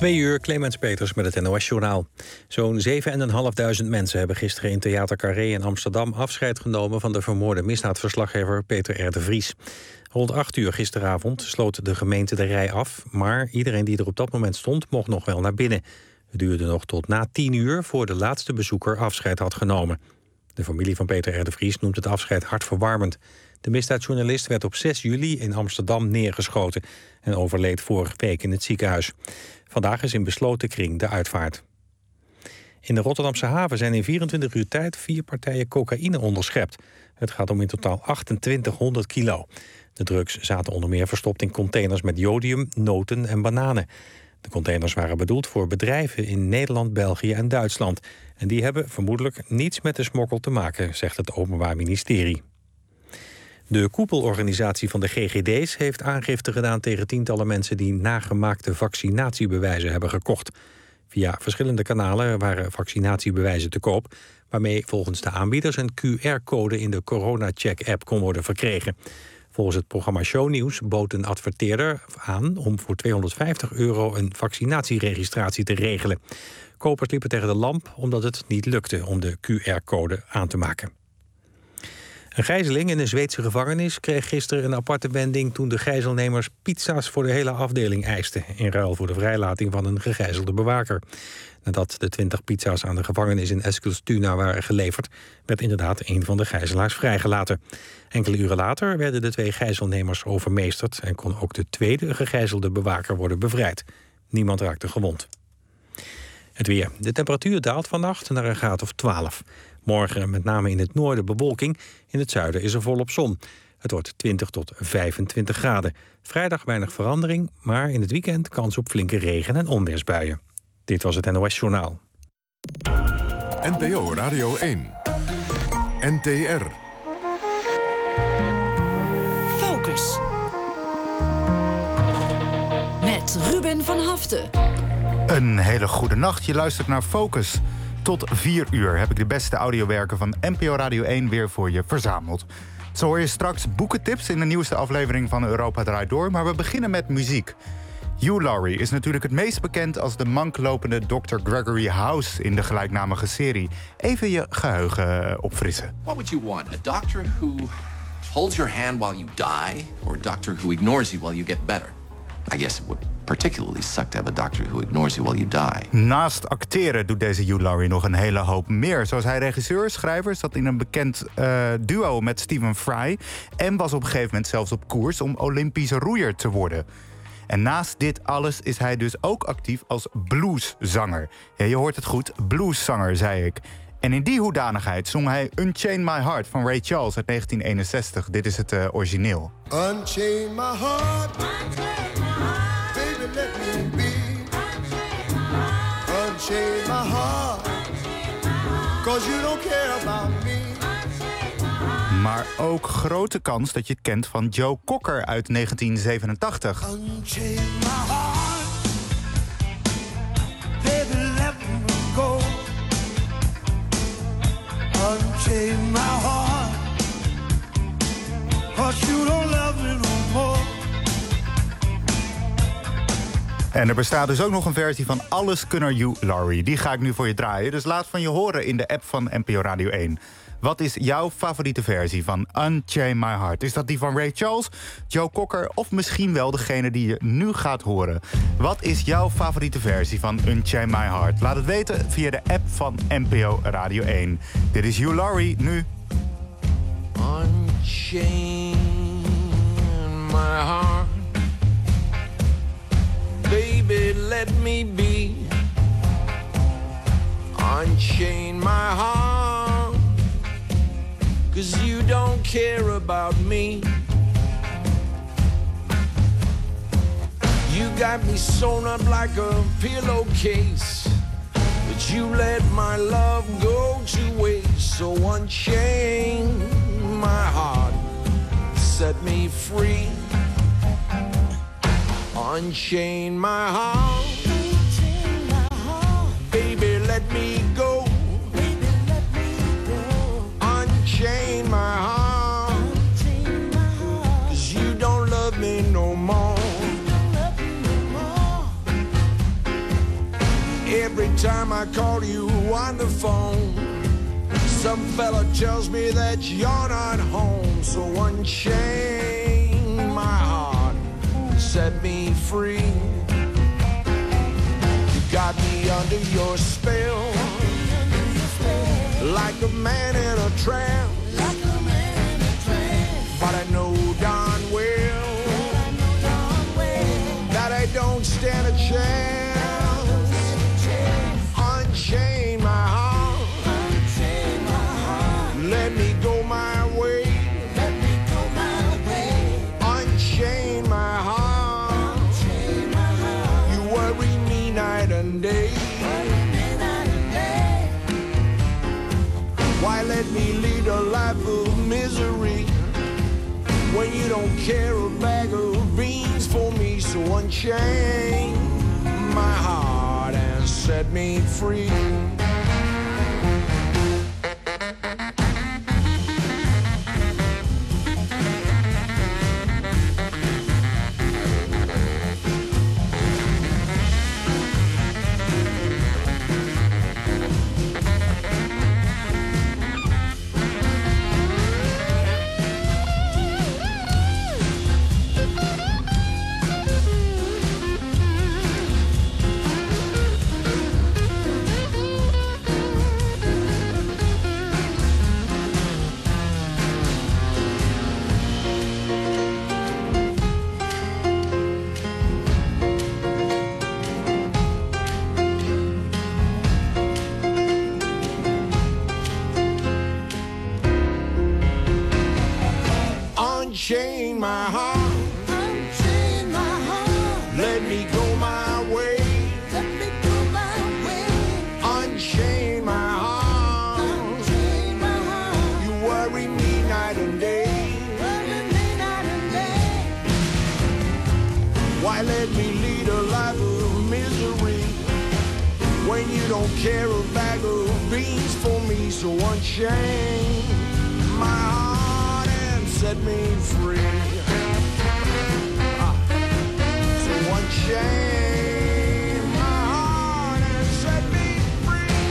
2 uur, Clemens Peters met het NOS-journaal. Zo'n 7.500 mensen hebben gisteren in Theater Carré in Amsterdam afscheid genomen van de vermoorde misdaadverslaggever Peter R. de Vries. Rond 8 uur gisteravond sloot de gemeente de rij af, maar iedereen die er op dat moment stond mocht nog wel naar binnen. Het duurde nog tot na 10 uur voor de laatste bezoeker afscheid had genomen. De familie van Peter R. de Vries noemt het afscheid hartverwarmend. De misdaadjournalist werd op 6 juli in Amsterdam neergeschoten en overleed vorige week in het ziekenhuis. Vandaag is in besloten kring de uitvaart. In de Rotterdamse haven zijn in 24 uur tijd 4 partijen cocaïne onderschept. Het gaat om in totaal 2800 kilo. De drugs zaten onder meer verstopt in containers met jodium, noten en bananen. De containers waren bedoeld voor bedrijven in Nederland, België en Duitsland. En die hebben vermoedelijk niets met de smokkel te maken, zegt het Openbaar Ministerie. De koepelorganisatie van de GGD's heeft aangifte gedaan tegen tientallen mensen die nagemaakte vaccinatiebewijzen hebben gekocht. Via verschillende kanalen waren vaccinatiebewijzen te koop, waarmee volgens de aanbieders een QR-code in de CoronaCheck-app kon worden verkregen. Volgens het programma Shownieuws bood een adverteerder aan om voor €250 een vaccinatieregistratie te regelen. Kopers liepen tegen de lamp omdat het niet lukte om de QR-code aan te maken. Een gijzeling in een Zweedse gevangenis kreeg gisteren een aparte wending toen de gijzelnemers pizza's voor de hele afdeling eisten, in ruil voor de vrijlating van een gegijzelde bewaker. Nadat de 20 pizza's aan de gevangenis in Eskilstuna waren geleverd, werd inderdaad een van de gijzelaars vrijgelaten. Enkele uren later werden de 2 gijzelnemers overmeesterd en kon ook de tweede gegijzelde bewaker worden bevrijd. Niemand raakte gewond. Het weer. De temperatuur daalt vannacht naar een graad of 12. Morgen met name in het noorden bewolking. In het zuiden is er volop zon. Het wordt 20 tot 25 graden. Vrijdag weinig verandering, maar in het weekend kans op flinke regen- en onweersbuien. Dit was het NOS Journaal. NPO Radio 1. NTR. Focus. Met Ruben van Haften. Een hele goede nacht. Je luistert naar Focus. Tot 4 uur heb ik de beste audiowerken van NPO Radio 1 weer voor je verzameld. Zo hoor je straks boekentips in de nieuwste aflevering van Europa Draait Door. Maar we beginnen met muziek. Hugh Laurie is natuurlijk het meest bekend als de manklopende Dr. Gregory House in de gelijknamige serie. Even je geheugen opfrissen. What would you want? A doctor who holds your hand while you die, or a doctor who ignores you while you get better? I guess it would particularly suck to have a doctor who ignores you while you die. Naast acteren doet deze Hugh Laurie nog een hele hoop meer. Zoals hij regisseur, schrijver, zat in een bekend duo met Stephen Fry en was op een gegeven moment zelfs op koers om Olympische roeier te worden. En naast dit alles is hij dus ook actief als blueszanger. Ja, je hoort het goed, blueszanger, zei ik. En in die hoedanigheid zong hij Unchain My Heart van Ray Charles uit 1961. Dit is het origineel. Unchain my heart, baby let me be. Unchain my heart, 'cause you don't care about me. Maar ook grote kans dat je het kent van Joe Cocker uit 1987. Unchain my heart, baby let me go. Unchain my heart, 'cause you don't love me no more. En er bestaat dus ook nog een versie van Alleskunner Hugh Laurie. Die ga ik nu voor je draaien, dus laat van je horen in de app van NPO Radio 1. Wat is jouw favoriete versie van Unchain My Heart? Is dat die van Ray Charles, Joe Cocker of misschien wel degene die je nu gaat horen? Wat is jouw favoriete versie van Unchain My Heart? Laat het weten via de app van NPO Radio 1. Dit is Hugh Laurie, nu. Unchain my heart, baby let me be. Unchain my heart, 'cause you don't care about me. You got me sewn up like a pillowcase, but you let my love go to waste. So unchain my heart, set me free. Unchain my heart, baby let me go. Unchain my heart, 'cause you don't love me no more. Every time I call you on the phone, some fella tells me that you're not home. So unchain my heart, set me free. You got me under your spell, like a man in a trance. But I know darn well that I don't stand a chance. Unchain my heart, let me go my way. Unchain my heart, you worry me night and day. Why let me lead a life of misery when you don't care a bag of beans for me? So unchain my heart and set me free. Unchain my heart, let me go my way. Unchain my heart, you worry me night and day. Why let me lead a life of misery when you don't care a bag of beans for me? So unchain my heart and set me free. So unchain my heart and set me free.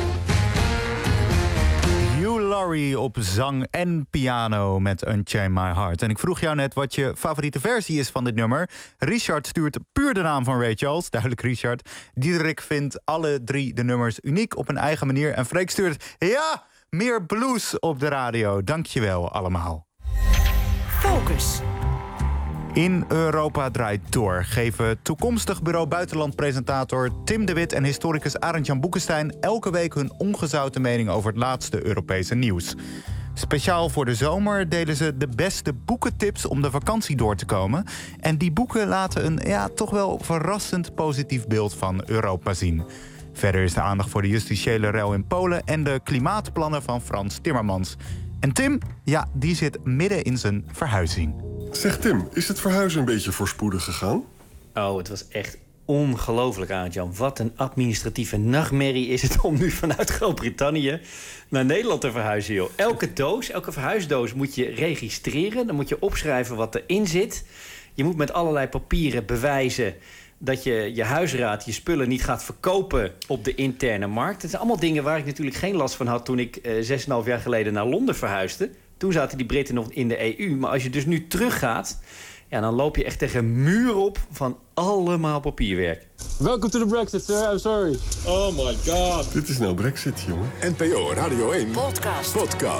Hugh Laurie op zang en piano met Unchain My Heart. En ik vroeg jou net wat je favoriete versie is van dit nummer. Richard stuurt puur de naam van Ray Charles, duidelijk Richard. Diederik vindt alle drie de nummers uniek op een eigen manier. En Freek stuurt, ja, meer blues op de radio. Dankjewel allemaal. Focus. In Europa Draait Door geven toekomstig Bureau Buitenland-presentator Tim de Wit en historicus Arend-Jan Boekenstein elke week hun ongezouten mening over het laatste Europese nieuws. Speciaal voor de zomer delen ze de beste boekentips om de vakantie door te komen. En die boeken laten een toch wel verrassend positief beeld van Europa zien. Verder is de aandacht voor de justitiële rel in Polen en de klimaatplannen van Frans Timmermans. En Tim, die zit midden in zijn verhuizing. Zeg Tim, is het verhuizen een beetje voorspoedig gegaan? Oh, het was echt ongelooflijk, Arend-Jan. Wat een administratieve nachtmerrie is het om nu vanuit Groot-Brittannië naar Nederland te verhuizen, joh. Elke verhuisdoos moet je registreren. Dan moet je opschrijven wat erin zit. Je moet met allerlei papieren bewijzen dat je je huisraad, je spullen niet gaat verkopen op de interne markt. Het zijn allemaal dingen waar ik natuurlijk geen last van had toen ik 6,5 jaar geleden naar Londen verhuisde. Toen zaten die Britten nog in de EU. Maar als je dus nu teruggaat, dan loop je echt tegen een muur op van allemaal papierwerk. Welcome to the Brexit, sir. I'm sorry. Oh my god. Dit is nou Brexit, jongen. NPO Radio 1 Podcast.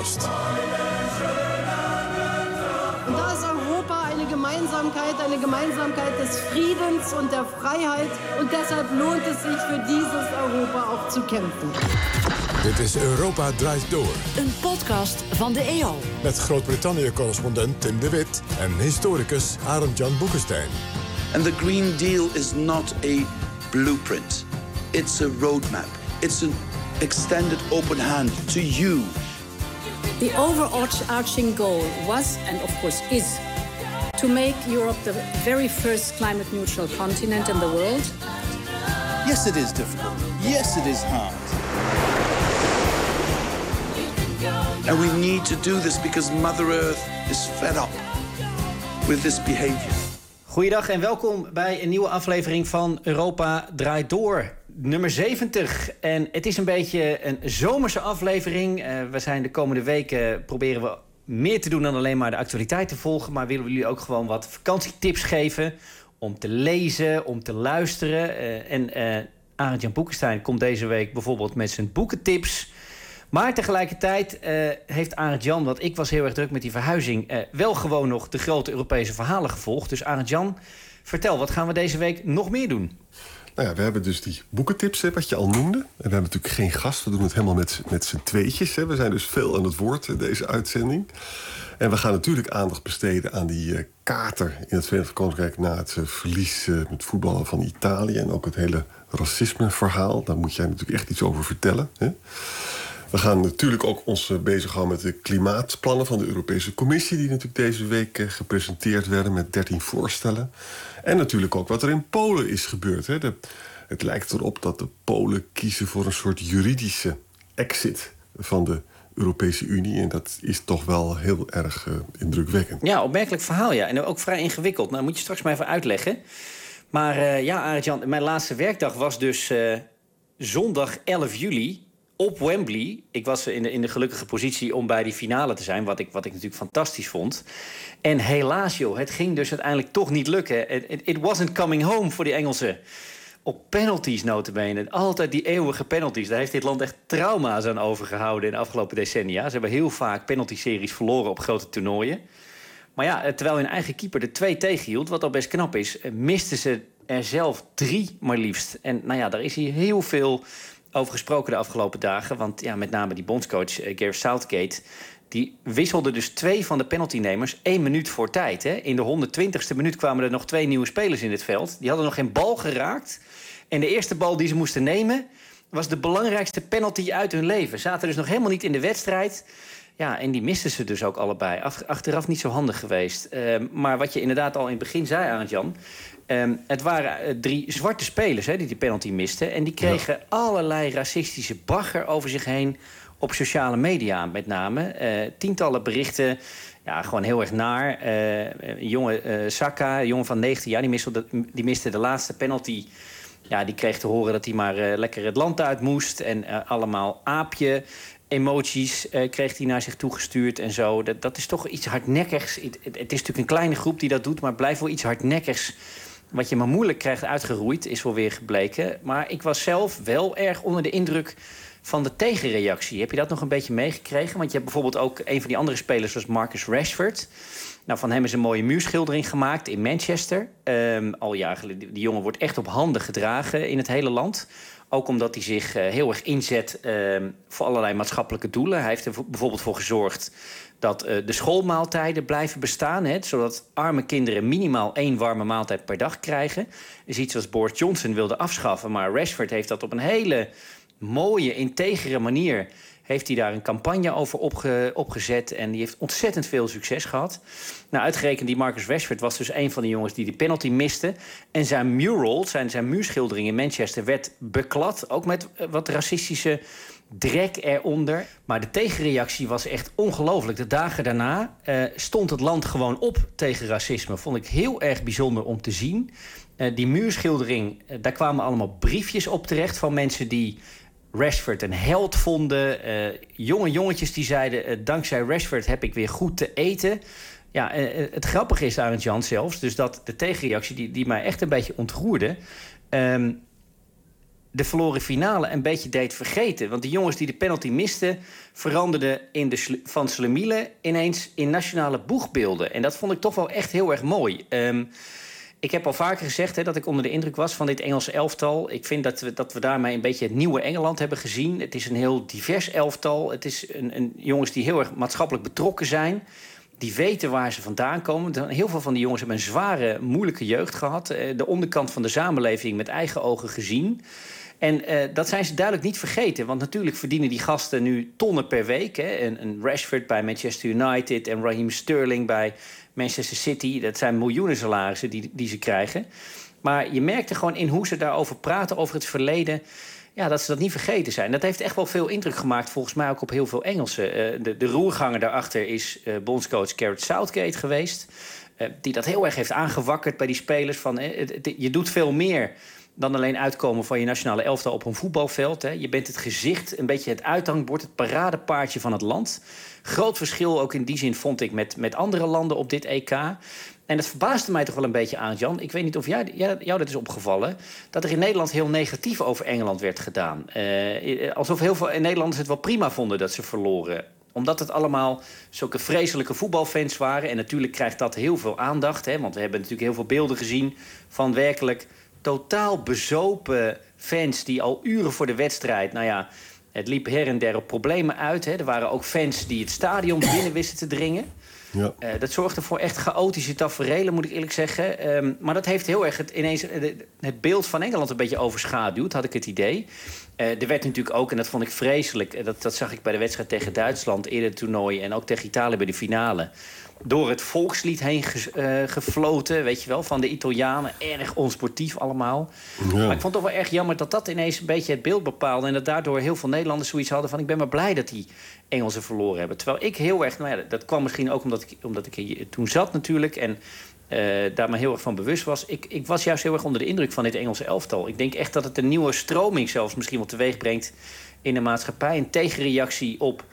Und da ist Europa eine Gemeinsamkeit des Friedens und der Freiheit. Und deshalb lohnt es sich für dieses Europa auch zu kämpfen. Dit is Europa Draait Door. Een podcast van de EO. Met Groot-Brittannië-correspondent Tim de Wit en historicus Arend-Jan Boekenstein. And the Green Deal is not a blueprint. It's a roadmap. It's an extended open hand to you. The overarching goal was, and of course is, to make Europe the very first climate neutral continent in the world. Yes, it is difficult. Yes, it is hard. And we need to do this because Mother Earth is fed up with this behavior. Goeiedag en welkom bij een nieuwe aflevering van Europa Draait Door. nummer 70. En het is een beetje een zomerse aflevering. We zijn de komende weken proberen we meer te doen dan alleen maar de actualiteit te volgen. Maar willen we jullie ook gewoon wat vakantietips geven. Om te lezen, om te luisteren. Arend-Jan Boekenstein komt deze week bijvoorbeeld met zijn boekentips. Maar tegelijkertijd heeft Arend-Jan, want ik was heel erg druk met die verhuizing, wel gewoon nog de grote Europese verhalen gevolgd. Dus Arend-Jan, vertel, wat gaan we deze week nog meer doen? Nou ja, we hebben dus die boekentips, wat je al noemde. En we hebben natuurlijk geen gast, we doen het helemaal met z'n tweetjes. We zijn dus veel aan het woord deze uitzending. En we gaan natuurlijk aandacht besteden aan die kater in het Verenigd Koninkrijk na het verlies met voetballen van Italië. En ook het hele racismeverhaal. Daar moet jij natuurlijk echt iets over vertellen. Hè? We gaan natuurlijk ook ons bezighouden met de klimaatplannen van de Europese Commissie, die natuurlijk deze week gepresenteerd werden met 13 voorstellen. En natuurlijk ook wat er in Polen is gebeurd. Hè. Het lijkt erop dat de Polen kiezen voor een soort juridische exit van de Europese Unie. En dat is toch wel heel erg indrukwekkend. Ja, opmerkelijk verhaal, ja. En ook vrij ingewikkeld. Nou, moet je straks maar even uitleggen. Maar Arend-Jan, mijn laatste werkdag was dus zondag 11 juli... op Wembley. Ik was in de gelukkige positie om bij die finale te zijn, wat ik natuurlijk fantastisch vond. En helaas, joh, het ging dus uiteindelijk toch niet lukken. It wasn't coming home voor die Engelsen. Op penalties notabene. Altijd die eeuwige penalties. Daar heeft dit land echt trauma's aan overgehouden in de afgelopen decennia. Ze hebben heel vaak penalty-series verloren op grote toernooien. Maar ja, terwijl hun eigen keeper de 2 tegenhield, wat al best knap is, misten ze er zelf 3 maar liefst. En nou ja, daar is hier heel veel over gesproken de afgelopen dagen. Want ja, met name die bondscoach Gareth Southgate, die wisselde dus 2 van de penaltynemers 1 minuut voor tijd. Hè. In de 120ste minuut kwamen er nog 2 nieuwe spelers in het veld. Die hadden nog geen bal geraakt. En de eerste bal die ze moesten nemen was de belangrijkste penalty uit hun leven. Zaten dus nog helemaal niet in de wedstrijd. Ja, en die misten ze dus ook allebei. Achteraf niet zo handig geweest. Maar wat je inderdaad al in het begin zei, Arend-Jan, het waren 3 zwarte spelers die penalty misten. En die kregen allerlei racistische bagger over zich heen op sociale media met name. Tientallen berichten, ja, gewoon heel erg naar. Saka, een jongen van 19 jaar, die miste de laatste penalty. Ja, die kreeg te horen dat hij maar lekker het land uit moest. En allemaal aapje-emoties kreeg hij naar zich toegestuurd en zo. Dat is toch iets hardnekkigs. Het is natuurlijk een kleine groep die dat doet, maar het blijft wel iets hardnekkigs. Wat je maar moeilijk krijgt uitgeroeid, is wel weer gebleken. Maar ik was zelf wel erg onder de indruk van de tegenreactie. Heb je dat nog een beetje meegekregen? Want je hebt bijvoorbeeld ook een van die andere spelers, zoals Marcus Rashford. Nou, van hem is een mooie muurschildering gemaakt in Manchester. Al jaren geleden. Die jongen wordt echt op handen gedragen in het hele land. Ook omdat hij zich heel erg inzet voor allerlei maatschappelijke doelen. Hij heeft er bijvoorbeeld voor gezorgd dat de schoolmaaltijden blijven bestaan. Zodat arme kinderen minimaal 1 warme maaltijd per dag krijgen. Is iets wat Boris Johnson wilde afschaffen. Maar Rashford heeft dat op een hele mooie, integere manier, heeft hij daar een campagne over opgezet. En die heeft ontzettend veel succes gehad. Nou, uitgerekend die Marcus Rashford was dus een van de jongens die de penalty miste. En zijn mural, zijn muurschildering in Manchester, werd beklad. Ook met wat racistische drek eronder. Maar de tegenreactie was echt ongelooflijk. De dagen daarna stond het land gewoon op tegen racisme. Vond ik heel erg bijzonder om te zien. Die muurschildering, daar kwamen allemaal briefjes op terecht van mensen die Rashford een held vonden. Jonge jongetjes die zeiden, dankzij Rashford heb ik weer goed te eten. Ja, het grappige is, Arend-Jan, zelfs, dus dat de tegenreactie die mij echt een beetje ontroerde, de verloren finale een beetje deed vergeten. Want die jongens die de penalty misten, veranderden van Slemielen ineens in nationale boegbeelden. En dat vond ik toch wel echt heel erg mooi. Ik heb al vaker gezegd dat ik onder de indruk was van dit Engelse elftal. Ik vind dat we daarmee een beetje het nieuwe Engeland hebben gezien. Het is een heel divers elftal. Het is een jongens die heel erg maatschappelijk betrokken zijn. Die weten waar ze vandaan komen. Heel veel van die jongens hebben een zware, moeilijke jeugd gehad. De onderkant van de samenleving met eigen ogen gezien. En dat zijn ze duidelijk niet vergeten. Want natuurlijk verdienen die gasten nu tonnen per week. Een Rashford bij Manchester United en Raheem Sterling bij Manchester City. Dat zijn miljoenen salarissen die ze krijgen. Maar je merkte gewoon in hoe ze daarover praten, over het verleden, ja, dat ze dat niet vergeten zijn. Dat heeft echt wel veel indruk gemaakt, volgens mij ook op heel veel Engelsen. De roerganger daarachter is bondscoach Gareth Southgate geweest. Die dat heel erg heeft aangewakkerd bij die spelers. Van, je doet veel meer dan alleen uitkomen van je nationale elftal op een voetbalveld. Hè. Je bent het gezicht, een beetje het uithangbord, het paradepaardje van het land. Groot verschil ook in die zin vond ik met andere landen op dit EK. En het verbaasde mij toch wel een beetje aan, Jan. Ik weet niet of jou dat is opgevallen, dat er in Nederland heel negatief over Engeland werd gedaan. Alsof heel veel Nederlanders het wel prima vonden dat ze verloren. Omdat het allemaal zulke vreselijke voetbalfans waren. En natuurlijk krijgt dat heel veel aandacht. Hè, want we hebben natuurlijk heel veel beelden gezien van werkelijk totaal bezopen fans die al uren voor de wedstrijd... Nou ja, het liep her en der op problemen uit. Hè. Er waren ook fans die het stadion binnen wisten te dringen. Ja. Dat zorgde voor echt chaotische taferelen, moet ik eerlijk zeggen. Maar dat heeft heel erg het beeld van Engeland een beetje overschaduwd, had ik het idee. Er werd natuurlijk ook, en dat vond ik vreselijk... dat zag ik bij de wedstrijd tegen Duitsland, eerder het toernooi... en ook tegen Italië bij de finale... door het volkslied heen gefloten, weet je wel, van de Italianen. Erg onsportief allemaal. Ja. Maar ik vond het toch wel erg jammer dat dat ineens een beetje het beeld bepaalde... en dat daardoor heel veel Nederlanders zoiets hadden van... ik ben maar blij dat die Engelsen verloren hebben. Terwijl ik heel erg... Nou ja, dat kwam misschien ook omdat ik hier toen zat natuurlijk... en daar me heel erg van bewust was. Ik was juist heel erg onder de indruk van dit Engelse elftal. Ik denk echt dat het een nieuwe stroming zelfs misschien wel teweeg brengt... in de maatschappij, een tegenreactie op...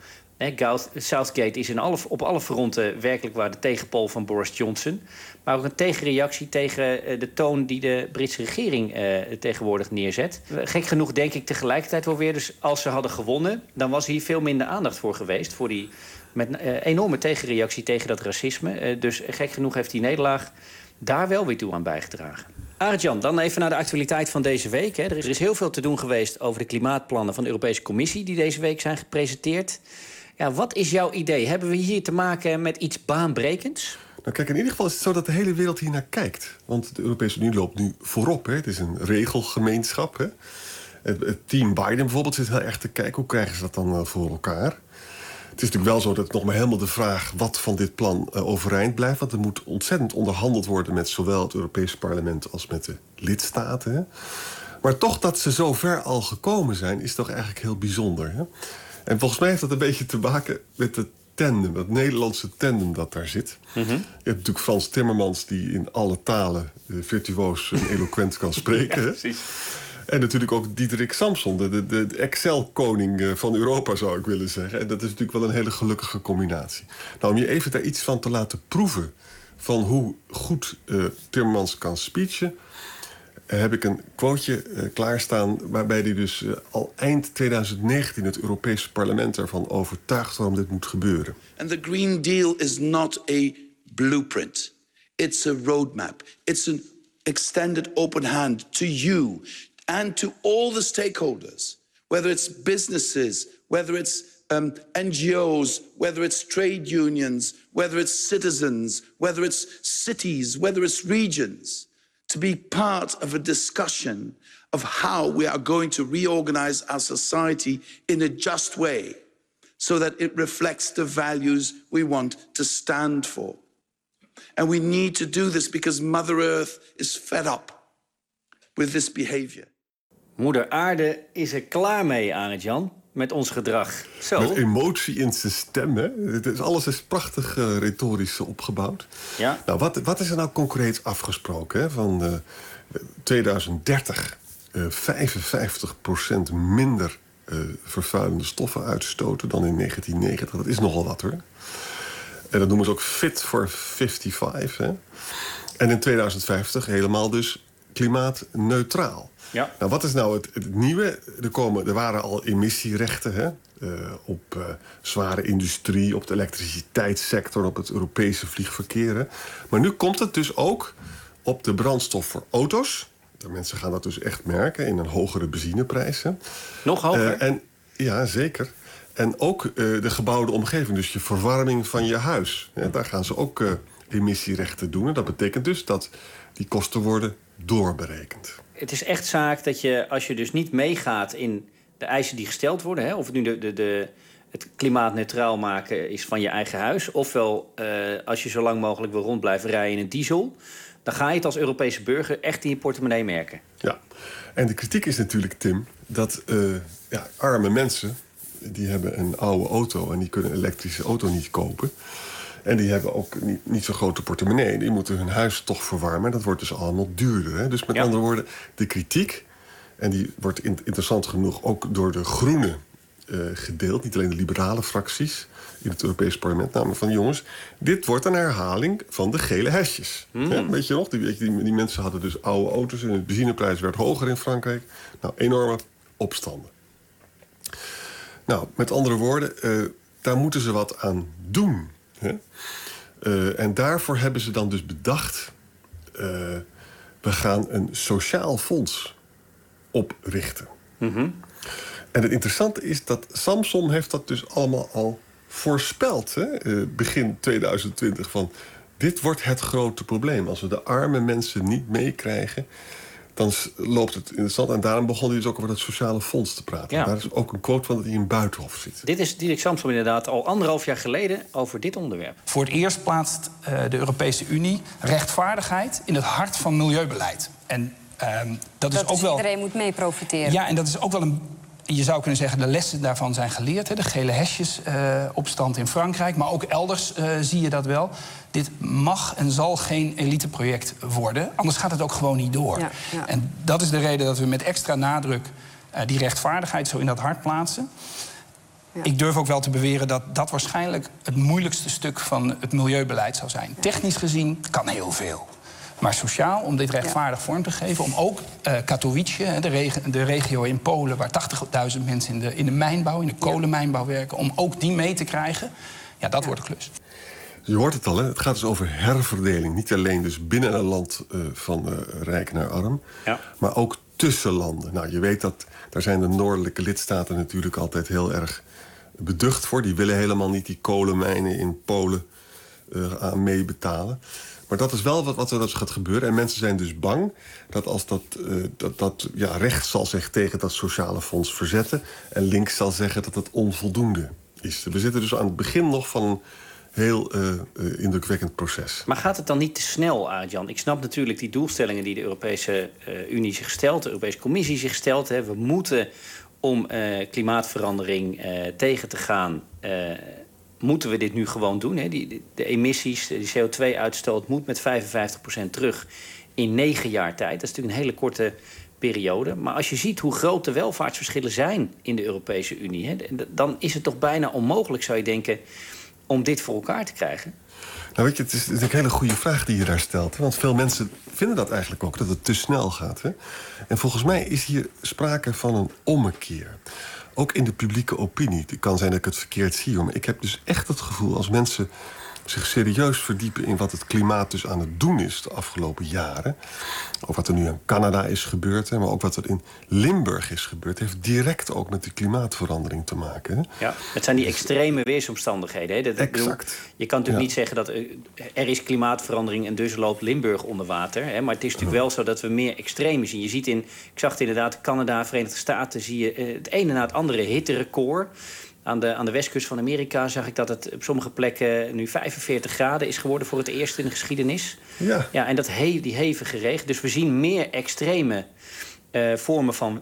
Southgate is op alle fronten werkelijk waar de tegenpool van Boris Johnson. Maar ook een tegenreactie tegen de toon die de Britse regering tegenwoordig neerzet. Gek genoeg denk ik tegelijkertijd wel weer... dus als ze hadden gewonnen, dan was hier veel minder aandacht voor geweest... voor die met enorme tegenreactie tegen dat racisme. Dus gek genoeg heeft die nederlaag daar wel weer toe aan bijgedragen. Arjan, dan even naar de actualiteit van deze week. Hè. Er is heel veel te doen geweest over de klimaatplannen van de Europese Commissie... die deze week zijn gepresenteerd. Ja, wat is jouw idee? Hebben we hier te maken met iets baanbrekends? Nou kijk, in ieder geval is het zo dat de hele wereld hier naar kijkt. Want de Europese Unie loopt nu voorop. Hè. Het is een regelgemeenschap. Hè. Het team Biden bijvoorbeeld zit heel erg te kijken. Hoe krijgen ze dat dan voor elkaar? Het is natuurlijk wel zo dat het nog maar helemaal de vraag... wat van dit plan overeind blijft. Want er moet ontzettend onderhandeld worden... met zowel het Europese parlement als met de lidstaten. Hè. Maar toch dat ze zo ver al gekomen zijn... is toch eigenlijk heel bijzonder. Hè. En volgens mij heeft dat een beetje te maken met het tandem... het Nederlandse tandem dat daar zit. Mm-hmm. Je hebt natuurlijk Frans Timmermans... die in alle talen virtuoos en eloquent kan spreken. Ja, precies. En natuurlijk ook Diederik Samson, de Excel-koning van Europa, zou ik willen zeggen. En dat is natuurlijk wel een hele gelukkige combinatie. Nou, om je even daar iets van te laten proeven... van hoe goed Timmermans kan speechen... heb ik een quoteje klaarstaan... waarbij hij dus al eind 2019 het Europese parlement ervan overtuigt... waarom dit moet gebeuren. And the Green Deal is not a blueprint. It's a roadmap. It's an extended open hand to you... and to all the stakeholders, whether it's businesses, whether it's NGOs, whether it's trade unions, whether it's citizens, whether it's cities, whether it's regions, to be part of a discussion of how we are going to reorganize our society in a just way, so that it reflects the values we want to stand for. And we need to do this because Mother Earth is fed up with this behavior. Moeder Aarde is er klaar mee, Arend-Jan, met ons gedrag. Zo. Met emotie in zijn stem, hè? Alles is prachtig retorisch opgebouwd. Ja. Nou, wat is er nou concreet afgesproken? Hè? Van 2030 55% minder vervuilende stoffen uitstoten dan in 1990. Dat is nogal wat, hoor. En dat noemen ze ook Fit for 55. Hè? En in 2050 helemaal dus klimaatneutraal. Ja. Nou, wat is nou het nieuwe? Er waren al emissierechten, hè? Op zware industrie, op de elektriciteitssector, op het Europese vliegverkeer. Hè? Maar nu komt het dus ook op de brandstof voor auto's. De mensen gaan dat dus echt merken in een hogere benzineprijs. Hè? Nog hoger? Ja, zeker. En ook de gebouwde omgeving, dus je verwarming van je huis. Hè? Daar gaan ze ook emissierechten doen. En dat betekent dus dat die kosten worden doorberekend. Het is echt zaak dat je, als je dus niet meegaat in de eisen die gesteld worden... Hè, of het nu het klimaatneutraal maken is van je eigen huis... ofwel als je zo lang mogelijk wil rond blijven rijden in een diesel... dan ga je het als Europese burger echt in je portemonnee merken. Ja, en de kritiek is natuurlijk, Tim, dat arme mensen... die hebben een oude auto en die kunnen een elektrische auto niet kopen... En die hebben ook niet zo'n grote portemonnee. Die moeten hun huis toch verwarmen. En dat wordt dus allemaal duurder. Hè? Dus met andere woorden, de kritiek... en die wordt interessant genoeg ook door de Groenen gedeeld. Niet alleen de liberale fracties in het Europese parlement. Namelijk van jongens, dit wordt een herhaling van de gele hesjes. Weet je nog? Die mensen hadden dus oude auto's... en de benzineprijs werd hoger in Frankrijk. Nou, enorme opstanden. Nou, met andere woorden, daar moeten ze wat aan doen. Hè? En daarvoor hebben ze dan dus bedacht... we gaan een sociaal fonds oprichten. En het interessante is dat Samson heeft dat dus allemaal al voorspeld. Hè? Begin 2020 van... dit wordt het grote probleem. Als we de arme mensen niet meekrijgen... dan loopt het interessant. En daarom begon hij dus ook over dat sociale fonds te praten. Ja. Daar is ook een quote van dat hij in Buitenhof zit. Dit is Diederik Samsom inderdaad al 1,5 jaar geleden over dit onderwerp. Voor het eerst plaatst de Europese Unie rechtvaardigheid in het hart van milieubeleid. En dat is ook wel... iedereen moet mee profiteren. Ja, en dat is ook wel een... Je zou kunnen zeggen, de lessen daarvan zijn geleerd. Hè? De gele hesjesopstand in Frankrijk. Maar ook elders zie je dat wel. Dit mag en zal geen eliteproject worden. Anders gaat het ook gewoon niet door. Ja. En dat is de reden dat we met extra nadruk... die rechtvaardigheid zo in dat hart plaatsen. Ja. Ik durf ook wel te beweren dat dat waarschijnlijk... het moeilijkste stuk van het milieubeleid zal zijn. Technisch gezien kan heel veel. Maar sociaal, om dit rechtvaardig vorm te geven... om ook Katowice, de regio in Polen... waar 80.000 mensen in de mijnbouw, in de kolenmijnbouw werken... om ook die mee te krijgen, ja, dat wordt een klus. Je hoort het al, hè? Het gaat dus over herverdeling. Niet alleen dus binnen een land van rijk naar arm... maar ook tussen landen. Nou, je weet dat, daar zijn de noordelijke lidstaten natuurlijk altijd heel erg beducht voor. Die willen helemaal niet die kolenmijnen in Polen aan meebetalen... Maar dat is wel wat er gaat gebeuren. En mensen zijn dus bang dat als dat rechts zal zich tegen dat sociale fonds verzetten... en links zal zeggen dat het onvoldoende is. We zitten dus aan het begin nog van een heel indrukwekkend proces. Maar gaat het dan niet te snel, Jan? Ik snap natuurlijk die doelstellingen die de Europese Unie zich stelt... de Europese Commissie zich stelt. Hè. We moeten om klimaatverandering tegen te gaan... moeten we dit nu gewoon doen. Hè? De emissies, die CO2-uitstoot moet met 55% terug in 9 jaar tijd. Dat is natuurlijk een hele korte periode. Maar als je ziet hoe groot de welvaartsverschillen zijn in de Europese Unie... Hè, dan is het toch bijna onmogelijk, zou je denken, om dit voor elkaar te krijgen. Nou, weet je, het is een hele goede vraag die je daar stelt. Want veel mensen vinden dat eigenlijk ook, dat het te snel gaat. Hè? En volgens mij is hier sprake van een ommekeer. Ook in de publieke opinie. Het kan zijn dat ik het verkeerd zie, maar ik heb dus echt het gevoel... als mensen zich serieus verdiepen in wat het klimaat dus aan het doen is... de afgelopen jaren, of wat er nu in Canada is gebeurd... maar ook wat er in Limburg is gebeurd... heeft direct ook met die klimaatverandering te maken. Hè? Ja, het zijn die extreme weersomstandigheden. Hè? Exact. Je kan natuurlijk niet zeggen dat er is klimaatverandering... en dus loopt Limburg onder water. Hè? Maar het is natuurlijk wel zo dat we meer extreme zien. Je ziet ik zag het inderdaad, Canada, Verenigde Staten... zie je het ene na het andere hitterecord... Aan de westkust van Amerika zag ik dat het op sommige plekken nu 45 graden is geworden voor het eerst in de geschiedenis. Ja, en die hevige regen. Dus we zien meer extreme vormen van...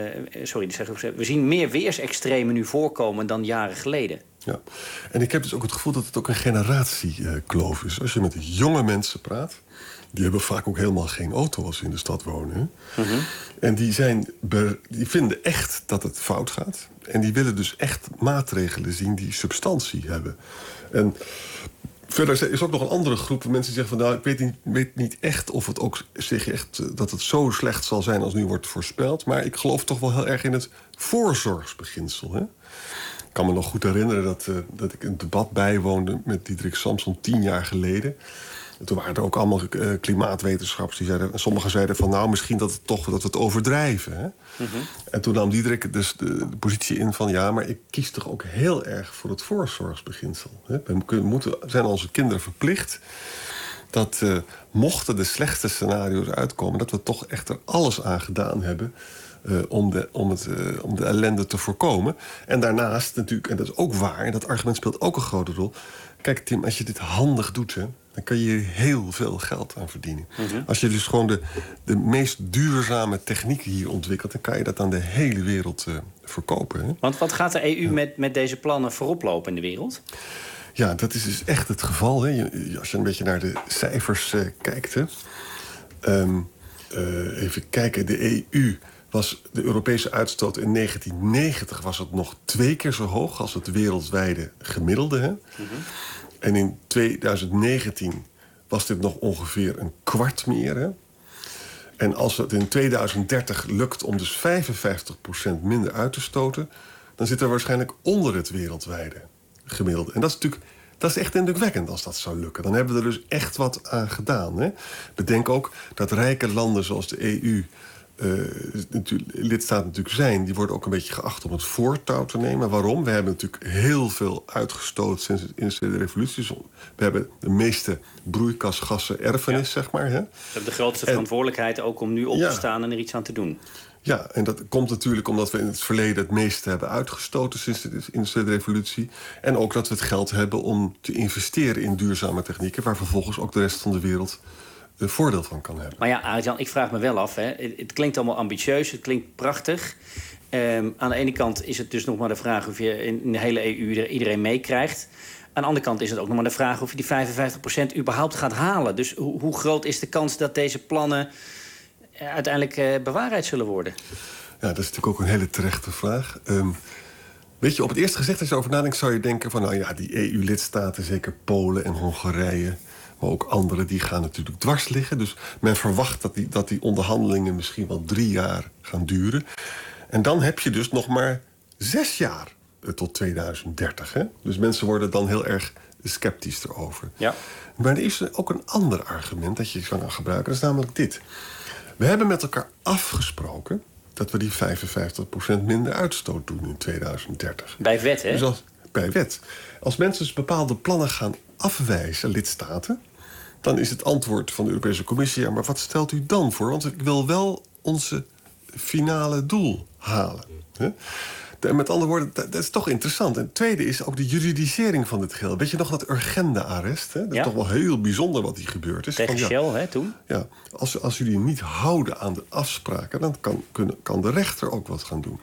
we zien meer weersextremen nu voorkomen dan jaren geleden. Ja, en ik heb dus ook het gevoel dat het ook een generatiekloof is. Als je met jonge mensen praat... die hebben vaak ook helemaal geen auto als ze in de stad wonen. Hè? En die vinden echt dat het fout gaat. En die willen dus echt maatregelen zien die substantie hebben. En verder is ook nog een andere groep van mensen die zeggen van... nou, ik weet niet echt of het ook dat het zo slecht zal zijn als nu wordt voorspeld. Maar ik geloof toch wel heel erg in het voorzorgsbeginsel. Hè? Ik kan me nog goed herinneren dat ik een debat bijwoonde met Diederik Samsom 10 jaar geleden. En toen waren er ook allemaal klimaatwetenschappers die zeiden... en sommigen zeiden van nou, misschien dat we het overdrijven. Hè? En toen nam Diederik dus de positie in van... ja, maar ik kies toch ook heel erg voor het voorzorgsbeginsel. Hè? Zijn onze kinderen verplicht... dat mochten de slechtste scenario's uitkomen... dat we toch echt er alles aan gedaan hebben... om de ellende te voorkomen. En daarnaast natuurlijk, en dat is ook waar... en dat argument speelt ook een grote rol... Kijk, Tim, als je dit handig doet... Hè, dan kan je heel veel geld aan verdienen. Als je dus gewoon de meest duurzame techniek hier ontwikkelt... dan kan je dat aan de hele wereld verkopen. Hè? Want wat gaat de EU met deze plannen voorop lopen in de wereld? Ja, dat is dus echt het geval. Hè. Als je een beetje naar de cijfers kijkt. Hè. Even kijken, de EU was de Europese uitstoot in 1990 was het nog 2 keer zo hoog als het wereldwijde gemiddelde. Hè. En in 2019 was dit nog ongeveer een kwart meer. Hè. En als het in 2030 lukt om dus 55% minder uit te stoten, dan zitten we waarschijnlijk onder het wereldwijde gemiddelde. En dat is echt indrukwekkend als dat zou lukken. Dan hebben we er dus echt wat aan gedaan. Hè. Bedenk ook dat rijke landen zoals de EU, lidstaten natuurlijk zijn, die worden ook een beetje geacht om het voortouw te nemen. Waarom? We hebben natuurlijk heel veel uitgestoten sinds de industriële revolutie. We hebben de meeste broeikasgassen erfenis, zeg maar. Hè. We hebben de grootste verantwoordelijkheid ook om nu op te staan en er iets aan te doen. Ja, en dat komt natuurlijk omdat we in het verleden het meeste hebben uitgestoten sinds de industriële revolutie. En ook dat we het geld hebben om te investeren in duurzame technieken, waar vervolgens ook de rest van de wereld voordeel van kan hebben. Maar ja, Arjan, ik vraag me wel af. Hè. Het klinkt allemaal ambitieus, het klinkt prachtig. Aan de ene kant is het dus nog maar de vraag of je in de hele EU iedereen meekrijgt. Aan de andere kant is het ook nog maar de vraag of je die 55% überhaupt gaat halen. Dus hoe groot is de kans dat deze plannen uiteindelijk bewaarheid zullen worden? Ja, dat is natuurlijk ook een hele terechte vraag. Weet je, op het eerste gezicht als je over nadenkt, zou je denken van, nou ja, die EU-lidstaten, zeker Polen en Hongarije, maar ook anderen, die gaan natuurlijk dwars liggen. Dus men verwacht dat die onderhandelingen misschien wel 3 jaar gaan duren. En dan heb je dus nog maar 6 jaar tot 2030. Hè? Dus mensen worden dan heel erg sceptisch erover. Ja. Maar er is ook een ander argument dat je zou gaan gebruiken. Dat is namelijk dit. We hebben met elkaar afgesproken dat we die 55% minder uitstoot doen in 2030. Bij wet, hè? Dus bij wet. Als mensen dus bepaalde plannen gaan afwijzen, lidstaten, dan is het antwoord van de Europese Commissie, ja, maar wat stelt u dan voor? Want ik wil wel onze finale doel halen. Hè? Met andere woorden, dat is toch interessant. En het tweede is ook de juridisering van dit geheel. Weet je nog dat Urgenda-arrest? Dat is toch wel heel bijzonder wat hier gebeurd is. Tegen Shell, hè, toen? Ja, als jullie niet houden aan de afspraken, dan kan de rechter ook wat gaan doen.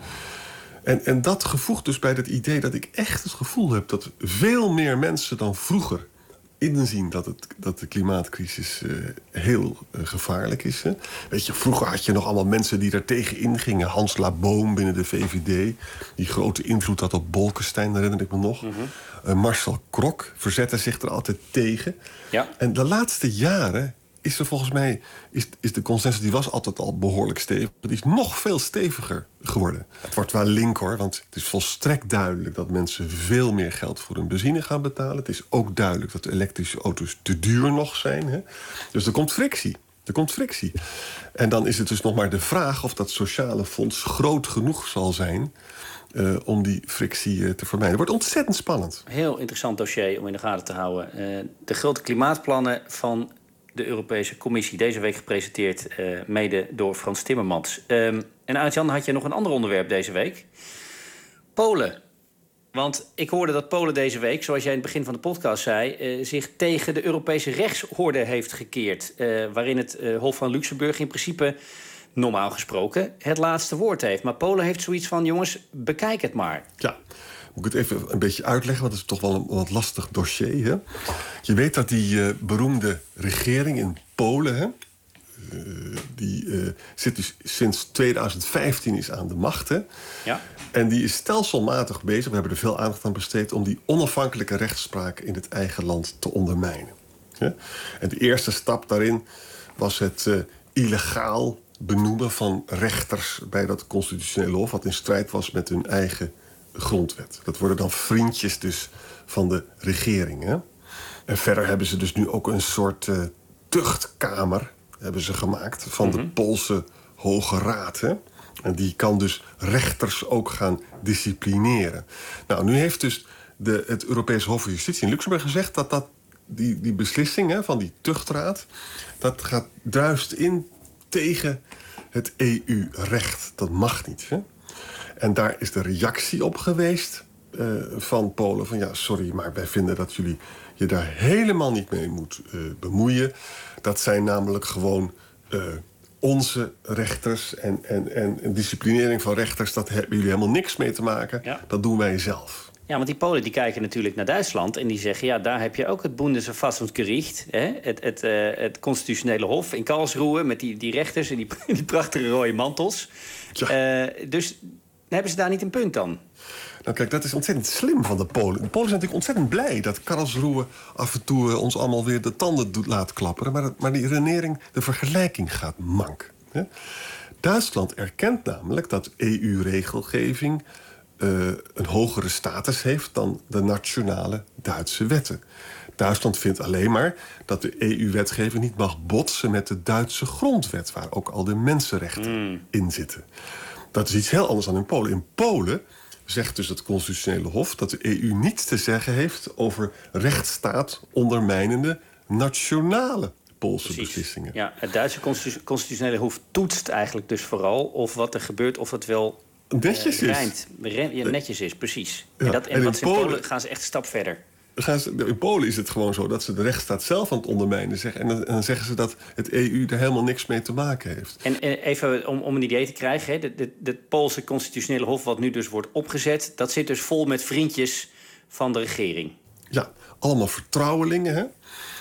En dat gevoegd dus bij het idee dat ik echt het gevoel heb dat veel meer mensen dan vroeger inzien dat de klimaatcrisis heel gevaarlijk is. Hè. Weet je, vroeger had je nog allemaal mensen die er tegen ingingen. Hans Laboom binnen de VVD, die grote invloed had op Bolkestein, herinner ik me nog. Marcel Krok verzette zich er altijd tegen. Ja. En de laatste jaren is er volgens mij, is de consensus, die was altijd al behoorlijk stevig, die is nog veel steviger geworden. Het wordt wel link hoor, want het is volstrekt duidelijk dat mensen veel meer geld voor hun benzine gaan betalen. Het is ook duidelijk dat de elektrische auto's te duur nog zijn. Hè? Dus er komt frictie. En dan is het dus nog maar de vraag of dat sociale fonds groot genoeg zal zijn om die frictie te vermijden. Het wordt ontzettend spannend. Heel interessant dossier om in de gaten te houden. De grote klimaatplannen van de Europese Commissie, deze week gepresenteerd, mede door Frans Timmermans. En Arjan, had je nog een ander onderwerp deze week? Polen. Want ik hoorde dat Polen deze week, zoals jij in het begin van de podcast zei, zich tegen de Europese rechtsorde heeft gekeerd. Waarin het Hof van Luxemburg in principe, normaal gesproken, het laatste woord heeft. Maar Polen heeft zoiets van, jongens, bekijk het maar. Ja. Moet ik het even een beetje uitleggen, want het is toch wel een wat lastig dossier. Hè? Je weet dat die beroemde regering in Polen, hè, die zit dus sinds 2015 is aan de macht. Hè? Ja. En die is stelselmatig bezig, we hebben er veel aandacht aan besteed, om die onafhankelijke rechtspraak in het eigen land te ondermijnen. Ja? En de eerste stap daarin was het illegaal benoemen van rechters bij dat constitutionele hof, wat in strijd was met hun eigen grondwet. Dat worden dan vriendjes dus van de regering. Hè? En verder hebben ze dus nu ook een soort tuchtkamer hebben ze gemaakt van de Poolse Hoge Raad. Hè? En die kan dus rechters ook gaan disciplineren. Nou, nu heeft dus het Europese Hof van Justitie in Luxemburg gezegd dat die beslissing, hè, van die tuchtraad, dat druist in tegen het EU-recht. Dat mag niet. Hè? En daar is de reactie op geweest van Polen van ja, sorry, maar wij vinden dat jullie je daar helemaal niet mee moet bemoeien. Dat zijn namelijk gewoon onze rechters en disciplinering van rechters, dat hebben jullie helemaal niks mee te maken. Ja. Dat doen wij zelf. Ja, want die Polen die kijken natuurlijk naar Duitsland en die zeggen... ja, daar heb je ook het Bundesverfassungsgericht, het constitutionele hof in Karlsruhe... met die rechters en die prachtige rode mantels. Ja. Dus hebben ze daar niet een punt dan? Nou kijk, dat is ontzettend slim van de Polen. De Polen zijn natuurlijk ontzettend blij dat Karlsruhe af en toe ons allemaal weer de tanden laat klapperen. Maar die redenering, de vergelijking gaat mank. Hè? Duitsland erkent namelijk dat EU-regelgeving een hogere status heeft dan de nationale Duitse wetten. Duitsland vindt alleen maar dat de EU-wetgeving niet mag botsen met de Duitse grondwet, waar ook al de mensenrechten in zitten. Dat is iets heel anders dan in Polen. In Polen zegt dus het constitutionele hof dat de EU niets te zeggen heeft over rechtsstaat ondermijnende nationale Poolse beslissingen. Ja, het Duitse constitutionele hof toetst eigenlijk dus vooral of wat er gebeurt, of het wel netjes is. Netjes is, precies. Ja, en wat in Polen gaan ze echt een stap verder. In Polen is het gewoon zo dat ze de rechtsstaat zelf aan het ondermijnen zeggen. En dan zeggen ze dat het EU er helemaal niks mee te maken heeft. En even om een idee te krijgen, het Poolse constitutionele hof wat nu dus wordt opgezet, dat zit dus vol met vriendjes van de regering. Ja, allemaal vertrouwelingen, hè?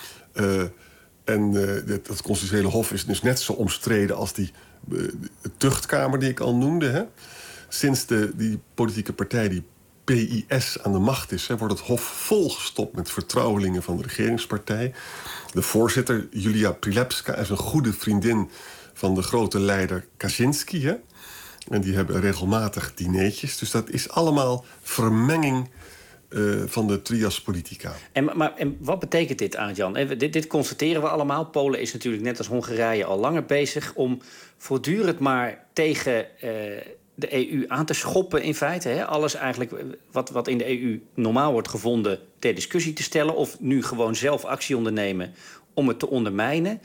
Het constitutionele hof is dus net zo omstreden als die tuchtkamer die ik al noemde. Hè? Sinds die politieke partij, die PIS, aan de macht is, wordt het hof volgestopt met vertrouwelingen van de regeringspartij. De voorzitter, Julia Prilepska, is een goede vriendin van de grote leider Kaczynski. Hè? En die hebben regelmatig dineetjes. Dus dat is allemaal vermenging van de trias politica. En wat betekent dit, Arend-Jan? Dit constateren we allemaal. Polen is natuurlijk net als Hongarije al langer bezig om voortdurend maar tegen de EU aan te schoppen in feite. Hè? Alles eigenlijk wat in de EU normaal wordt gevonden ter discussie te stellen, of nu gewoon zelf actie ondernemen om het te ondermijnen.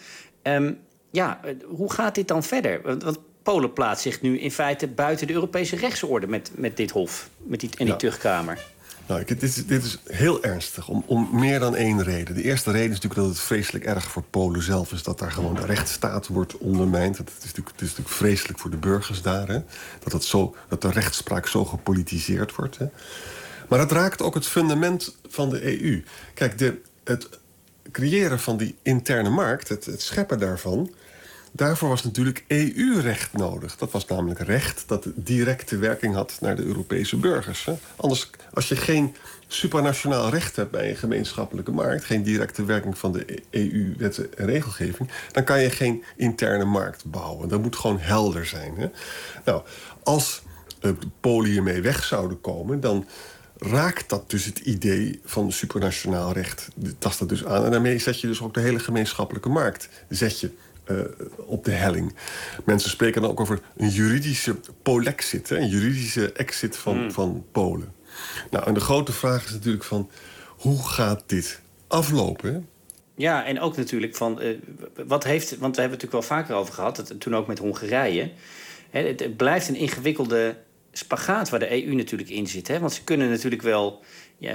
Hoe gaat dit dan verder? Want Polen plaatst zich nu in feite buiten de Europese rechtsorde met dit hof, die tuchtkamer. Nou, dit is heel ernstig, om meer dan één reden. De eerste reden is natuurlijk dat het vreselijk erg voor Polen zelf is dat daar gewoon de rechtsstaat wordt ondermijnd. Het is natuurlijk vreselijk voor de burgers daar, hè? Dat de rechtspraak zo gepolitiseerd wordt. Hè? Maar het raakt ook het fundament van de EU. Kijk, het creëren van die interne markt, het scheppen daarvan, daarvoor was natuurlijk EU-recht nodig. Dat was namelijk recht dat directe werking had naar de Europese burgers. Hè? Anders, als je geen supranationaal recht hebt bij een gemeenschappelijke markt, geen directe werking van de EU-wetten en regelgeving, dan kan je geen interne markt bouwen. Dat moet gewoon helder zijn. Hè? Nou, als Polen hiermee weg zouden komen, dan raakt dat dus het idee van supranationaal recht. Tast dat dus aan. En daarmee zet je dus ook de hele gemeenschappelijke markt op de helling. Mensen spreken dan ook over een juridische polexit, een juridische exit van Polen. Nou, en de grote vraag is natuurlijk van, hoe gaat dit aflopen? Hè? Ja, en ook natuurlijk van, want daar hebben we het natuurlijk wel vaker over gehad, toen ook met Hongarije. Het blijft een ingewikkelde spagaat waar de EU natuurlijk in zit. Hè? Want ze kunnen natuurlijk wel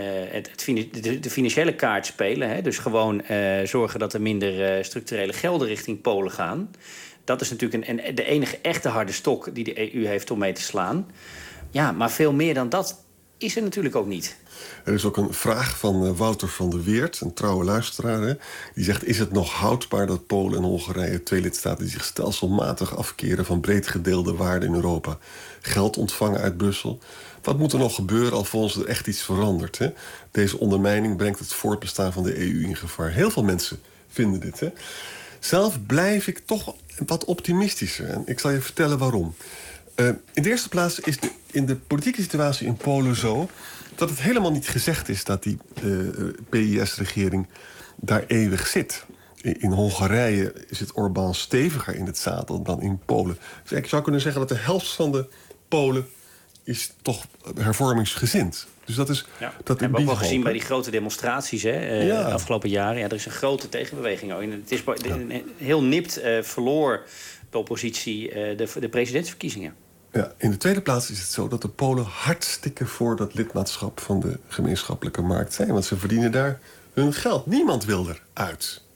de financiële kaart spelen. Hè? Dus gewoon zorgen dat er minder structurele gelden richting Polen gaan. Dat is natuurlijk de enige echte harde stok die de EU heeft om mee te slaan. Ja, maar veel meer dan dat is er natuurlijk ook niet. Er is ook een vraag van Wouter van der Weert, een trouwe luisteraar. Hè? Die zegt, is het nog houdbaar dat Polen en Hongarije, twee lidstaten die zich stelselmatig afkeren van breed gedeelde waarden in Europa, geld ontvangen uit Brussel? Wat moet er nog gebeuren alvorens er echt iets verandert? Hè? Deze ondermijning brengt het voortbestaan van de EU in gevaar. Heel veel mensen vinden dit. Hè? Zelf blijf ik toch wat optimistischer. En ik zal je vertellen waarom. In de eerste plaats is in de politieke situatie in Polen zo dat het helemaal niet gezegd is dat die PIS-regering daar eeuwig zit. In Hongarije zit Orbán steviger in het zadel dan in Polen. Dus ik zou kunnen zeggen dat de helft van de Polen is toch hervormingsgezind. Dus dat is... Ja, dat hebben we ook wel gezien bij die grote demonstraties de afgelopen jaren. Ja, er is een grote tegenbeweging. Het is heel nipt verloor de oppositie de presidentsverkiezingen. Ja, in de tweede plaats is het zo dat de Polen hartstikke voor dat lidmaatschap van de gemeenschappelijke markt zijn. Want ze verdienen daar hun geld. Niemand wil eruit.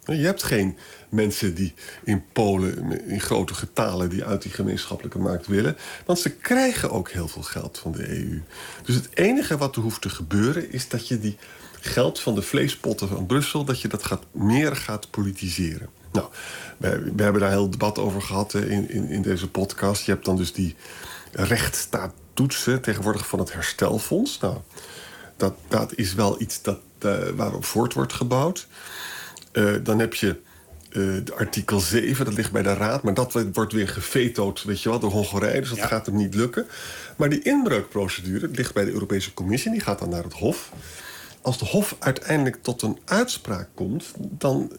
Je hebt geen mensen die in Polen in grote getalen die uit die gemeenschappelijke markt willen. Want ze krijgen ook heel veel geld van de EU. Dus het enige wat er hoeft te gebeuren is dat je die geld van de vleespotten van Brussel, dat je dat meer gaat politiseren. Nou, we hebben daar een heel debat over gehad in deze podcast. Je hebt dan dus die rechtsstaattoetsen tegenwoordig van het herstelfonds. Nou, dat is wel iets waarop voort wordt gebouwd. Dan heb je de artikel 7, dat ligt bij de Raad. Maar dat wordt weer gevetood, weet je wel, door Hongarije. Dus dat gaat hem niet lukken. Maar die inbreukprocedure ligt bij de Europese Commissie. Die gaat dan naar het Hof. Als de Hof uiteindelijk tot een uitspraak komt, dan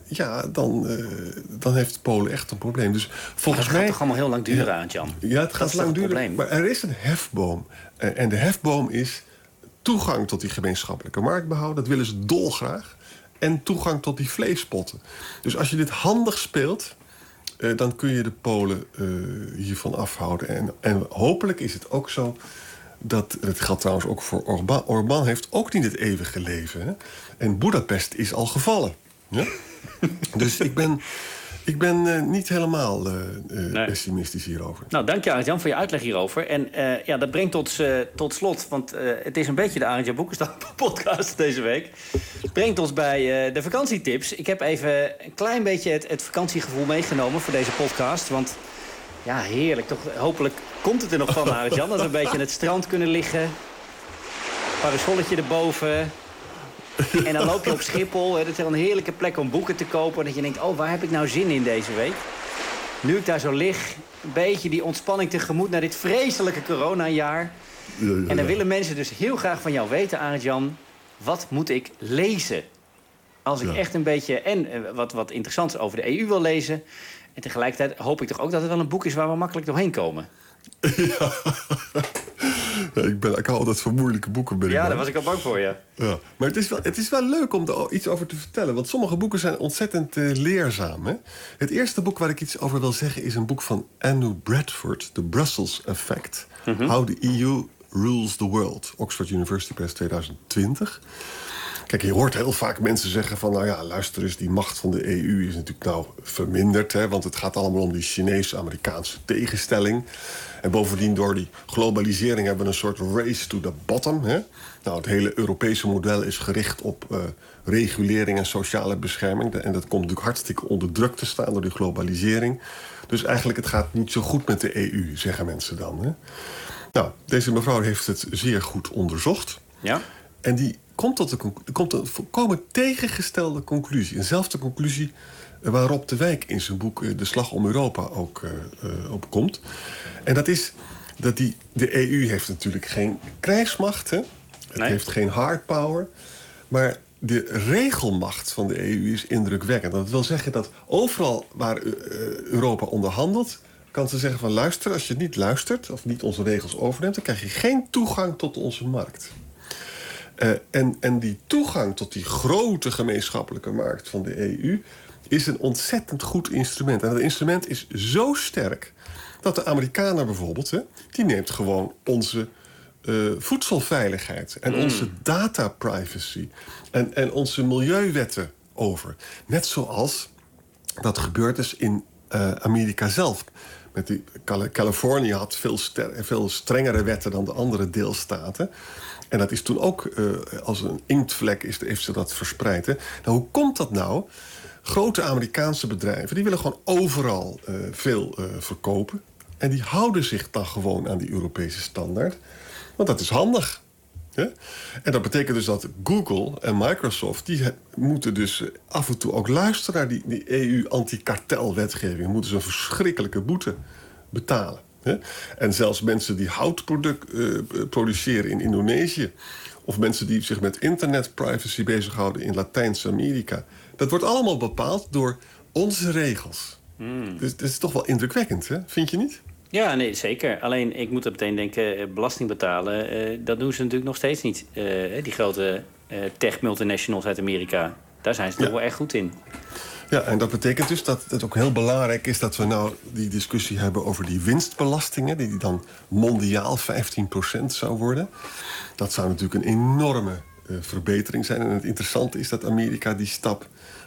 heeft Polen echt een probleem. Dus volgens mij gaat toch allemaal heel lang duren, Arend-Jan? Ja, het gaat lang duren. Maar er is een hefboom. En de hefboom is toegang tot die gemeenschappelijke markt behouden. Dat willen ze dolgraag. En toegang tot die vleespotten. Dus als je dit handig speelt, dan kun je de Polen hiervan afhouden. En hopelijk is het ook zo. Dat geldt trouwens ook voor Orbán. Orbán heeft ook niet het eeuwige leven. Hè? En Boedapest is al gevallen. Ja? Dus ik ben niet helemaal pessimistisch hierover. Nou, dank je Arend-Jan voor je uitleg hierover. En dat brengt tot slot, want het is een beetje de Arend-Jan Boekenstein podcast deze week. Het brengt ons bij de vakantietips. Ik heb even een klein beetje het vakantiegevoel meegenomen voor deze podcast. Want ja, heerlijk. Toch, hopelijk komt het er nog van, Arend-Jan. Dat we een beetje aan het strand kunnen liggen. Parasolletje erboven. En dan loop je op Schiphol. Dat is wel een heerlijke plek om boeken te kopen. En dat je denkt, waar heb ik nou zin in deze week? Nu ik daar zo lig, een beetje die ontspanning tegemoet naar dit vreselijke coronajaar. Ja. En dan willen mensen dus heel graag van jou weten, Arend-Jan, wat moet ik lezen? Als ik echt een beetje wat interessants over de EU wil lezen. En tegelijkertijd hoop ik toch ook dat het wel een boek is waar we makkelijk doorheen komen. Ja, ik hou altijd van moeilijke boeken. Ja, daar was ik al bang voor, ja. Maar het is wel leuk om er iets over te vertellen. Want sommige boeken zijn ontzettend leerzaam. Hè? Het eerste boek waar ik iets over wil zeggen is een boek van Andrew Bradford, The Brussels Effect. How the EU Rules the World. Oxford University Press 2020. Kijk, je hoort heel vaak mensen zeggen van, luister eens, die macht van de EU is natuurlijk verminderd. Hè, want het gaat allemaal om die Chinese-Amerikaanse tegenstelling. En bovendien, door die globalisering hebben we een soort race to the bottom. Hè. Nou, het hele Europese model is gericht op regulering en sociale bescherming. En dat komt natuurlijk hartstikke onder druk te staan door die globalisering. Dus eigenlijk, het gaat niet zo goed met de EU, zeggen mensen dan. Hè. Nou, deze mevrouw heeft het zeer goed onderzocht. Ja. En die komt tot een volkomen tegengestelde conclusie. Eenzelfde conclusie waarop de Wijk in zijn boek De Slag om Europa ook op komt. En dat is dat de EU heeft natuurlijk geen krijgsmacht. Hè? Het heeft geen hard power. Maar de regelmacht van de EU is indrukwekkend. Dat wil zeggen dat overal waar Europa onderhandelt, kan ze zeggen van luister, als je niet luistert of niet onze regels overneemt, dan krijg je geen toegang tot onze markt. En die toegang tot die grote gemeenschappelijke markt van de EU is een ontzettend goed instrument. En dat instrument is zo sterk dat de Amerikaner bijvoorbeeld, die neemt gewoon onze voedselveiligheid en onze data privacy en onze milieuwetten over. Net zoals dat gebeurd is in Amerika zelf. Californië had veel strengere wetten dan de andere deelstaten. En dat is toen ook als een inktvlek heeft ze dat verspreid. Hè. Nou, hoe komt dat nou? Grote Amerikaanse bedrijven die willen gewoon overal veel verkopen. En die houden zich dan gewoon aan die Europese standaard. Want dat is handig. Hè? En dat betekent dus dat Google en Microsoft, die moeten dus af en toe ook luisteren naar die EU-antikartelwetgeving. Moeten ze een verschrikkelijke boete betalen. Hè? En zelfs mensen die hout produceren in Indonesië, of mensen die zich met internetprivacy bezighouden in Latijns-Amerika, dat wordt allemaal bepaald door onze regels. Dus dat is toch wel indrukwekkend, hè? Vind je niet? Ja, nee, zeker. Alleen, ik moet er meteen denken, belasting betalen, dat doen ze natuurlijk nog steeds niet. Die grote tech-multinationals uit Amerika, daar zijn ze toch wel echt goed in. Ja, en dat betekent dus dat het ook heel belangrijk is dat we nou die discussie hebben over die winstbelastingen, die dan mondiaal 15% zou worden. Dat zou natuurlijk een enorme verbetering zijn. En het interessante is dat Amerika die stap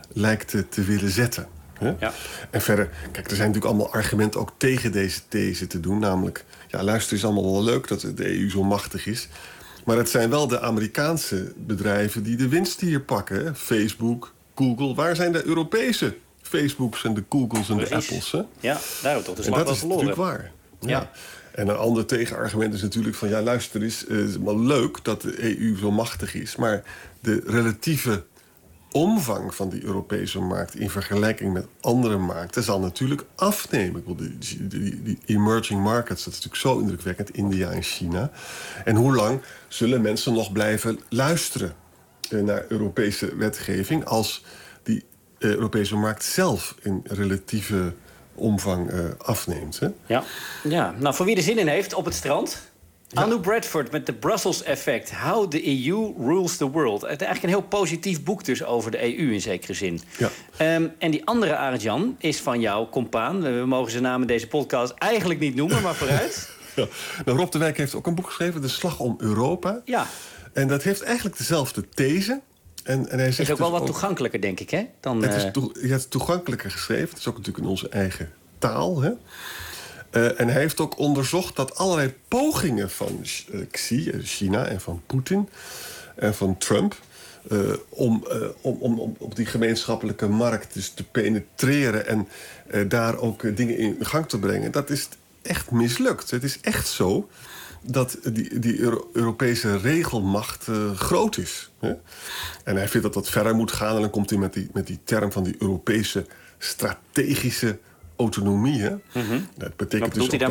lijkt te willen zetten. Hè? Ja. En verder, kijk, er zijn natuurlijk allemaal argumenten ook tegen deze these te doen. Namelijk, ja, luister, het is allemaal wel leuk dat de EU zo machtig is. Maar het zijn wel de Amerikaanse bedrijven die de winst hier pakken. Hè? Facebook, Google. Waar zijn de Europese Facebooks en de Googles en de Apples? Hè? Ja, daar hebben we toch de en slag dat wel is verloren. natuurlijk waar. Ja. Ja. En een ander tegenargument is natuurlijk van... ja, luister eens, het is wel leuk dat de EU zo machtig is... maar de relatieve omvang van die Europese markt... in vergelijking met andere markten zal natuurlijk afnemen. Ik bedoel, die emerging markets, dat is natuurlijk zo indrukwekkend... India en China. En hoe lang zullen mensen nog blijven luisteren... naar Europese wetgeving... als die Europese markt zelf in relatieve omvang afneemt. Hè? Ja, nou voor wie er zin in heeft, op het strand. Ja. Anu Bradford met The Brussels Effect. How the EU Rules the World. Het is eigenlijk een heel positief boek dus over de EU in zekere zin. Ja. En die andere Arend-Jan is van jouw compaan. We mogen zijn naam in deze podcast eigenlijk niet noemen, maar vooruit. Ja. Nou, Rob de Wijk heeft ook een boek geschreven, De Slag om Europa. Ja. En dat heeft eigenlijk dezelfde these. En hij zegt is ook dus wel wat toegankelijker, denk ik, hè? Dan, het is toegankelijker geschreven. Het is ook natuurlijk in onze eigen taal. Hè? En hij heeft ook onderzocht dat allerlei pogingen van Xi, China en van Poetin en van Trump... om op die gemeenschappelijke markt dus te penetreren... en daar ook dingen in gang te brengen, dat is echt mislukt. Het is echt zo dat die Europese regelmacht groot is. Hè? En hij vindt dat dat verder moet gaan... en dan komt hij met die term van die Europese strategische autonomie. Hè? Mm-hmm. Dat betekent dus ook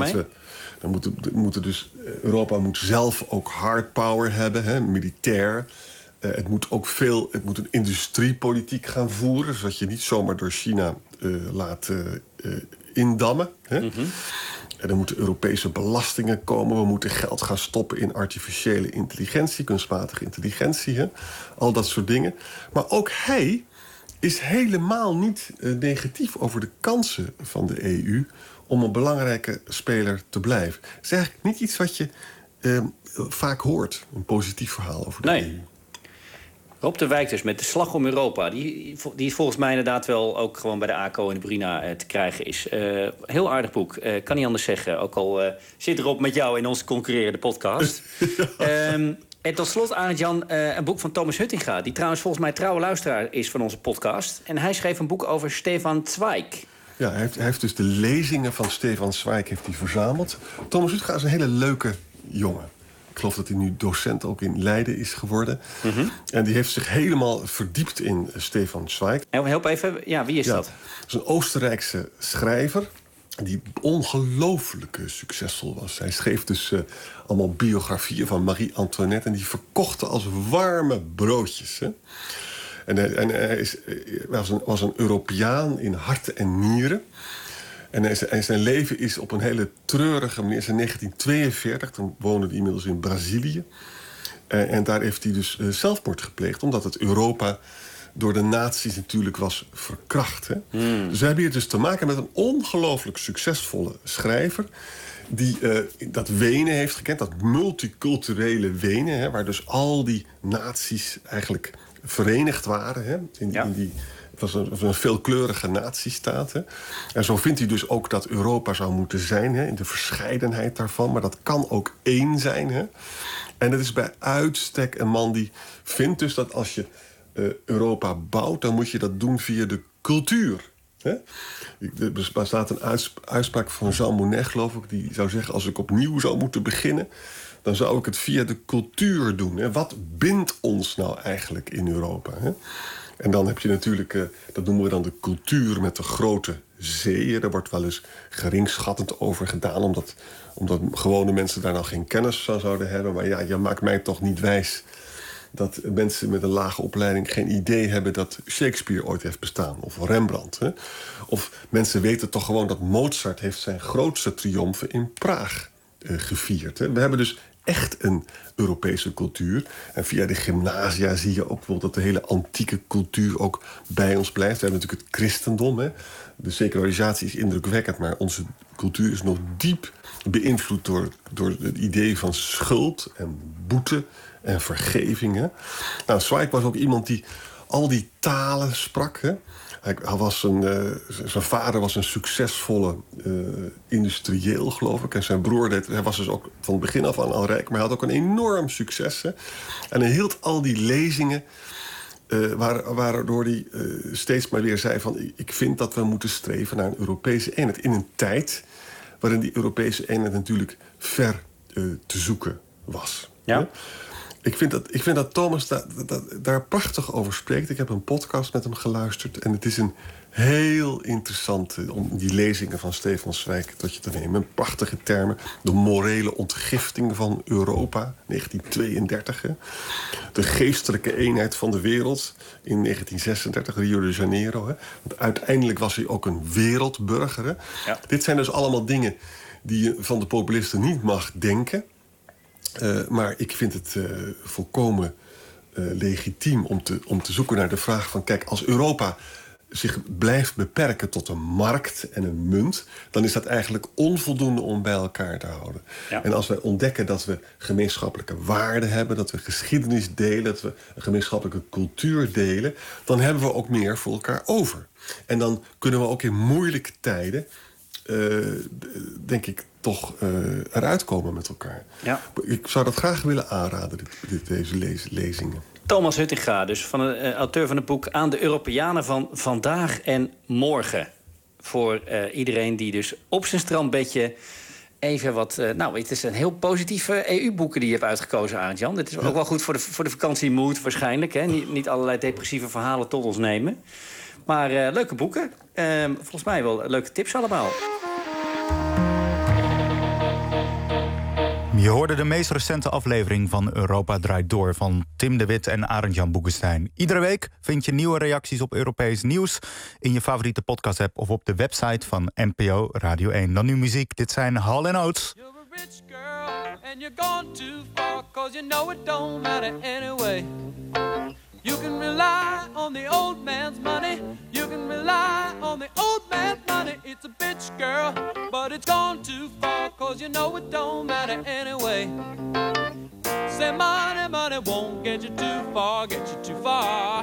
dat Europa moet zelf ook hard power hebben, hè, militair. Het moet een industriepolitiek gaan voeren... zodat je niet zomaar door China laat indammen. Hè? Mm-hmm. En er moeten Europese belastingen komen. We moeten geld gaan stoppen in artificiële intelligentie... kunstmatige intelligentie, hè? Al dat soort dingen. Maar ook hij is helemaal niet negatief over de kansen van de EU... om een belangrijke speler te blijven. Het is eigenlijk niet iets wat je vaak hoort. Een positief verhaal over de EU. Rob de Wijk dus met De Slag om Europa. Die volgens mij inderdaad wel ook gewoon bij de ACO en de Brina te krijgen is. Heel aardig boek, kan niet anders zeggen. Ook al zit Rob met jou in onze concurrerende podcast. En tot slot, Arend-Jan, een boek van Thomas Huttinga... die trouwens volgens mij trouwe luisteraar is van onze podcast. En hij schreef een boek over Stefan Zweig. Ja, hij heeft dus de lezingen van Stefan Zweig heeft hij verzameld. Thomas Huttinga is een hele leuke jongen. Ik geloof dat hij nu docent ook in Leiden is geworden. Mm-hmm. En die heeft zich helemaal verdiept in Stefan Zweig. Help even, wie is dat? Dat is een Oostenrijkse schrijver die ongelooflijk succesvol was. Hij schreef dus allemaal biografieën van Marie-Antoinette... en die verkochten als warme broodjes. Hè? En hij was een Europeaan in hart en nieren. En zijn leven is op een hele treurige manier. In 1942, toen woonde hij inmiddels in Brazilië. En daar heeft hij dus zelfmoord gepleegd... omdat het Europa door de nazi's natuurlijk was verkracht. Hè? Dus we hebben hier dus te maken met een ongelooflijk succesvolle schrijver... die dat Wenen heeft gekend, dat multiculturele Wenen... Hè, waar dus al die naties eigenlijk verenigd waren. Hè, het was een veelkleurige nazistaat. Hè. En zo vindt hij dus ook dat Europa zou moeten zijn... Hè, in de verscheidenheid daarvan, maar dat kan ook één zijn. Hè. En dat is bij uitstek een man die vindt dus dat als je Europa bouwt... dan moet je dat doen via de cultuur. Hè? Er bestaat een uitspraak van Jean Monnet, geloof ik... die zou zeggen, als ik opnieuw zou moeten beginnen... dan zou ik het via de cultuur doen. Hè? Wat bindt ons nou eigenlijk in Europa? Hè? En dan heb je natuurlijk, dat noemen we dan de cultuur met de grote zeeën. Daar wordt wel eens geringschattend over gedaan... omdat gewone mensen daar nou geen kennis van zouden hebben. Maar ja, je maakt mij toch niet wijs... dat mensen met een lage opleiding geen idee hebben... dat Shakespeare ooit heeft bestaan, of Rembrandt. Hè? Of mensen weten toch gewoon dat Mozart... heeft zijn grootste triomfen in Praag gevierd. Hè? We hebben dus echt een Europese cultuur. En via de gymnasia zie je ook bijvoorbeeld... dat de hele antieke cultuur ook bij ons blijft. We hebben natuurlijk het christendom. Hè? De secularisatie is indrukwekkend... maar onze cultuur is nog diep beïnvloed door het idee van schuld en boete... en vergeving. Hè? Nou, Zweig was ook iemand die al die talen sprak. Hè. Zijn vader was een succesvolle industrieel, geloof ik. En zijn broer hij was dus ook van het begin af aan al rijk, maar hij had ook een enorm succes. Hè. En hij hield al die lezingen, waardoor hij steeds maar weer zei van, ik vind dat we moeten streven naar een Europese eenheid. In een tijd waarin die Europese eenheid natuurlijk ver te zoeken was. Ja. Hè. Ik vind dat Thomas daar prachtig over spreekt. Ik heb een podcast met hem geluisterd. En het is een heel interessant om die lezingen van Stefan Zweig tot je te nemen. Prachtige termen. De morele ontgifting van Europa, 1932. Hè. De geestelijke eenheid van de wereld in 1936, Rio de Janeiro. Hè. Want uiteindelijk was hij ook een wereldburger. Hè. Ja. Dit zijn dus allemaal dingen die je van de populisten niet mag denken. Maar ik vind het volkomen legitiem om te zoeken naar de vraag van, kijk, als Europa zich blijft beperken tot een markt en een munt, dan is dat eigenlijk onvoldoende om bij elkaar te houden. Ja. En als wij ontdekken dat we gemeenschappelijke waarden hebben, dat we geschiedenis delen, dat we een gemeenschappelijke cultuur delen, dan hebben we ook meer voor elkaar over. En dan kunnen we ook in moeilijke tijden, denk ik, toch eruit komen met elkaar. Ja. Ik zou dat graag willen aanraden, deze lezingen. Thomas Huttinga, dus auteur van het boek Aan de Europeanen van vandaag en morgen. Voor iedereen die dus op zijn strandbedje even wat... het is een heel positieve EU-boeken die je hebt uitgekozen, Arend-Jan. Dit is ook wel goed voor de vakantiemood waarschijnlijk. Hè? Niet allerlei depressieve verhalen tot ons nemen. Maar leuke boeken. Volgens mij wel leuke tips allemaal. Je hoorde de meest recente aflevering van Europa Draait Door van Tim de Wit en Arend-Jan Boekenstein. Iedere week vind je nieuwe reacties op Europees nieuws in je favoriete podcast-app of op de website van NPO Radio 1. Dan nu muziek. Dit zijn Hall & Oates. You're a rich girl and you're gone too far, 'cause you know it don't matter anyway. You can rely on the old man's money. You can rely on the old man's money. It's a bitch, girl, but it's gone too far, 'cause you know it don't matter anyway. Say money, money won't get you too far, get you too far.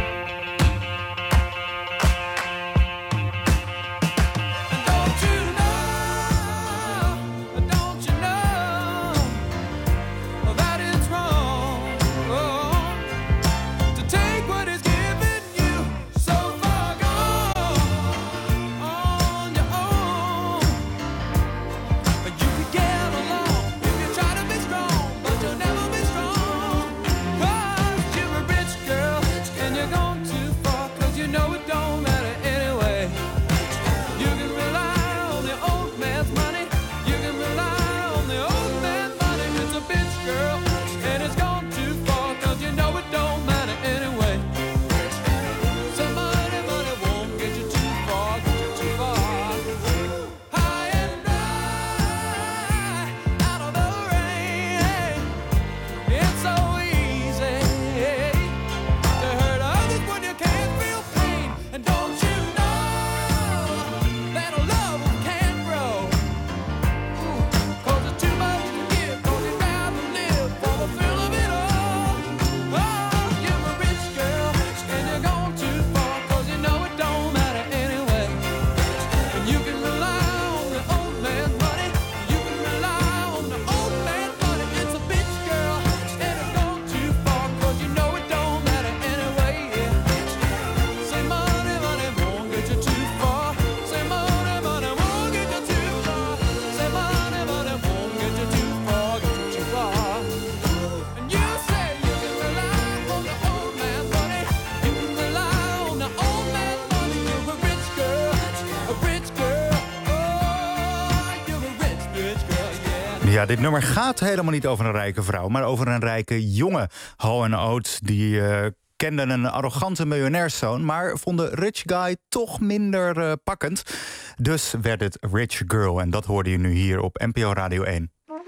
Ja, dit nummer gaat helemaal niet over een rijke vrouw, maar over een rijke jongen. Hall & Oates, die kenden een arrogante miljonairszoon, maar vonden Rich Guy toch minder pakkend. Dus werd het Rich Girl en dat hoorde je nu hier op NPO Radio 1.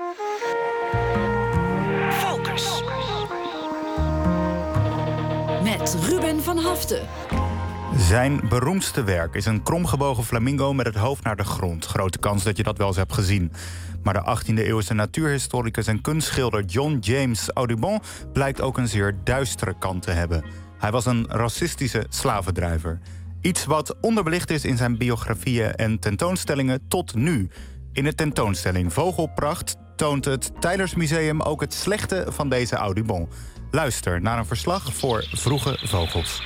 Focus. Met Ruben van Haften. Zijn beroemdste werk is een kromgebogen flamingo met het hoofd naar de grond. Grote kans dat je dat wel eens hebt gezien. Maar de 18e-eeuwse natuurhistoricus en kunstschilder John James Audubon blijkt ook een zeer duistere kant te hebben. Hij was een racistische slavendrijver. Iets wat onderbelicht is in zijn biografieën en tentoonstellingen tot nu. In de tentoonstelling Vogelpracht toont het Tylers Museum ook het slechte van deze Audubon. Luister naar een verslag voor Vroege Vogels.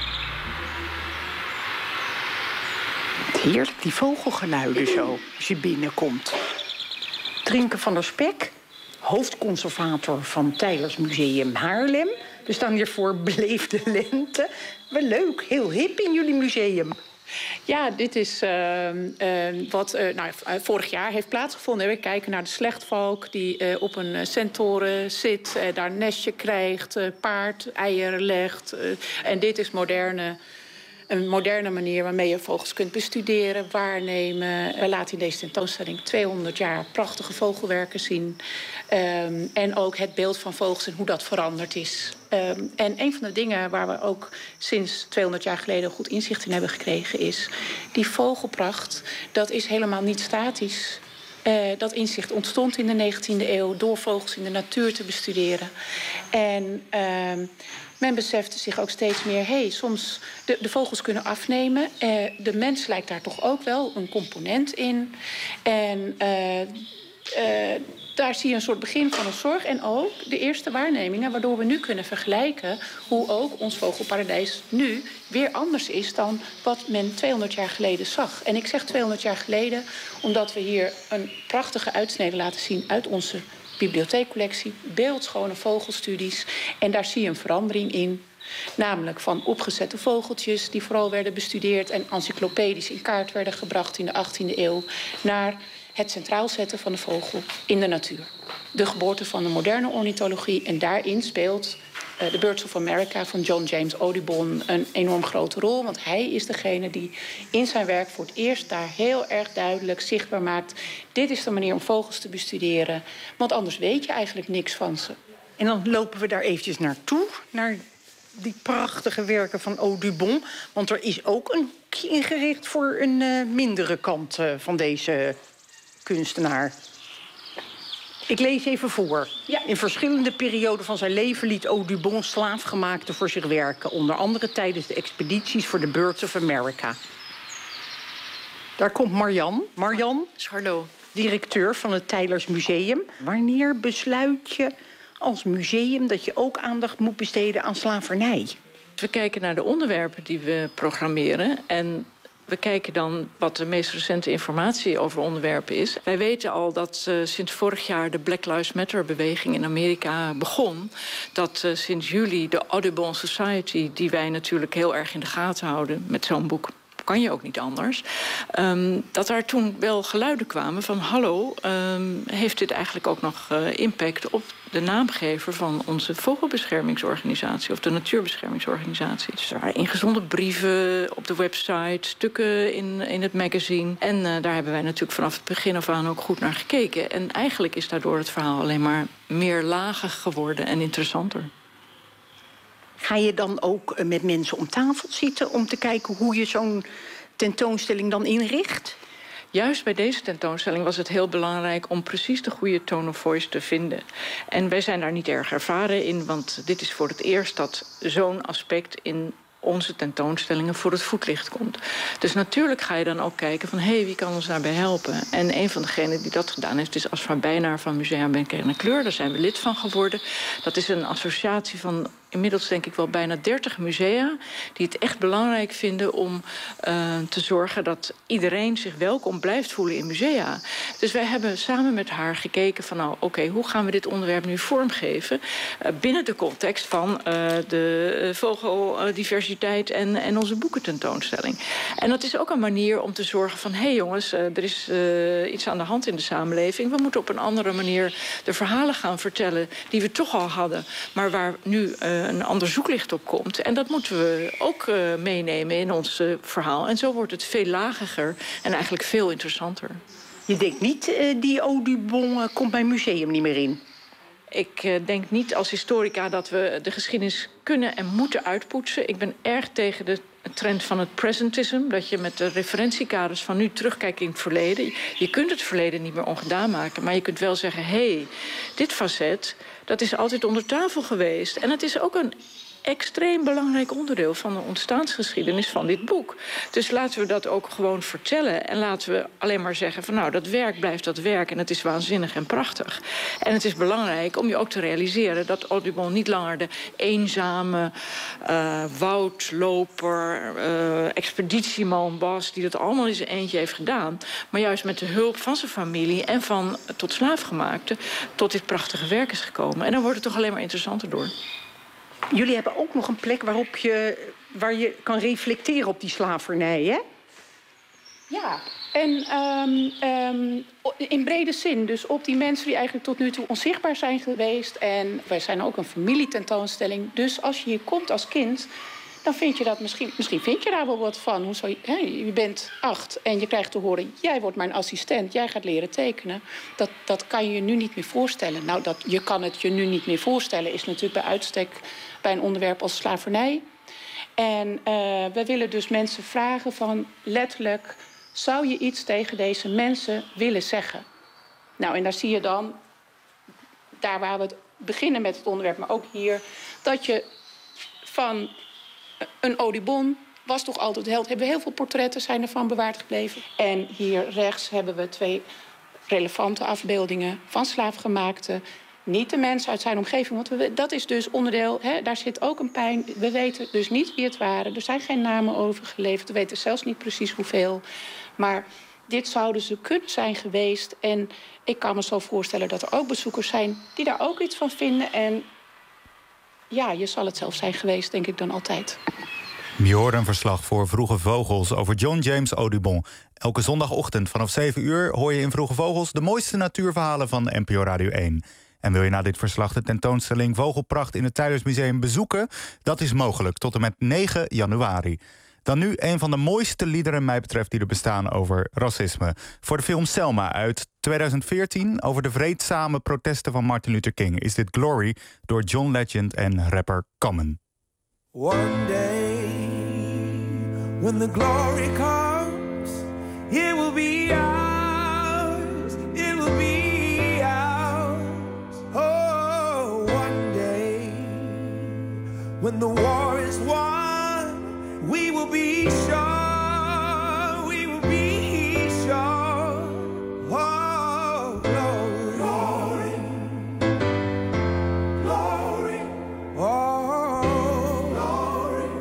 Heerlijk, die vogelgeluiden zo, als je binnenkomt. Trinke van der Spek, hoofdconservator van Tylers Museum Haarlem. We staan hier voor Beleefde Lente. Wel leuk, heel hip in jullie museum. Ja, dit is wat vorig jaar heeft plaatsgevonden. We kijken naar de slechtvalk die op een centoren zit, daar een nestje krijgt, paard, eieren legt. En dit is een moderne manier waarmee je vogels kunt bestuderen, waarnemen. We laten in deze tentoonstelling 200 jaar prachtige vogelwerken zien. En ook het beeld van vogels en hoe dat veranderd is. En een van de dingen waar we ook sinds 200 jaar geleden goed inzicht in hebben gekregen is die vogelpracht, dat is helemaal niet statisch. Dat inzicht ontstond in de 19e eeuw door vogels in de natuur te bestuderen. En men besefte zich ook steeds meer, soms de vogels kunnen afnemen. De mens lijkt daar toch ook wel een component in. En daar zie je een soort begin van een zorg. En ook de eerste waarnemingen, waardoor we nu kunnen vergelijken hoe ook ons vogelparadijs nu weer anders is dan wat men 200 jaar geleden zag. En ik zeg 200 jaar geleden omdat we hier een prachtige uitsnede laten zien uit onze bibliotheekcollectie, beeldschone vogelstudies. En daar zie je een verandering in. Namelijk van opgezette vogeltjes die vooral werden bestudeerd en encyclopedisch in kaart werden gebracht in de 18e eeuw, naar het centraal zetten van de vogel in de natuur. De geboorte van de moderne ornithologie. En daarin speelt The Birds of America van John James Audubon een enorm grote rol. Want hij is degene die in zijn werk voor het eerst daar heel erg duidelijk zichtbaar maakt: dit is de manier om vogels te bestuderen. Want anders weet je eigenlijk niks van ze. En dan lopen we daar eventjes naartoe, naar die prachtige werken van Audubon. Want er is ook een ingericht voor een mindere kant van deze kunstenaar. Ik lees even voor. Ja. In verschillende perioden van zijn leven liet Audubon slaafgemaakten voor zich werken. Onder andere tijdens de expedities voor de Birds of America. Daar komt Marjan. Marjan, Charlot, directeur van het Tylers Museum. Wanneer besluit je als museum dat je ook aandacht moet besteden aan slavernij? we kijken naar de onderwerpen die we programmeren en we kijken dan wat de meest recente informatie over onderwerpen is. Wij weten al dat sinds vorig jaar de Black Lives Matter-beweging in Amerika begon. Dat sinds juli de Audubon Society, die wij natuurlijk heel erg in de gaten houden met zo'n boek, kan je ook niet anders. Dat daar toen wel geluiden kwamen van hallo, heeft dit eigenlijk ook nog impact op de naamgever van onze vogelbeschermingsorganisatie of de natuurbeschermingsorganisatie. Dus er waren ingezonden brieven op de website, stukken in het magazine. En daar hebben wij natuurlijk vanaf het begin af aan ook goed naar gekeken. En eigenlijk is daardoor het verhaal alleen maar meer lager geworden en interessanter. Ga je dan ook met mensen om tafel zitten om te kijken hoe je zo'n tentoonstelling dan inricht? Juist bij deze tentoonstelling was het heel belangrijk om precies de goede tone of voice te vinden. En wij zijn daar niet erg ervaren in, want dit is voor het eerst dat zo'n aspect in onze tentoonstellingen voor het voetlicht komt. Dus natuurlijk ga je dan ook kijken van wie kan ons daarbij helpen? En een van degenen die dat gedaan heeft is Asfar Bijnaar van Musea Benker en Kleur. Daar zijn we lid van geworden. Dat is een associatie van inmiddels denk ik wel bijna 30 musea die het echt belangrijk vinden om te zorgen dat iedereen zich welkom blijft voelen in musea. Dus wij hebben samen met haar gekeken van hoe gaan we dit onderwerp nu vormgeven binnen de context van de vogeldiversiteit en onze boekententoonstelling. En dat is ook een manier om te zorgen van jongens, er is iets aan de hand in de samenleving. We moeten op een andere manier de verhalen gaan vertellen die we toch al hadden, maar waar nu een ander zoeklicht op komt. En dat moeten we ook meenemen in ons verhaal. En zo wordt het veel lagiger en eigenlijk veel interessanter. Je denkt niet, die Audubon komt mijn museum niet meer in? Ik denk niet als historica dat we de geschiedenis kunnen en moeten uitpoetsen. Ik ben erg tegen de trend van het presentism, dat je met de referentiekaders van nu terugkijkt in het verleden. Je kunt het verleden niet meer ongedaan maken, maar je kunt wel zeggen, dit facet, dat is altijd onder tafel geweest. En het is ook een extreem belangrijk onderdeel van de ontstaansgeschiedenis van dit boek. Dus laten we dat ook gewoon vertellen. En laten we alleen maar zeggen van nou, dat werk blijft dat werk en het is waanzinnig en prachtig. En het is belangrijk om je ook te realiseren dat Audubon niet langer de eenzame woudloper, expeditieman was die dat allemaal in zijn eentje heeft gedaan, maar juist met de hulp van zijn familie en van tot slaafgemaakte tot dit prachtige werk is gekomen. En dan wordt het toch alleen maar interessanter door. Jullie hebben ook nog een plek waar je kan reflecteren op die slavernij, hè? Ja, en in brede zin. Dus op die mensen die eigenlijk tot nu toe onzichtbaar zijn geweest. En wij zijn ook een familietentoonstelling. Dus als je hier komt als kind, dan vind je dat misschien vind je daar wel wat van. Hoezo, je bent 8 en je krijgt te horen, jij wordt mijn assistent, jij gaat leren tekenen. Dat kan je je nu niet meer voorstellen. Nou, je kan het je nu niet meer voorstellen is natuurlijk bij uitstek bij een onderwerp als slavernij. En we willen dus mensen vragen van letterlijk, zou je iets tegen deze mensen willen zeggen? Nou, en daar zie je dan, daar waar we het beginnen met het onderwerp, maar ook hier, dat je van een Audubon was toch altijd held. Hebben we heel veel portretten zijn ervan bewaard gebleven. En hier rechts hebben we 2 relevante afbeeldingen van slaafgemaakten. Niet de mensen uit zijn omgeving, want dat is dus onderdeel, daar zit ook een pijn. We weten dus niet wie het waren. Er zijn geen namen overgeleverd. We weten zelfs niet precies hoeveel. Maar dit zouden ze kunnen zijn geweest. En ik kan me zo voorstellen dat er ook bezoekers zijn die daar ook iets van vinden. En ja, je zal het zelf zijn geweest, denk ik dan altijd. Je hoort een verslag voor Vroege Vogels over John James Audubon. Elke zondagochtend vanaf 7 uur hoor je in Vroege Vogels de mooiste natuurverhalen van NPO Radio 1. En wil je na dit verslag de tentoonstelling Vogelpracht in het Tuindersmuseum bezoeken? Dat is mogelijk tot en met 9 januari. Dan nu een van de mooiste liederen, mij betreft, die er bestaan over racisme. Voor de film Selma uit 2014 over de vreedzame protesten van Martin Luther King is dit Glory door John Legend en rapper Common. One day, when the glory comes, it will be ours, it will be ours. Oh, one day, when the war is won, we will be sure, we will be sure. Oh, glory, glory, glory. Oh, glory,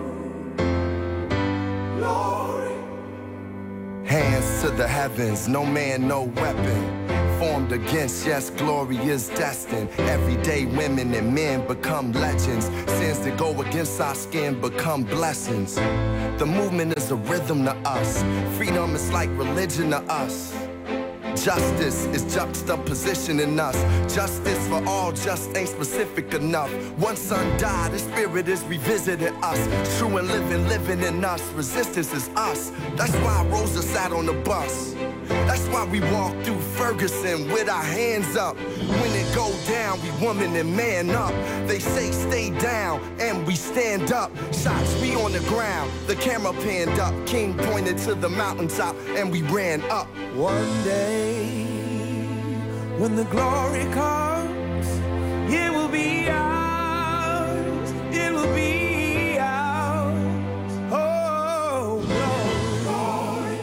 glory. Hands to the heavens, no man, no weapon formed against, yes, glory is destined. Everyday women and men become legends. Sins that go against our skin become blessings. The movement is a rhythm to us. Freedom is like religion to us. Justice is juxtaposition in us. Justice for all just ain't specific enough. One son died, the spirit is revisiting us. True and living in us. Resistance is us. That's why Rosa sat on the bus. That's why we walk through Ferguson with our hands up. When it go down, we woman and man up. They say stay down, and we stand up. Shots, we on the ground. The camera panned up. King pointed to the mountaintop, and we ran up. One day, when the glory comes, it will be ours, it will be ours. Oh, glory,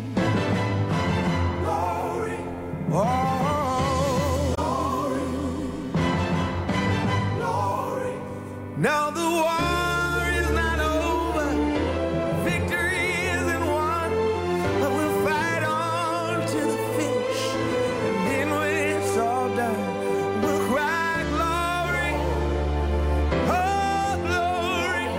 glory, oh, glory, glory. Now the war is not over, victory isn't won, but we'll fight on to the finish. And then when it's all done, we'll cry glory, oh glory,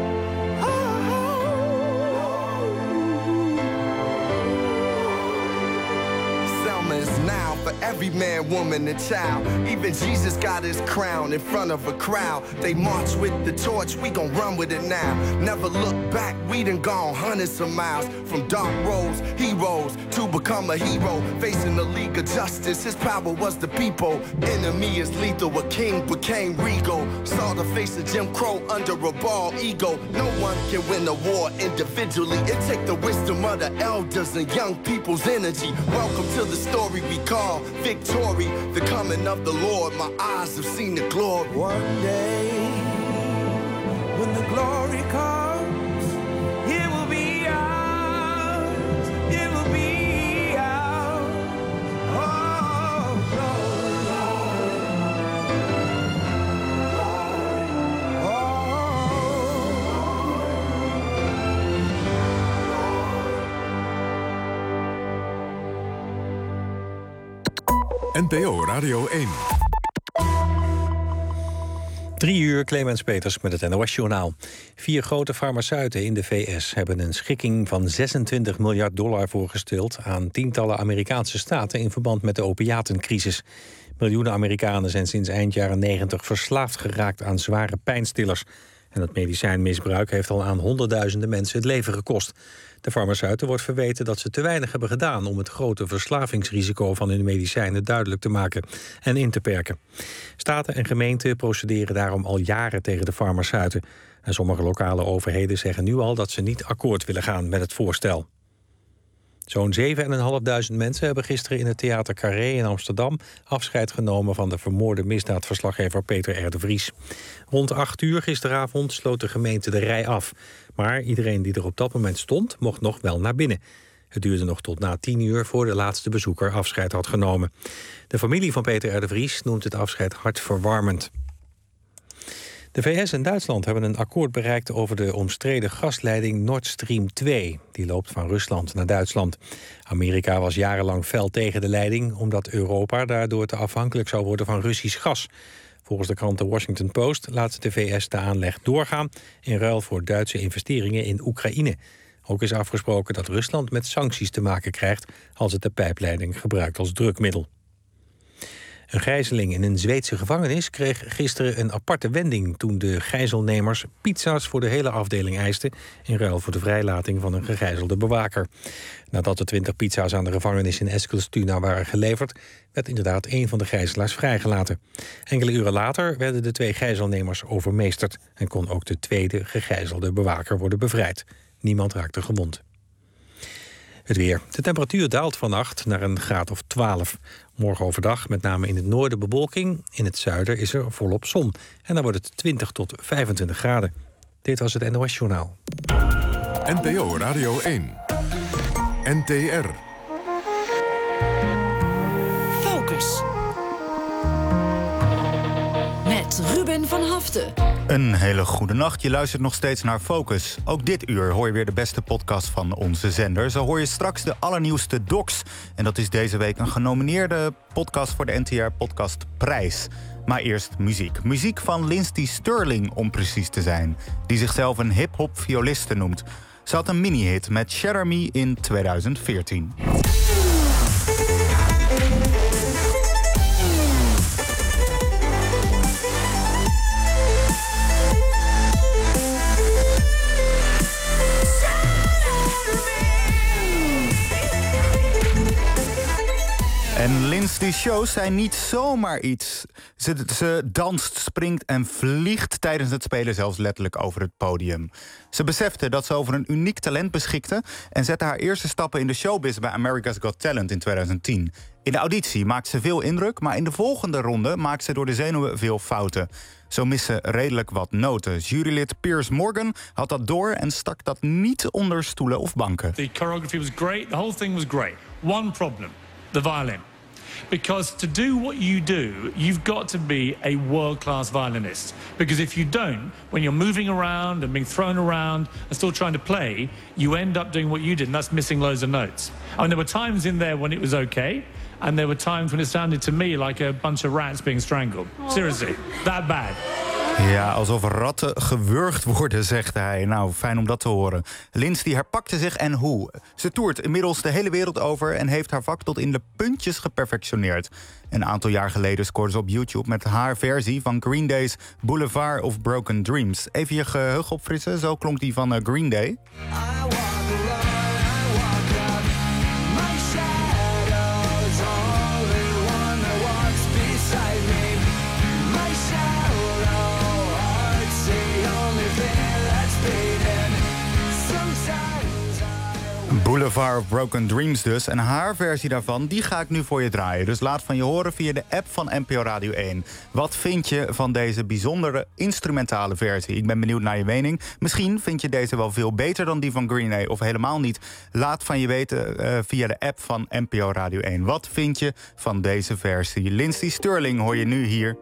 Selma is now for every man, woman, and child. Even Jesus got his crown in front of a crowd. They march with the torch, we gon' run with it now. Never look back, we done gone hundreds of miles. From dark roads, heroes, to become a hero. Facing the League of Justice, his power was the people. Enemy is lethal, a king became regal. Saw the face of Jim Crow under a bald ego. No one can win a war individually. It take the wisdom of the elders and young people's energy. Welcome to the story we call victory. The coming of the Lord, my eyes have seen the glory. One day, glory comes, it will be ours, it will be ours. Oh, glory, NPO Radio 1. 3 uur, Clemens Peters met het NOS-journaal. 4 grote farmaceuten in de VS hebben een schikking van $26 miljard voorgesteld aan tientallen Amerikaanse staten in verband met de opiatencrisis. Miljoenen Amerikanen zijn sinds eind jaren 90 verslaafd geraakt aan zware pijnstillers. En het medicijnmisbruik heeft al aan honderdduizenden mensen het leven gekost. De farmaceuten wordt verweten dat ze te weinig hebben gedaan om het grote verslavingsrisico van hun medicijnen duidelijk te maken en in te perken. Staten en gemeenten procederen daarom al jaren tegen de farmaceuten. En sommige lokale overheden zeggen nu al dat ze niet akkoord willen gaan met het voorstel. Zo'n 7.500 mensen hebben gisteren in het Theater Carré in Amsterdam afscheid genomen van de vermoorde misdaadverslaggever Peter R. de Vries. Rond 8 uur gisteravond sloot de gemeente de rij af. Maar iedereen die er op dat moment stond, mocht nog wel naar binnen. Het duurde nog tot na 10 uur voor de laatste bezoeker afscheid had genomen. De familie van Peter R. de Vries noemt het afscheid hartverwarmend. De VS en Duitsland hebben een akkoord bereikt over de omstreden gasleiding Nord Stream 2. Die loopt van Rusland naar Duitsland. Amerika was jarenlang fel tegen de leiding, omdat Europa daardoor te afhankelijk zou worden van Russisch gas. Volgens de krant The Washington Post laat de VS de aanleg doorgaan in ruil voor Duitse investeringen in Oekraïne. Ook is afgesproken dat Rusland met sancties te maken krijgt als het de pijpleiding gebruikt als drukmiddel. Een gijzeling in een Zweedse gevangenis kreeg gisteren een aparte wending toen de gijzelnemers pizza's voor de hele afdeling eisten in ruil voor de vrijlating van een gegijzelde bewaker. Nadat de 20 pizza's aan de gevangenis in Eskilstuna waren geleverd, werd inderdaad een van de gijzelaars vrijgelaten. Enkele uren later werden de 2 gijzelnemers overmeesterd en kon ook de tweede gegijzelde bewaker worden bevrijd. Niemand raakte gewond. Het weer. De temperatuur daalt vannacht naar een graad of 12. Morgen overdag met name in het noorden bewolking. In het zuiden is er volop zon. En dan wordt het 20 tot 25 graden. Dit was het NOS Journaal. NPO Radio 1. NTR. Focus. Met Ruben van Haften. Een hele goede nacht. Je luistert nog steeds naar Focus. Ook dit uur hoor je weer de beste podcast van onze zender. Zo hoor je straks de allernieuwste Docs. En dat is deze week een genomineerde podcast voor de NTR Podcastprijs. Maar eerst muziek. Muziek van Lindsey Stirling, om precies te zijn. Die zichzelf een hip-hop violiste noemt. Ze had een mini-hit met Shatter Me in 2014. En Lindsey's shows zijn niet zomaar iets. Ze danst, springt en vliegt tijdens het spelen zelfs letterlijk over het podium. Ze besefte dat ze over een uniek talent beschikte en zette haar eerste stappen in de showbiz bij America's Got Talent in 2010. In de auditie maakte ze veel indruk, maar in de volgende ronde maakte ze door de zenuwen veel fouten. Zo miste ze redelijk wat noten. Jurylid Piers Morgan had dat door en stak dat niet onder stoelen of banken. The choreography was great, the whole thing was great. One problem, the violin. Because to do what you do, you've got to be a world-class violinist. Because if you don't, when you're moving around and being thrown around and still trying to play, you end up doing what you did, and that's missing loads of notes. I mean, there were times in there when it was okay, and there were times when it sounded to me like a bunch of rats being strangled. Seriously, that bad. Ja, alsof ratten gewurgd worden, zegt hij. Nou, fijn om dat te horen. Lindsey herpakte zich en hoe. Ze toert inmiddels de hele wereld over en heeft haar vak tot in de puntjes geperfectioneerd. Een aantal jaar geleden scoorde ze op YouTube met haar versie van Green Day's Boulevard of Broken Dreams. Even je geheugen opfrissen, zo klonk die van Green Day. Boulevard of Broken Dreams dus. En haar versie daarvan, die ga ik nu voor je draaien. Dus laat van je horen via de app van NPO Radio 1. Wat vind je van deze bijzondere instrumentale versie? Ik ben benieuwd naar je mening. Misschien vind je deze wel veel beter dan die van Green Day of helemaal niet. Laat van je weten via de app van NPO Radio 1. Wat vind je van deze versie? Lindsey Stirling hoor je nu hier.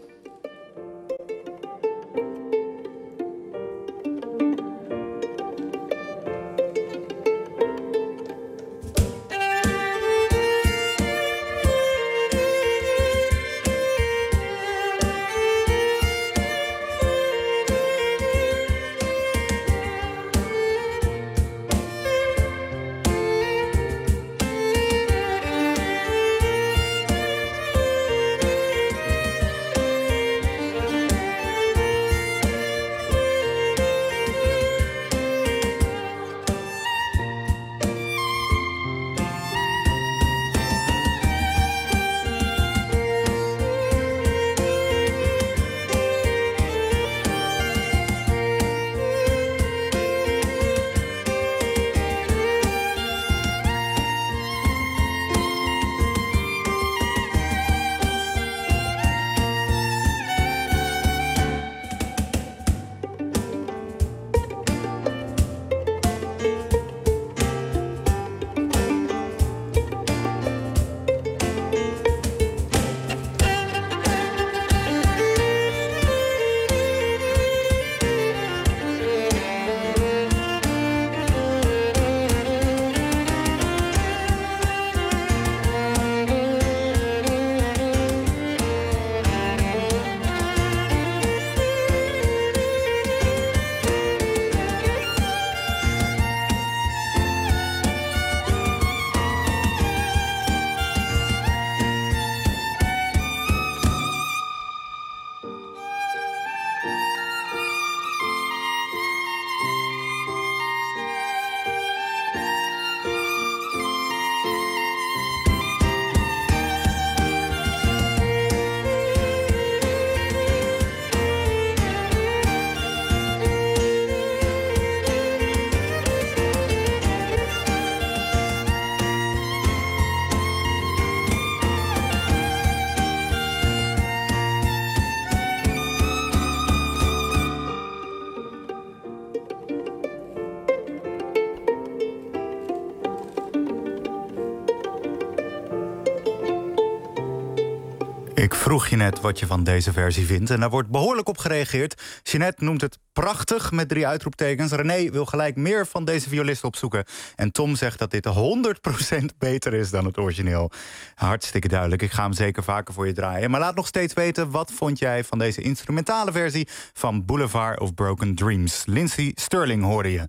Ik vroeg je net wat je van deze versie vindt en daar wordt behoorlijk op gereageerd. Jeanette noemt het prachtig met 3 uitroeptekens. René wil gelijk meer van deze violist opzoeken. En Tom zegt dat dit 100% beter is dan het origineel. Hartstikke duidelijk, ik ga hem zeker vaker voor je draaien. Maar laat nog steeds weten, wat vond jij van deze instrumentale versie van Boulevard of Broken Dreams? Lindsey Stirling hoorde je.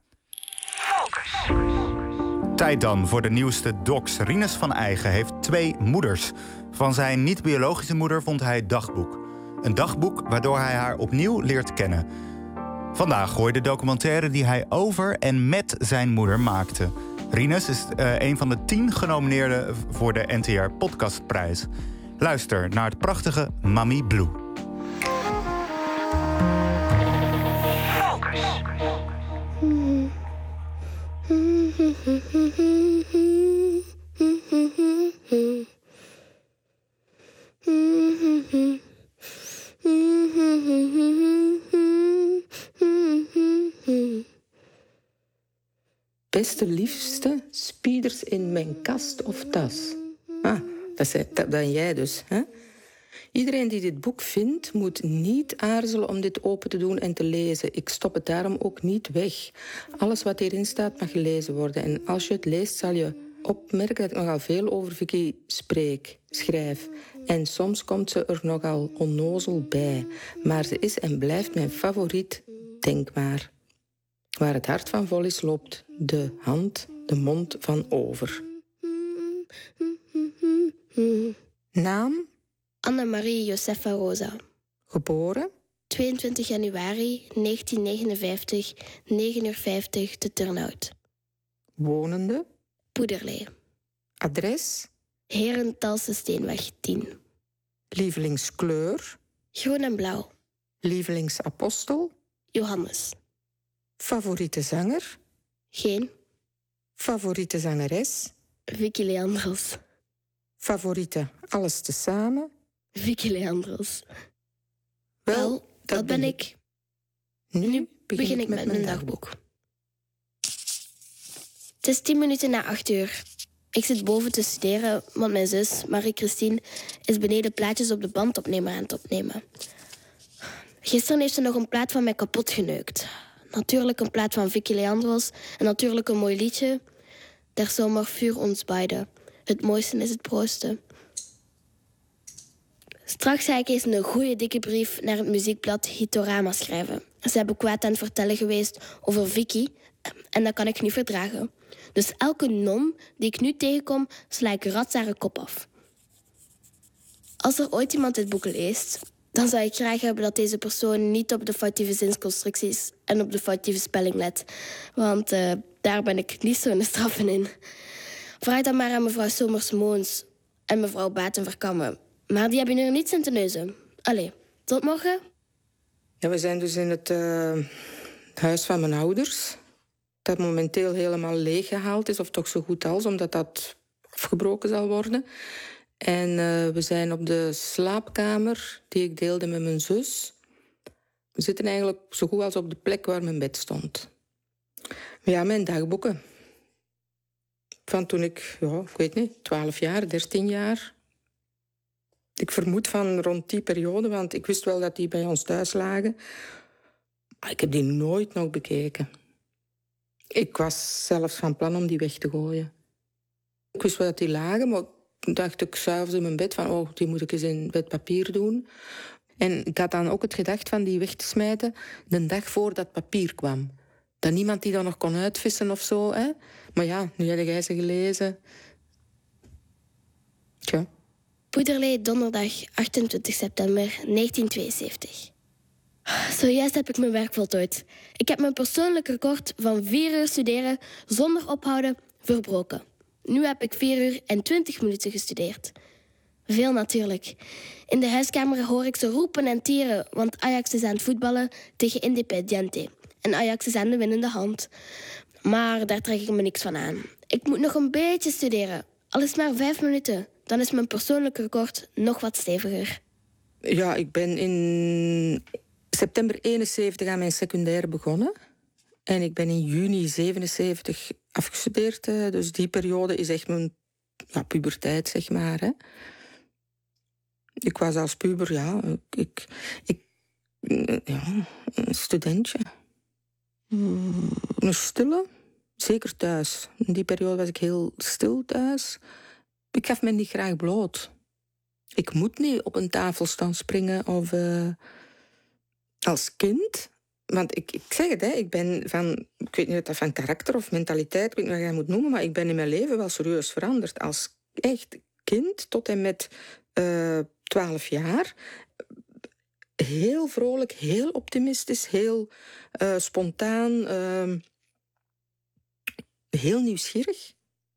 Focus. Tijd dan voor de nieuwste docs. Rinus van Eigen heeft 2 moeders. Van zijn niet-biologische moeder vond hij dagboek. Een dagboek waardoor hij haar opnieuw leert kennen. Vandaag hoor je de documentaire die hij over en met zijn moeder maakte. Rinus is een van de 10 genomineerden voor de NTR Podcastprijs. Luister naar het prachtige Mami Blue. Focus. Beste liefste, spieders in mijn kast of tas. Ah, dat ben jij dus, hè? Iedereen die dit boek vindt, moet niet aarzelen om dit open te doen en te lezen. Ik stop het daarom ook niet weg. Alles wat hierin staat mag gelezen worden. En als je het leest, zal je opmerken dat ik nogal veel over Vicky schrijf. En soms komt ze er nogal onnozel bij. Maar ze is en blijft mijn favoriet denkbaar. Waar het hart van vol is, loopt de hand de mond van over. Naam? Annemarie Josefa Rosa. Geboren? 22 januari 1959, 9:50 te Turnhout. Wonende? Poederlee. Adres? Herentalse Steenweg 10. Lievelingskleur? Groen en blauw. Lievelingsapostel? Johannes. Favoriete zanger? Geen. Favoriete zangeres? Vicky Leandros. Favoriete alles tezamen? Vicky Leandros. Wel, dat ben ik. Nu begin ik met mijn dagboek. Het is 10 minuten na 8 uur. Ik zit boven te studeren, want mijn zus, Marie-Christine, is beneden plaatjes op de bandopnemer aan het opnemen. Gisteren heeft ze nog een plaat van mij kapot geneukt. Natuurlijk een plaat van Vicky Leandros en natuurlijk een mooi liedje. Der zomer vuur ons beiden. Het mooiste is het proosten. Straks ga ik eens een goede dikke brief naar het muziekblad Hitorama schrijven. Ze hebben kwaad aan het vertellen geweest over Vicky en dat kan ik niet verdragen. Dus elke non die ik nu tegenkom, sla ik rats haar kop af. Als er ooit iemand dit boek leest, dan zou ik graag hebben dat deze persoon niet op de foutieve zinsconstructies en op de foutieve spelling let. Want daar ben ik niet zo'n straffen in. Vraag dan maar aan mevrouw Somers-Moons en mevrouw Baten-Verkammen. Maar die hebben er niets in te neuzen. Allee, tot morgen. Ja, we zijn dus in het huis van mijn ouders. Dat momenteel helemaal leeggehaald is, of toch zo goed als, omdat dat afgebroken zal worden. En we zijn op de slaapkamer die ik deelde met mijn zus. We zitten eigenlijk zo goed als op de plek waar mijn bed stond. Ja, mijn dagboeken. Van toen ik weet niet, 12 jaar, 13 jaar. Ik vermoed van rond die periode, want ik wist wel dat die bij ons thuis lagen. Maar ik heb die nooit nog bekeken. Ik was zelfs van plan om die weg te gooien. Ik wist wel dat die lagen, maar ik dacht ik s'avonds in mijn bed van die moet ik eens in wit papier doen. En ik had dan ook het gedacht van die weg te smijten de dag voor dat papier kwam. Dat niemand die dan nog kon uitvissen of zo. Hè? Maar ja, nu heb jij ze gelezen. Tja. Poederlee, donderdag 28 september 1972. Zojuist heb ik mijn werk voltooid. Ik heb mijn persoonlijk record van 4 uur studeren zonder ophouden verbroken. Nu heb ik 4 uur en 20 minuten gestudeerd. Veel natuurlijk. In de huiskamer hoor ik ze roepen en tieren, want Ajax is aan het voetballen tegen Independiente. En Ajax is aan de winnende hand. Maar daar trek ik me niks van aan. Ik moet nog een beetje studeren. Al is maar 5 minuten. Dan is mijn persoonlijk record nog wat steviger. Ja, ik ben in september 71 aan mijn secundair begonnen. En ik ben in juni 77 afgestudeerd. Dus die periode is echt mijn puberteit, zeg maar. Hè. Ik was als puber, een studentje. Een stille, zeker thuis. In die periode was ik heel stil thuis. Ik gaf me niet graag bloot. Ik moet niet op een tafel staan springen of als kind. Want ik zeg het, ik ben van, ik weet niet of dat van karakter of mentaliteit, ik weet niet wat je moet noemen, maar ik ben in mijn leven wel serieus veranderd. Als echt kind tot en met 12 jaar. Heel vrolijk, heel optimistisch, heel spontaan, heel nieuwsgierig.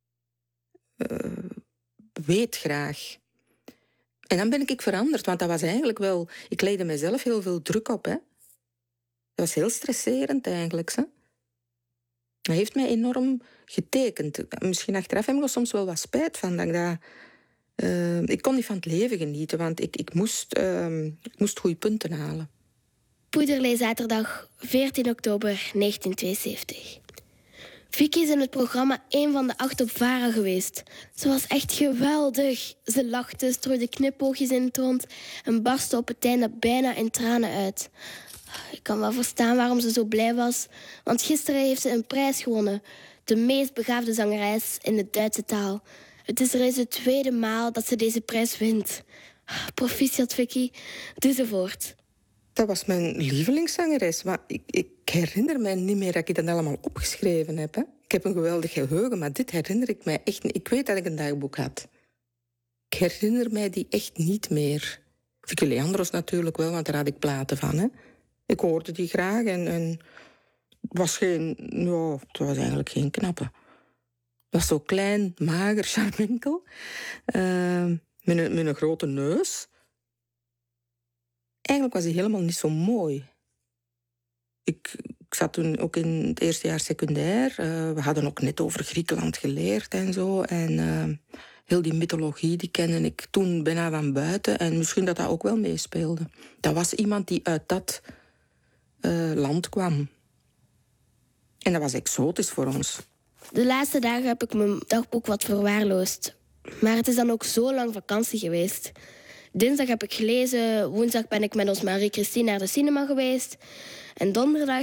Weet graag. En dan ben ik veranderd, want dat was eigenlijk wel... Ik legde mezelf heel veel druk op, hè. Dat was heel stresserend eigenlijk, hè. Dat heeft mij enorm getekend. Misschien achteraf heb ik er soms wel wat spijt van. Dat ik dat... ik kon niet van het leven genieten, want ik moest goede punten halen. Poederlee, zaterdag 14 oktober 1972. Vicky is in het programma 1 van de 8 op VARA geweest. Ze was echt geweldig. Ze lachte, strooide knipoogjes in het rond en barstte op het einde bijna in tranen uit. Ik kan wel verstaan waarom ze zo blij was, want gisteren heeft ze een prijs gewonnen. De meest begaafde zangeres in de Duitse taal. Het is reeds de 2e maal dat ze deze prijs wint. Proficiat, Vicky. Doe ze voort. Dat was mijn lievelingszangeres, maar ik herinner mij niet meer dat ik dat allemaal opgeschreven heb. Hè. Ik heb een geweldig geheugen, maar dit herinner ik mij echt niet. Ik weet dat ik een dagboek had. Ik herinner mij die echt niet meer. Vicky Leandros natuurlijk wel, want daar had ik platen van. Hè. Ik hoorde die graag en het was het was eigenlijk geen knappe. Het was zo klein, mager, charminkel. Met een grote neus. Eigenlijk was hij helemaal niet zo mooi. Ik Ik zat toen ook in het eerste jaar secundair. We hadden ook net over Griekenland geleerd en zo. En heel die mythologie, die kende ik toen bijna van buiten. En misschien dat ook wel meespeelde. Dat was iemand die uit dat land kwam. En dat was exotisch voor ons. De laatste dagen heb ik mijn dagboek wat verwaarloosd. Maar het is dan ook zo lang vakantie geweest. Dinsdag heb ik gelezen, woensdag ben ik met ons Marie-Christine naar de cinema geweest. En donderdag,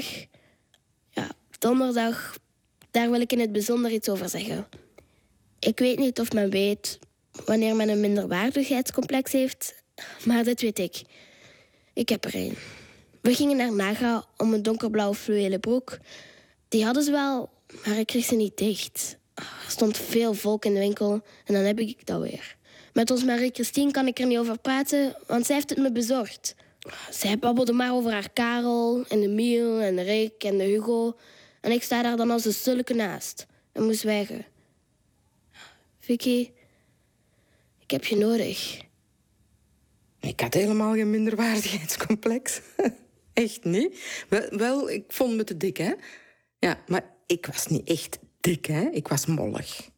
daar wil ik in het bijzonder iets over zeggen. Ik weet niet of men weet wanneer men een minderwaardigheidscomplex heeft, maar dit weet ik. Ik heb er een. We gingen naar Naga om een donkerblauwe fluwelen broek. Die hadden ze wel, maar ik kreeg ze niet dicht. Er stond veel volk in de winkel en dan heb ik dat weer. Met ons Marie-Christine kan ik er niet over praten, want zij heeft het me bezorgd. Zij babbelde maar over haar Karel en de Miel en de Rick en de Hugo. En ik sta daar dan als een sulke naast en moest zwijgen. Vicky, ik heb je nodig. Ik had helemaal geen minderwaardigheidscomplex. Echt niet. Wel, ik vond me te dik, hè. Ja, maar ik was niet echt dik, hè. Ik was mollig.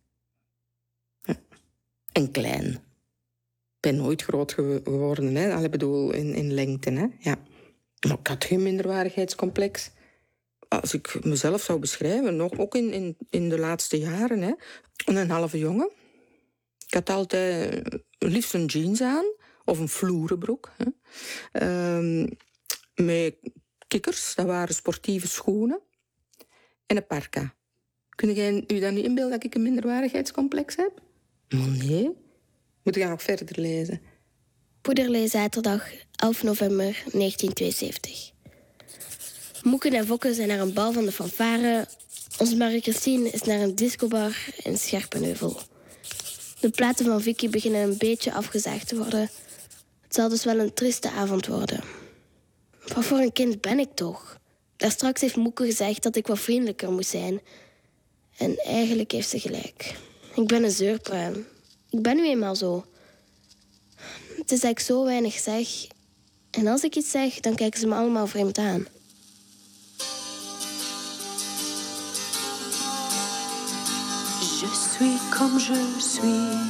En klein. Ik ben nooit groot geworden, hè. Ik bedoel, in lengte, hè. Ja. Maar ik had geen minderwaardigheidscomplex. Als ik mezelf zou beschrijven, nog ook in de laatste jaren, hè. Een halve jongen. Ik had altijd liefst een jeans aan. Of een vloerenbroek. Hè. Met kikkers, dat waren sportieve schoenen. En een parka. Kun jij u dan niet inbeelden dat ik een minderwaardigheidscomplex heb? Maar nee. Moet ik nog verder lezen? Poederlee, zaterdag 11 november 1972. Moeken en Fokke zijn naar een bal van de fanfare. Onze Marie-Christine is naar een discobar in Scherpenheuvel. De platen van Vicky beginnen een beetje afgezaagd te worden. Het zal dus wel een trieste avond worden. Wat voor een kind ben ik toch? Daarstraks heeft Moeke gezegd dat ik wat vriendelijker moest zijn. En eigenlijk heeft ze gelijk. Ik ben een zeurpruim. Ik ben nu eenmaal zo. Het is dat ik zo weinig zeg. En als ik iets zeg, dan kijken ze me allemaal vreemd aan. Je suis comme je suis.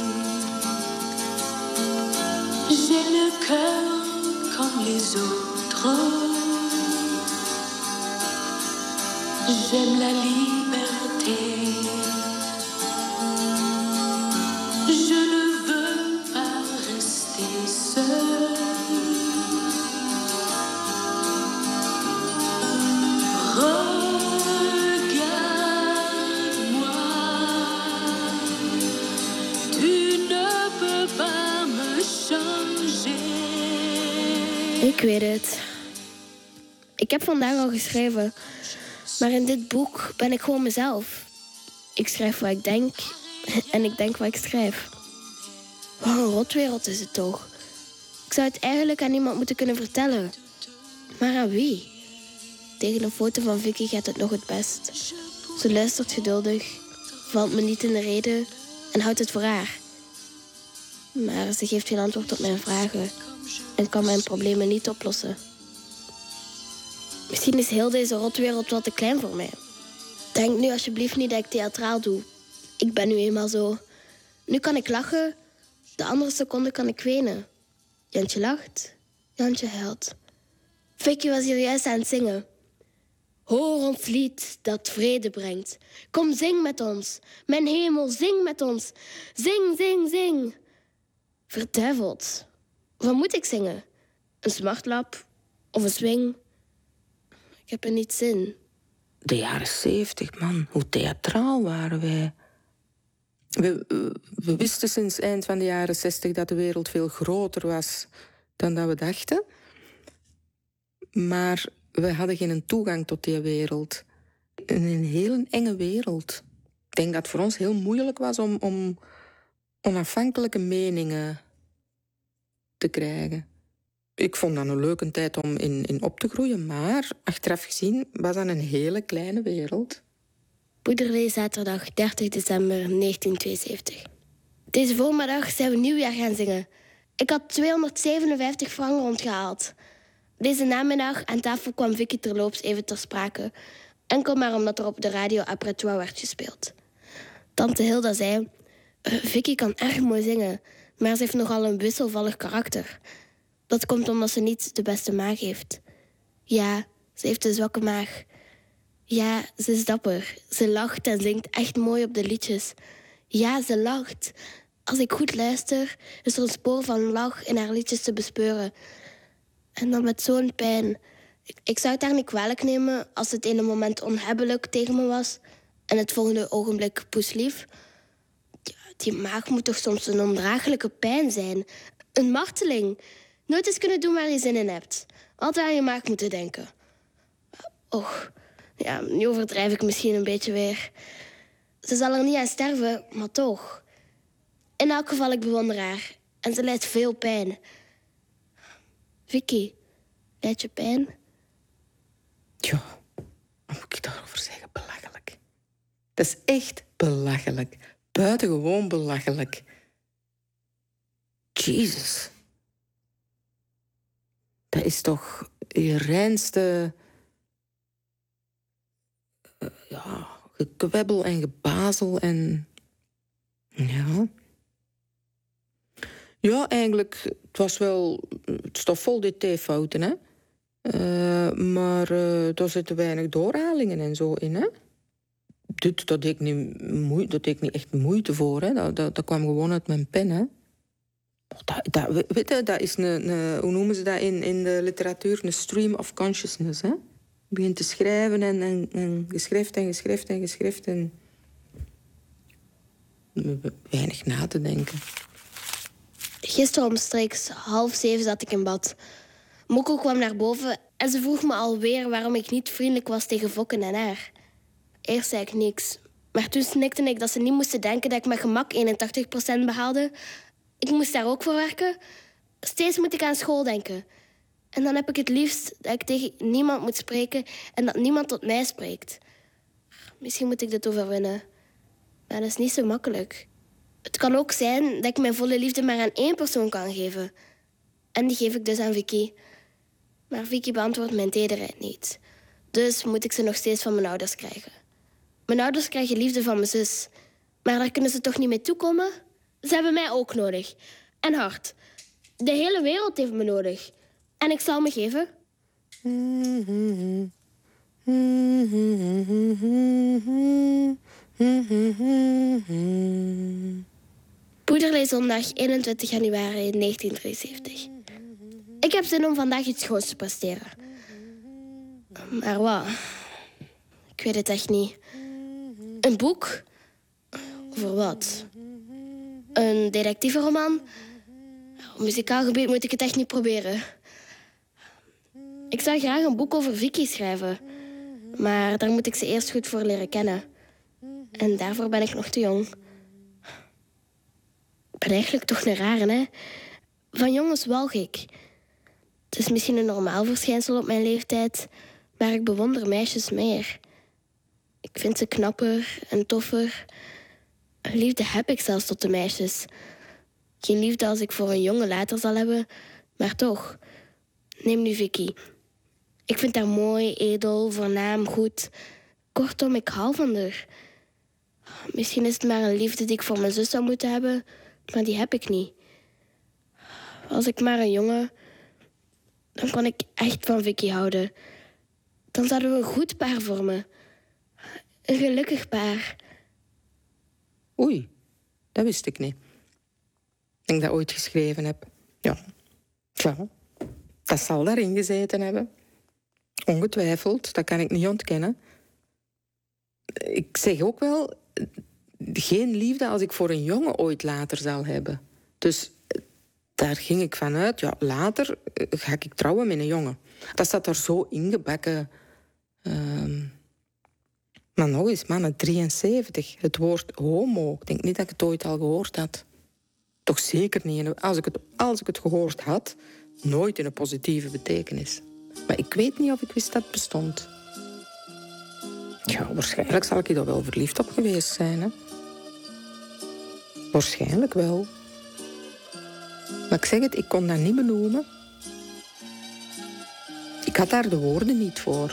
J'ai le cœur comme les autres. J'aime la liberté. Je ne veux pas rester seule. Ik weet het. Ik heb vandaag al geschreven. Maar in dit boek ben ik gewoon mezelf. Ik schrijf wat ik denk. En ik denk wat ik schrijf. Wat een rotwereld is het toch. Ik zou het eigenlijk aan iemand moeten kunnen vertellen. Maar aan wie? Tegen een foto van Vicky gaat het nog het best. Ze luistert geduldig. Valt me niet in de reden. En houdt het voor haar. Maar ze geeft geen antwoord op mijn vragen. En kan mijn problemen niet oplossen. Misschien is heel deze rotwereld wat te klein voor mij. Denk nu alsjeblieft niet dat ik theatraal doe. Ik ben nu eenmaal zo. Nu kan ik lachen. De andere seconde kan ik wenen. Jantje lacht. Jantje huilt. Vicky was hier juist aan het zingen. Hoor ons lied dat vrede brengt. Kom, zing met ons. Mijn hemel, zing met ons. Zing, zing, zing. Verduiveld. Wat moet ik zingen? Een smartlap? Of een swing? Ik heb er niet zin. De jaren 70, man. Hoe theatraal waren wij. We wisten sinds eind van de jaren 60 dat de wereld veel groter was dan dat we dachten. Maar we hadden geen toegang tot die wereld. Een heel enge wereld. Ik denk dat het voor ons heel moeilijk was om onafhankelijke meningen te krijgen. Ik vond dat een leuke tijd om in op te groeien, maar achteraf gezien was dat een hele kleine wereld. Poederlee, zaterdag 30 december 1972. Deze voormiddag zijn we nieuwjaar gaan zingen. Ik had 257 frank rondgehaald. Deze namiddag aan tafel kwam Vicky terloops even ter sprake. Enkel maar omdat er op de radio Après Toi werd gespeeld. Tante Hilda zei... Vicky kan erg mooi zingen, maar ze heeft nogal een wisselvallig karakter. Dat komt omdat ze niet de beste maag heeft. Ja, ze heeft een zwakke maag. Ja, ze is dapper. Ze lacht en zingt echt mooi op de liedjes. Ja, ze lacht. Als ik goed luister, is er een spoor van lach in haar liedjes te bespeuren. En dan met zo'n pijn. Ik zou het haar niet kwalijk nemen als het ene moment onhebbelijk tegen me was en het volgende ogenblik poeslief. Die maag moet toch soms een ondraaglijke pijn zijn. Een marteling. Nooit eens kunnen doen waar je zin in hebt. Altijd aan je maag moeten denken. Och, ja, nu overdrijf ik misschien een beetje weer. Ze zal er niet aan sterven, maar toch. In elk geval, ik bewonder haar. En ze lijdt veel pijn. Vicky, lijdt je pijn? Ja, wat moet ik daarover zeggen? Belachelijk. Dat is echt belachelijk. Buitengewoon belachelijk. Jezus. Dat is toch je reinste... gekwebbel en gebazel en... Ja... Ja, eigenlijk, het was wel... Het staat vol detailfouten, hè. Maar daar zitten weinig doorhalingen en zo in, hè. Dat deed ik niet echt moeite voor, hè. Dat kwam gewoon uit mijn pen, hè. Weet je, dat is hoe noemen ze dat in de literatuur? Een stream of consciousness, hè. Je begint te schrijven en geschrift en geschrift en geschrift en... Weinig na te denken. Gisteren omstreeks 6:30 zat ik in bad. Mokko kwam naar boven en ze vroeg me alweer waarom ik niet vriendelijk was tegen Fokken en haar. Eerst zei ik niks, maar toen snikte ik dat ze niet moesten denken dat ik met gemak 81% behaalde. Ik moest daar ook voor werken. Steeds moet ik aan school denken. En dan heb ik het liefst dat ik tegen niemand moet spreken en dat niemand tot mij spreekt. Misschien moet ik dit overwinnen. Maar dat is niet zo makkelijk. Het kan ook zijn dat ik mijn volle liefde maar aan 1 persoon kan geven. En die geef ik dus aan Vicky. Maar Vicky beantwoordt mijn tederheid niet. Dus moet ik ze nog steeds van mijn ouders krijgen. Mijn ouders krijgen liefde van mijn zus. Maar daar kunnen ze toch niet mee toekomen? Ze hebben mij ook nodig. En hard. De hele wereld heeft me nodig. En ik zal me geven. Poederleeszondag 21 januari 1973. Ik heb zin om vandaag iets groots te presteren. Maar wat? Ik weet het echt niet. Een boek? Over wat? Een detectiveroman? Op muzikaal gebied moet ik het echt niet proberen. Ik zou graag een boek over Vicky schrijven. Maar daar moet ik ze eerst goed voor leren kennen. En daarvoor ben ik nog te jong. Ik ben eigenlijk toch een rare, hè? Van jongens walg ik. Het is misschien een normaal verschijnsel op mijn leeftijd, maar ik bewonder meisjes meer. Ik vind ze knapper en toffer. Liefde heb ik zelfs tot de meisjes. Geen liefde als ik voor een jongen later zal hebben, maar toch. Neem nu Vicky. Ik vind haar mooi, edel, voornaam, goed. Kortom, ik hou van haar. Misschien is het maar een liefde die ik voor mijn zus zou moeten hebben, maar die heb ik niet. Was ik maar een jongen, dan kon ik echt van Vicky houden. Dan zouden we een goed paar vormen. Een gelukkig paar. Oei, dat wist ik niet. Ik denk dat ik ooit geschreven heb. Ja. Tja, dat zal daarin gezeten hebben. Ongetwijfeld, dat kan ik niet ontkennen. Ik zeg ook wel, geen liefde als ik voor een jongen ooit later zal hebben. Dus daar ging ik vanuit, ja, later ga ik trouwen met een jongen. Dat staat er zo ingebakken. Maar nog eens, mannen, 73. Het woord homo, ik denk niet dat ik het ooit al gehoord had. Toch zeker niet. Als ik het gehoord had, nooit in een positieve betekenis. Maar ik weet niet of ik wist dat het bestond. Ja, waarschijnlijk zal ik er wel verliefd op geweest zijn, hè. Waarschijnlijk wel. Maar ik zeg het, ik kon dat niet benoemen. Ik had daar de woorden niet voor.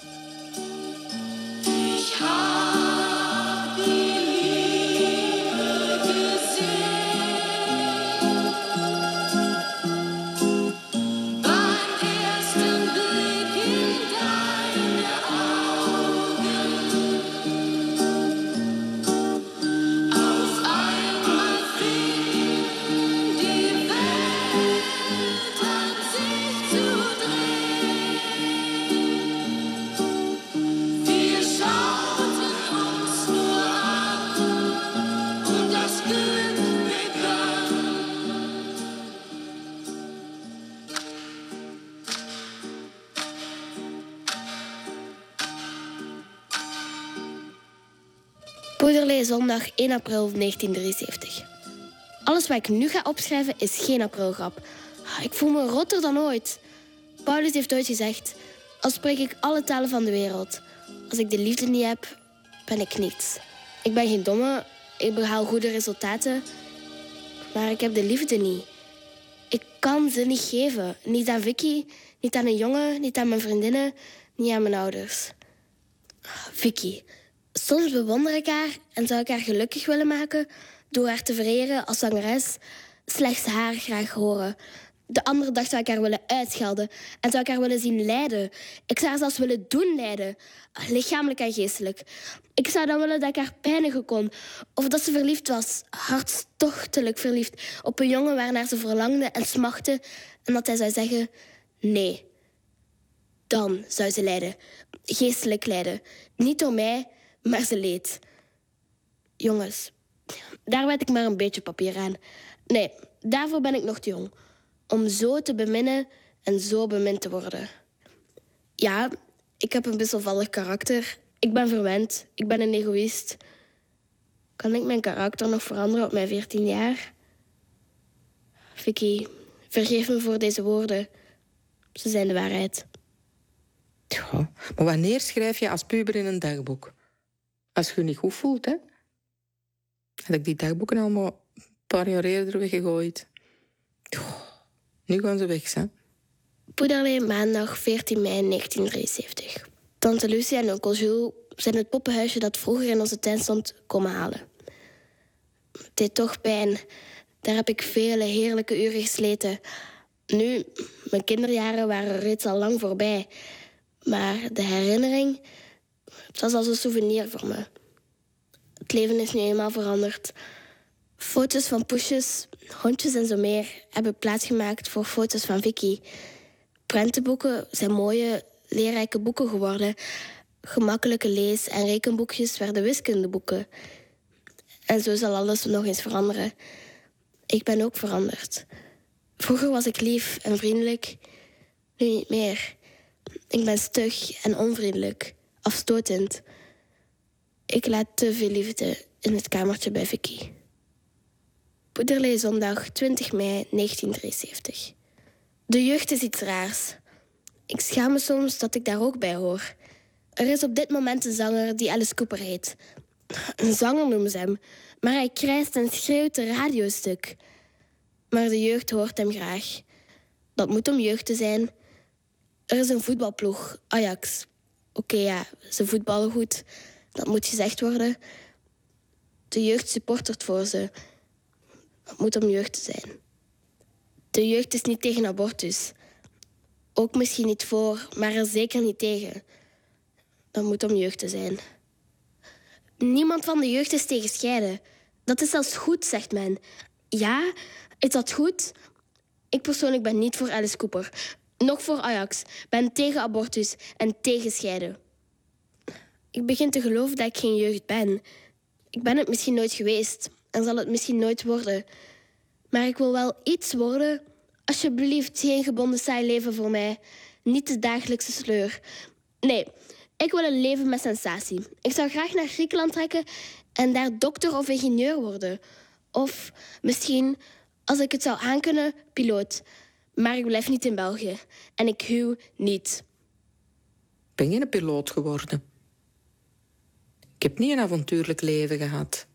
Poederlei, zondag 1 april 1973. Alles wat ik nu ga opschrijven is geen aprilgrap. Ik voel me rotter dan ooit. Paulus heeft ooit gezegd: al spreek ik alle talen van de wereld, als ik de liefde niet heb, ben ik niets. Ik ben geen domme, ik behaal goede resultaten, maar ik heb de liefde niet. Ik kan ze niet geven. Niet aan Vicky, niet aan een jongen, niet aan mijn vriendinnen, niet aan mijn ouders. Vicky. Soms bewonder ik haar en zou ik haar gelukkig willen maken door haar te vereren als zangeres. Slechts haar graag horen. De andere dag zou ik haar willen uitschelden en zou ik haar willen zien lijden. Ik zou haar zelfs willen doen lijden, lichamelijk en geestelijk. Ik zou dan willen dat ik haar pijnigen kon. Of dat ze verliefd was, hartstochtelijk verliefd, op een jongen waarnaar ze verlangde en smachtte. En dat hij zou zeggen: nee. Dan zou ze lijden. Geestelijk lijden. Niet door mij, maar ze leed. Jongens, daar weet ik maar een beetje papier aan. Nee, daarvoor ben ik nog te jong. Om zo te beminnen en zo bemind te worden. Ja, ik heb een wisselvallig karakter. Ik ben verwend. Ik ben een egoïst. Kan ik mijn karakter nog veranderen op mijn 14 jaar? Vicky, vergeef me voor deze woorden. Ze zijn de waarheid. Ja, maar wanneer schrijf je als puber in een dagboek? Als je je niet goed voelt, hè? Had ik die dagboeken allemaal een paar jaar eerder weggegooid. Nu gaan ze weg, hè? Poederlei, maandag 14 mei 1973. Tante Lucie en onkel Jules zijn het poppenhuisje dat vroeger in onze tuin stond komen halen. Het deed toch pijn. Daar heb ik vele heerlijke uren gesleten. Nu, mijn kinderjaren waren reeds al lang voorbij. Maar de herinnering, het was als een souvenir voor me. Het leven is nu eenmaal veranderd. Foto's van poesjes, hondjes en zo meer hebben plaatsgemaakt voor foto's van Vicky. Prentenboeken zijn mooie, leerrijke boeken geworden. Gemakkelijke lees- en rekenboekjes werden wiskundeboeken. En zo zal alles nog eens veranderen. Ik ben ook veranderd. Vroeger was ik lief en vriendelijk, nu niet meer. Ik ben stug en onvriendelijk, afstotend. Ik laat te veel liefde in het kamertje bij Vicky. Poederlei, zondag 20 mei 1973. De jeugd is iets raars. Ik schaam me soms dat ik daar ook bij hoor. Er is op dit moment een zanger die Alice Cooper heet. Een zanger noemen ze hem, maar hij krijst en schreeuwt de radio stuk. Maar de jeugd hoort hem graag. Dat moet om jeugd te zijn. Er is een voetbalploeg, Ajax. Oké, ja, ze voetballen goed. Dat moet gezegd worden. De jeugd supportert voor ze. Dat moet om jeugd te zijn. De jeugd is niet tegen abortus. Ook misschien niet voor, maar er zeker niet tegen. Dat moet om jeugd te zijn. Niemand van de jeugd is tegen scheiden. Dat is zelfs goed, zegt men. Ja, is dat goed? Ik persoonlijk ben niet voor Alice Cooper. Nog voor Ajax. Ben tegen abortus en tegen scheiden. Ik begin te geloven dat ik geen jeugd ben. Ik ben het misschien nooit geweest en zal het misschien nooit worden. Maar ik wil wel iets worden. Alsjeblieft, geen gebonden saai leven voor mij. Niet de dagelijkse sleur. Nee, ik wil een leven met sensatie. Ik zou graag naar Griekenland trekken en daar dokter of ingenieur worden. Of misschien, als ik het zou aankunnen, piloot. Maar ik blijf niet in België. En ik huw niet. Ben je een piloot geworden? Ik heb niet een avontuurlijk leven gehad.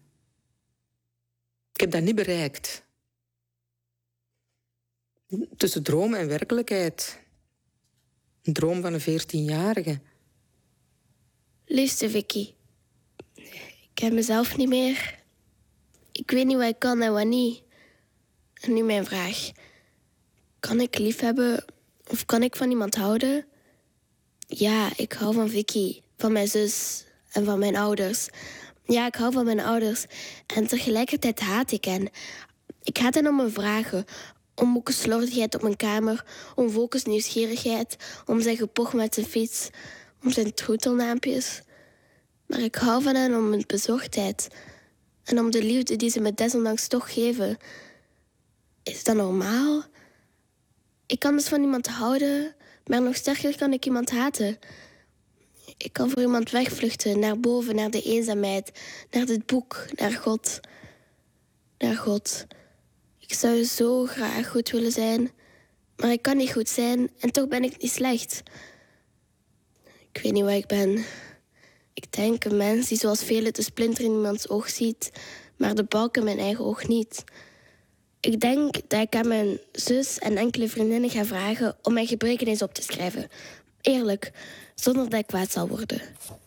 Ik heb dat niet bereikt. Tussen droom en werkelijkheid Een droom van een 14-jarige. Liefste Vicky, ik ken mezelf niet meer. Ik weet niet wat ik kan en wat niet. En nu mijn vraag. Kan ik lief hebben of kan ik van iemand houden? Ja, ik hou van Vicky, van mijn zus en van mijn ouders. Ja, ik hou van mijn ouders. En tegelijkertijd haat ik hen. Ik haat hen om mijn vragen. Om Moeke slordigheid op mijn kamer. Om Volkes nieuwsgierigheid. Om zijn gepoch met zijn fiets. Om zijn troetelnaampjes. Maar ik hou van hen om hun bezorgdheid. En om de liefde die ze me desondanks toch geven. Is dat normaal? Ik kan dus van iemand houden, maar nog sterker kan ik iemand haten. Ik kan voor iemand wegvluchten, naar boven, naar de eenzaamheid, naar dit boek, naar God. Naar God. Ik zou zo graag goed willen zijn, maar ik kan niet goed zijn en toch ben ik niet slecht. Ik weet niet wat ik ben. Ik denk een mens die zoals velen de splinter in iemands oog ziet, maar de balk in mijn eigen oog niet. Ik denk dat ik aan mijn zus en enkele vriendinnen ga vragen om mijn gebreken eens op te schrijven. Eerlijk, zonder dat ik kwaad zal worden.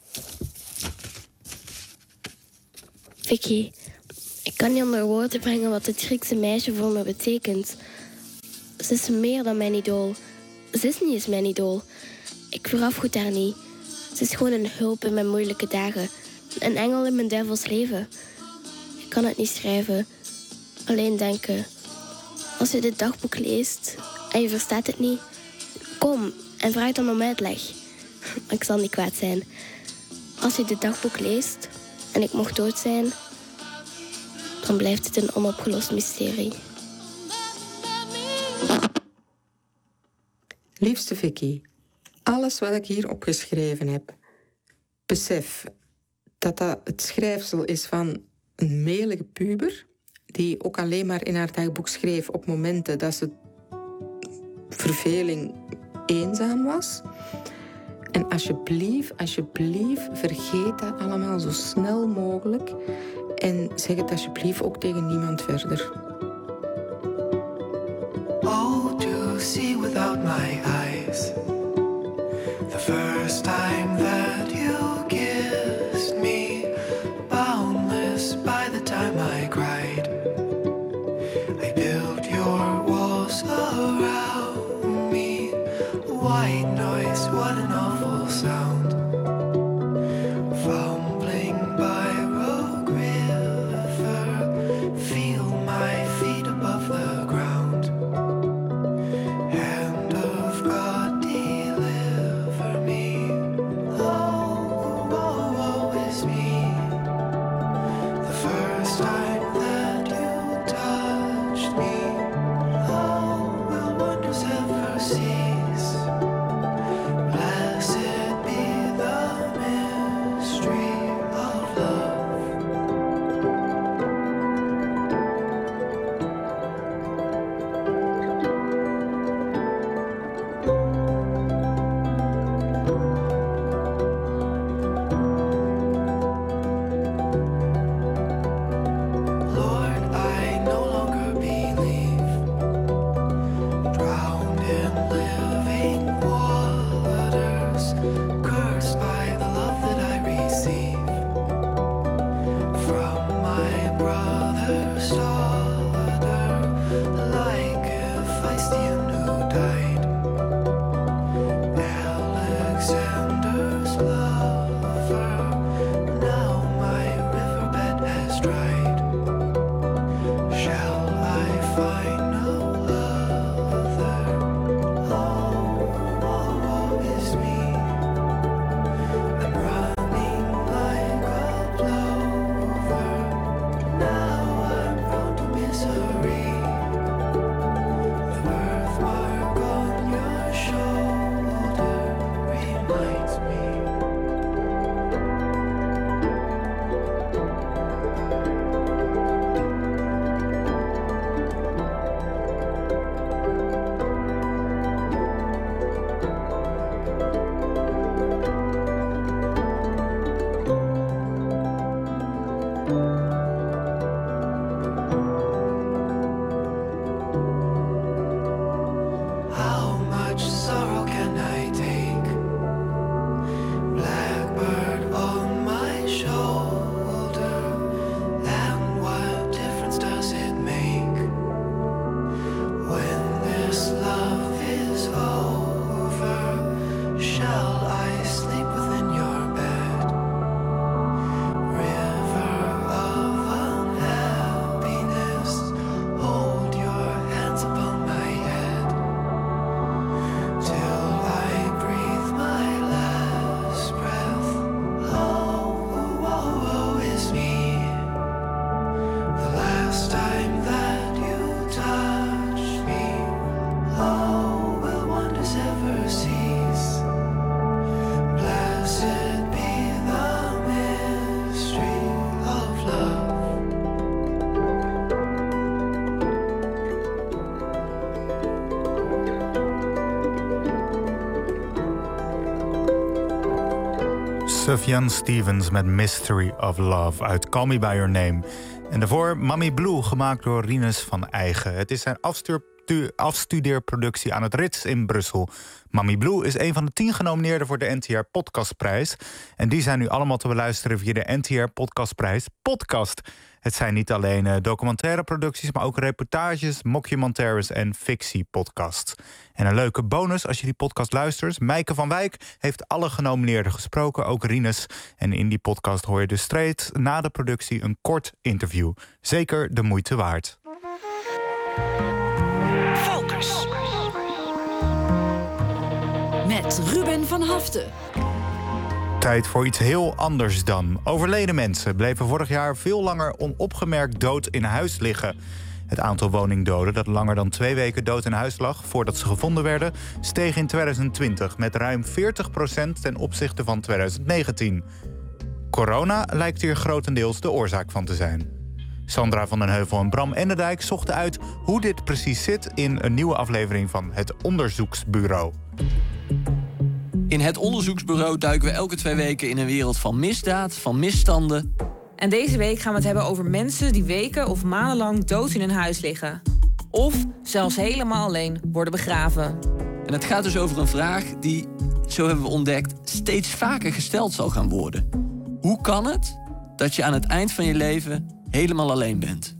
Vicky, ik kan niet onder woorden brengen wat het Griekse meisje voor me betekent. Ze is meer dan mijn idool. Ze is niet eens mijn idool. Ik verafgoed haar niet. Ze is gewoon een hulp in mijn moeilijke dagen. Een engel in mijn duivels leven. Ik kan het niet schrijven. Alleen denken. Als je dit dagboek leest en je verstaat het niet, kom en vraag dan om uitleg. Ik zal niet kwaad zijn. Als je dit dagboek leest en ik mocht dood zijn, dan blijft het een onopgelost mysterie. Liefste Vicky, alles wat ik hier opgeschreven heb, besef dat dat het schrijfsel is van een melige puber die ook alleen maar in haar dagboek schreef op momenten dat ze verveling eenzaam was. En alsjeblieft, vergeet dat allemaal zo snel mogelijk en zeg het alsjeblieft ook tegen niemand verder. Oh, to see without my eyes. The first time that you kissed me, boundless by the time I cried. I built your walls around me. White noise, what an awful sound. Fumbling by Rogue River, feel my feet above the ground. Hand of God, deliver me. Oh, woe, woe is me. The first time that you touched me, oh, will wonders ever cease? Blessed be shall I sleep within your bed? River of unhappiness, hold your hands upon my head till I breathe my last breath. Oh, woe, woe is me. The last time that you touched me, oh, will wonders ever cease? Blessed be the mystery of love. Sufjan Stevens met Mystery of Love uit Call Me By Your Name. En daarvoor Mami Blue, gemaakt door Rinus van Eigen. Het is zijn afstudeerproductie aan het Ritz in Brussel. Mami Blue is een van de 10 genomineerden voor de NTR Podcastprijs. En die zijn nu allemaal te beluisteren via de NTR Podcastprijs podcast. Het zijn niet alleen documentaire producties, maar ook reportages, mockumentaires en fictiepodcasts. En een leuke bonus als je die podcast luistert. Meike van Wijk heeft alle genomineerden gesproken, ook Rinus. En in die podcast hoor je dus straight na de productie een kort interview. Zeker de moeite waard. Focus. Met Ruben van Haften. Tijd voor iets heel anders dan. Overleden mensen bleven vorig jaar veel langer onopgemerkt dood in huis liggen. Het aantal woningdoden dat langer dan 2 weken dood in huis lag voordat ze gevonden werden, steeg in 2020 met ruim 40% ten opzichte van 2019. Corona lijkt hier grotendeels de oorzaak van te zijn. Sandra van den Heuvel en Bram Enderdijk zochten uit hoe dit precies zit in een nieuwe aflevering van Het Onderzoeksbureau. In Het Onderzoeksbureau duiken we elke 2 weken in een wereld van misdaad, van misstanden. En deze week gaan we het hebben over mensen die weken of maandenlang dood in hun huis liggen. Of zelfs helemaal alleen worden begraven. En het gaat dus over een vraag die, zo hebben we ontdekt, steeds vaker gesteld zal gaan worden. Hoe kan het dat je aan het eind van je leven helemaal alleen bent?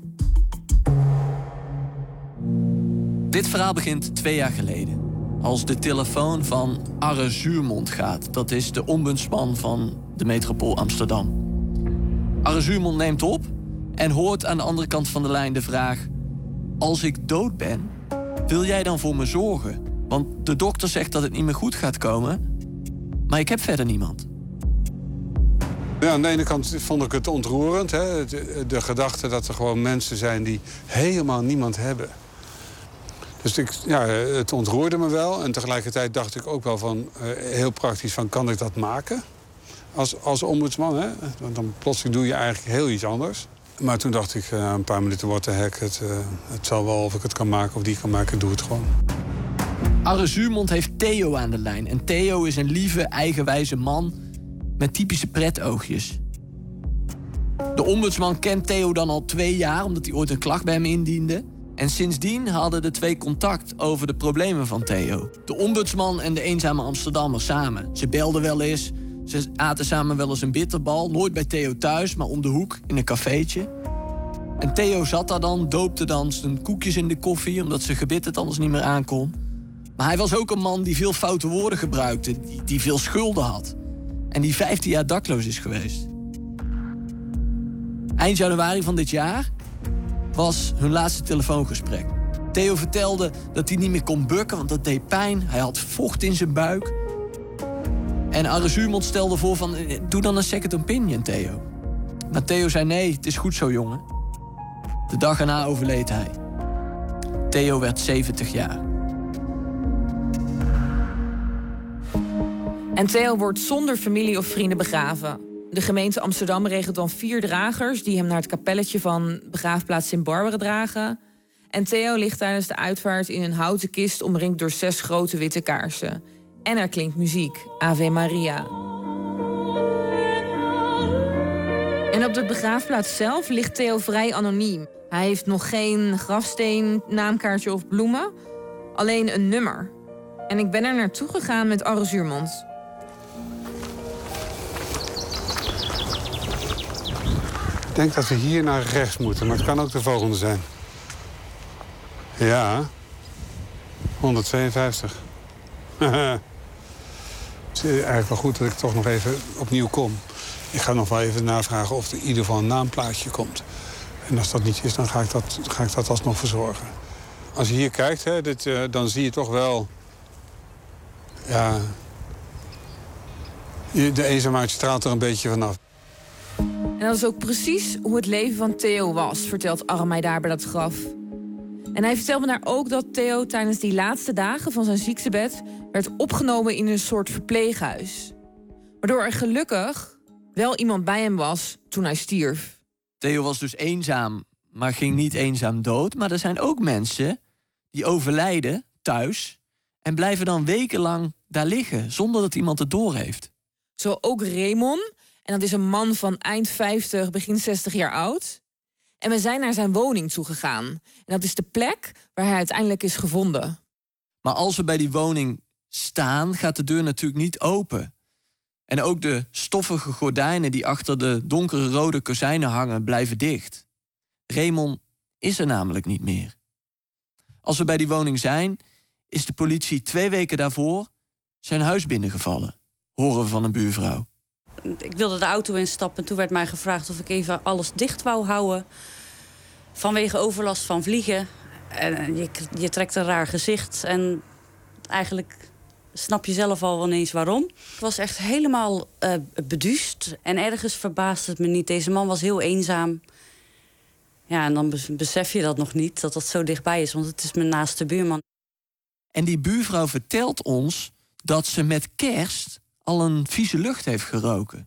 Dit verhaal begint 2 jaar geleden. Als de telefoon van Arre Zuurmond gaat. Dat is de ombudsman van de metropool Amsterdam. Arre Zuurmond neemt op en hoort aan de andere kant van de lijn de vraag: als ik dood ben, wil jij dan voor me zorgen? Want de dokter zegt dat het niet meer goed gaat komen, maar ik heb verder niemand. Ja, aan de ene kant vond ik het ontroerend. Hè? De gedachte dat er gewoon mensen zijn die helemaal niemand hebben. Dus het ontroerde me wel. En tegelijkertijd dacht ik ook wel van, heel praktisch, van kan ik dat maken? Als ombudsman, hè? Want dan plotseling doe je eigenlijk heel iets anders. Maar toen dacht ik, een paar minuten wordt te hek. Het zal wel, of ik het kan maken of die kan maken, doe het gewoon. Arre Zuurmond heeft Theo aan de lijn. En Theo is een lieve, eigenwijze man met typische pretoogjes. De ombudsman kent Theo dan al 2 jaar, omdat hij ooit een klacht bij hem indiende. En sindsdien hadden de 2 contact over de problemen van Theo. De ombudsman en de eenzame Amsterdammer samen. Ze belden wel eens, ze aten samen wel eens een bitterbal. Nooit bij Theo thuis, maar om de hoek in een cafeetje. En Theo zat daar dan, doopte dan zijn koekjes in de koffie, omdat zijn gebit het anders niet meer aankon. Maar hij was ook een man die veel foute woorden gebruikte, die veel schulden had. En die 15 jaar dakloos is geweest. Eind januari van dit jaar was hun laatste telefoongesprek. Theo vertelde dat hij niet meer kon bukken, want dat deed pijn. Hij had vocht in zijn buik. En Arre Zuurmond stelde voor van, doe dan een second opinion, Theo. Maar Theo zei, nee, het is goed zo, jongen. De dag erna overleed hij. Theo werd 70 jaar. En Theo wordt zonder familie of vrienden begraven. De gemeente Amsterdam regelt dan 4 dragers die hem naar het kapelletje van begraafplaats Sint-Barbara dragen. En Theo ligt tijdens de uitvaart in een houten kist omringd door 6 grote witte kaarsen. En er klinkt muziek, Ave Maria. En op de begraafplaats zelf ligt Theo vrij anoniem. Hij heeft nog geen grafsteen, naamkaartje of bloemen. Alleen een nummer. En ik ben er naartoe gegaan met Arre Zuurmond. Ik denk dat we hier naar rechts moeten, maar het kan ook de volgende zijn. Ja, 152. Het eigenlijk wel goed dat ik toch nog even opnieuw kom. Ik ga nog wel even navragen of er in ieder geval een naamplaatje komt. En als dat niet is, dan ga ik dat alsnog verzorgen. Als je hier kijkt, hè, dan zie je toch wel... Ja, de eenzaamheid straalt er een beetje vanaf. En dat is ook precies hoe het leven van Theo was, vertelt Aram mij daar bij dat graf. En hij vertelt me daar ook dat Theo tijdens die laatste dagen van zijn ziektebed werd opgenomen in een soort verpleeghuis. Waardoor er gelukkig wel iemand bij hem was toen hij stierf. Theo was dus eenzaam, maar ging niet eenzaam dood. Maar er zijn ook mensen die overlijden thuis en blijven dan wekenlang daar liggen zonder dat iemand het doorheeft. Zo ook Raymond. En dat is een man van eind 50, begin 60 jaar oud. En we zijn naar zijn woning toegegaan. En dat is de plek waar hij uiteindelijk is gevonden. Maar als we bij die woning staan, gaat de deur natuurlijk niet open. En ook de stoffige gordijnen die achter de donkere rode kozijnen hangen, blijven dicht. Raymond is er namelijk niet meer. Als we bij die woning zijn, is de politie 2 weken daarvoor zijn huis binnengevallen. Horen we van een buurvrouw. Ik wilde de auto instappen. Toen werd mij gevraagd of ik even alles dicht wou houden. Vanwege overlast van vliegen. En je trekt een raar gezicht. En eigenlijk snap je zelf al wel eens waarom. Ik was echt helemaal beduust. En ergens verbaasde het me niet. Deze man was heel eenzaam. Ja, en dan besef je dat nog niet, dat dat zo dichtbij is. Want het is mijn naaste buurman. En die buurvrouw vertelt ons dat ze met kerst al een vieze lucht heeft geroken.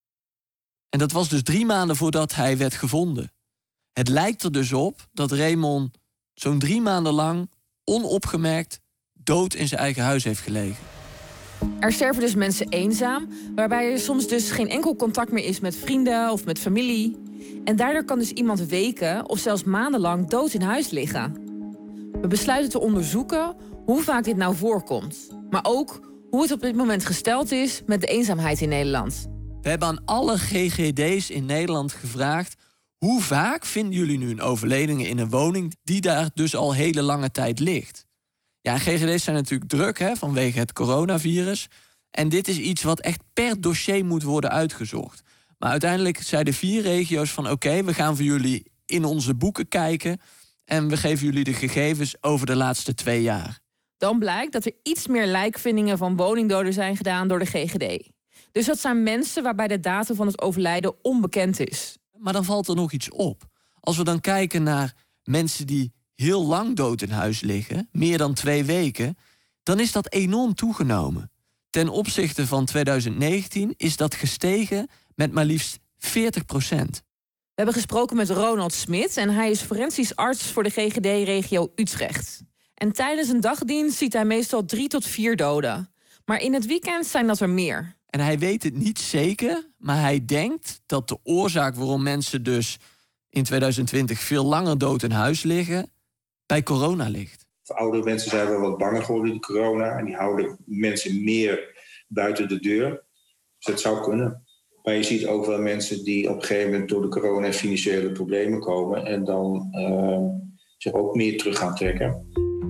En dat was dus 3 maanden voordat hij werd gevonden. Het lijkt er dus op dat Raymond zo'n 3 maanden lang onopgemerkt dood in zijn eigen huis heeft gelegen. Er sterven dus mensen eenzaam, waarbij er soms dus geen enkel contact meer is met vrienden of met familie. En daardoor kan dus iemand weken of zelfs maandenlang dood in huis liggen. We besluiten te onderzoeken hoe vaak dit nou voorkomt. Maar ook hoe het op dit moment gesteld is met de eenzaamheid in Nederland. We hebben aan alle GGD's in Nederland gevraagd: hoe vaak vinden jullie nu een overledene in een woning die daar dus al hele lange tijd ligt? Ja, GGD's zijn natuurlijk druk vanwege het coronavirus. En dit is iets wat echt per dossier moet worden uitgezocht. Maar uiteindelijk zeiden 4 regio's van oké, we gaan voor jullie in onze boeken kijken en we geven jullie de gegevens over de laatste 2 jaar. Dan blijkt dat er iets meer lijkvindingen van woningdoden zijn gedaan door de GGD. Dus dat zijn mensen waarbij de datum van het overlijden onbekend is. Maar dan valt er nog iets op. Als we dan kijken naar mensen die heel lang dood in huis liggen, meer dan 2 weken, dan is dat enorm toegenomen. Ten opzichte van 2019 is dat gestegen met maar liefst 40%. We hebben gesproken met Ronald Smit en hij is forensisch arts voor de GGD-regio Utrecht. En tijdens een dagdienst ziet hij meestal 3 tot 4 doden. Maar in het weekend zijn dat er meer. En hij weet het niet zeker, maar hij denkt dat de oorzaak waarom mensen dus in 2020 veel langer dood in huis liggen, bij corona ligt. Voor oudere mensen zijn we wat banger geworden door corona. En die houden mensen meer buiten de deur. Dus dat zou kunnen. Maar je ziet ook wel mensen die op een gegeven moment door de corona in financiële problemen komen. En dan zich ook meer terug gaan trekken.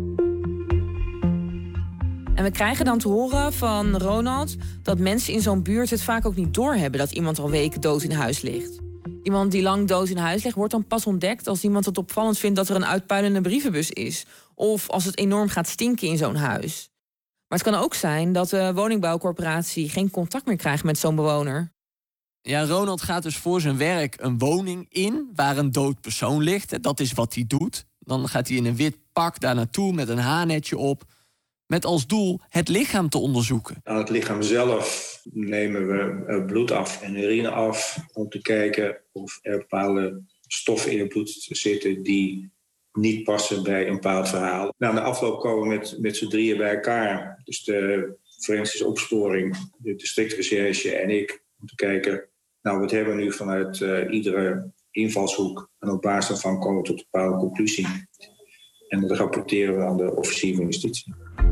En we krijgen dan te horen van Ronald dat mensen in zo'n buurt het vaak ook niet doorhebben dat iemand al weken dood in huis ligt. Iemand die lang dood in huis ligt wordt dan pas ontdekt als iemand het opvallend vindt dat er een uitpuilende brievenbus is. Of als het enorm gaat stinken in zo'n huis. Maar het kan ook zijn dat de woningbouwcorporatie geen contact meer krijgt met zo'n bewoner. Ja, Ronald gaat dus voor zijn werk een woning in waar een dood persoon ligt. Dat is wat hij doet. Dan gaat hij in een wit pak daar naartoe met een haarnetje op, met als doel het lichaam te onderzoeken. Aan het lichaam zelf nemen we bloed af en urine af om te kijken of er bepaalde stoffen in het bloed zitten die niet passen bij een bepaald verhaal. Na de afloop komen we met z'n 3 bij elkaar. Dus de forensische opsporing, de districtrecherche en ik, om te kijken, nou, wat hebben we nu vanuit iedere invalshoek. En op basis daarvan komen we tot een bepaalde conclusie. En dat rapporteren we aan de officier van justitie.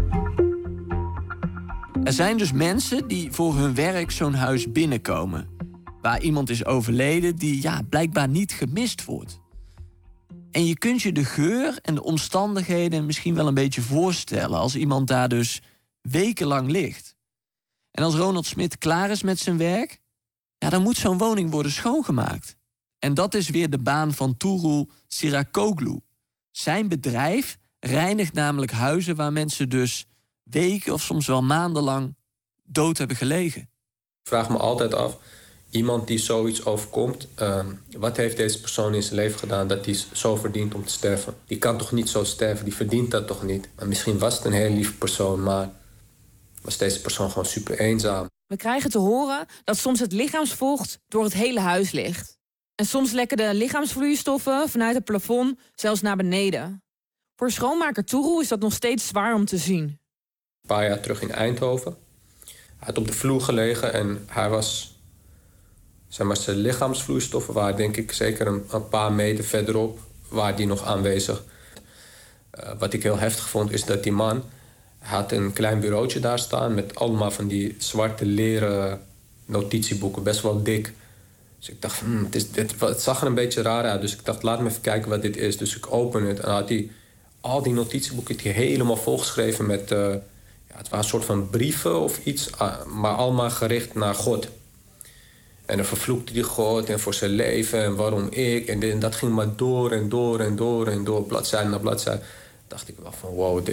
Er zijn dus mensen die voor hun werk zo'n huis binnenkomen, waar iemand is overleden die blijkbaar niet gemist wordt. En je kunt je de geur en de omstandigheden misschien wel een beetje voorstellen als iemand daar dus wekenlang ligt. En als Ronald Smit klaar is met zijn werk, ja, dan moet zo'n woning worden schoongemaakt. En dat is weer de baan van Tuğrul Sirakoglu. Zijn bedrijf reinigt namelijk huizen waar mensen dus weken of soms wel maandenlang dood hebben gelegen. Ik vraag me altijd af, iemand die zoiets overkomt, wat heeft deze persoon in zijn leven gedaan dat hij zo verdient om te sterven? Die kan toch niet zo sterven, die verdient dat toch niet? Maar misschien was het een heel lieve persoon, maar was deze persoon gewoon super eenzaam. We krijgen te horen dat soms het lichaamsvocht door het hele huis ligt. En soms lekken de lichaamsvloeistoffen vanuit het plafond zelfs naar beneden. Voor schoonmaker Tuğrul is dat nog steeds zwaar om te zien. Een paar jaar terug in Eindhoven. Hij had op de vloer gelegen en hij was, zeg maar, zijn lichaamsvloeistoffen waren denk ik zeker een paar meter verderop, waren die nog aanwezig. Wat ik heel heftig vond is dat die man had een klein bureautje daar staan met allemaal van die zwarte leren notitieboeken, best wel dik. Dus ik dacht, het zag er een beetje raar uit. Dus ik dacht, laat me even kijken wat dit is. Dus ik open het en had hij al die notitieboeken helemaal volgeschreven met, het waren een soort van brieven of iets, maar allemaal gericht naar God. En dan vervloekte hij God en voor zijn leven en waarom ik. En dat ging maar door en door en door en door, bladzijde na bladzijde. Dacht ik wel van, wow,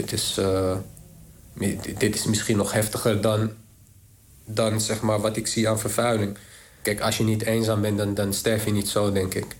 dit is misschien nog heftiger dan zeg maar, wat ik zie aan vervuiling. Kijk, als je niet eenzaam bent, dan sterf je niet zo, denk ik.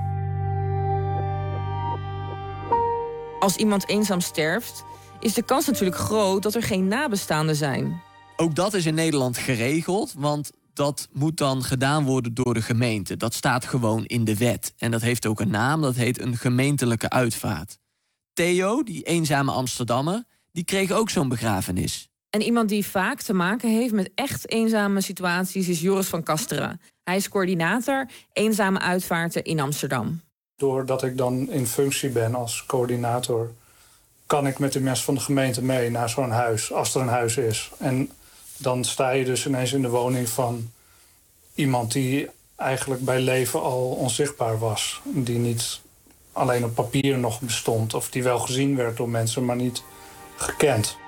Als iemand eenzaam sterft, is de kans natuurlijk groot dat er geen nabestaanden zijn. Ook dat is in Nederland geregeld, want dat moet dan gedaan worden door de gemeente. Dat staat gewoon in de wet. En dat heeft ook een naam, dat heet een gemeentelijke uitvaart. Theo, die eenzame Amsterdammer, die kreeg ook zo'n begrafenis. En iemand die vaak te maken heeft met echt eenzame situaties is Joris van Kasteren. Hij is coördinator eenzame uitvaarten in Amsterdam. Doordat ik dan in functie ben als coördinator, kan ik met de mensen van de gemeente mee naar zo'n huis, als er een huis is. En dan sta je dus ineens in de woning van iemand die eigenlijk bij leven al onzichtbaar was. Die niet alleen op papier nog bestond, of die wel gezien werd door mensen, maar niet gekend.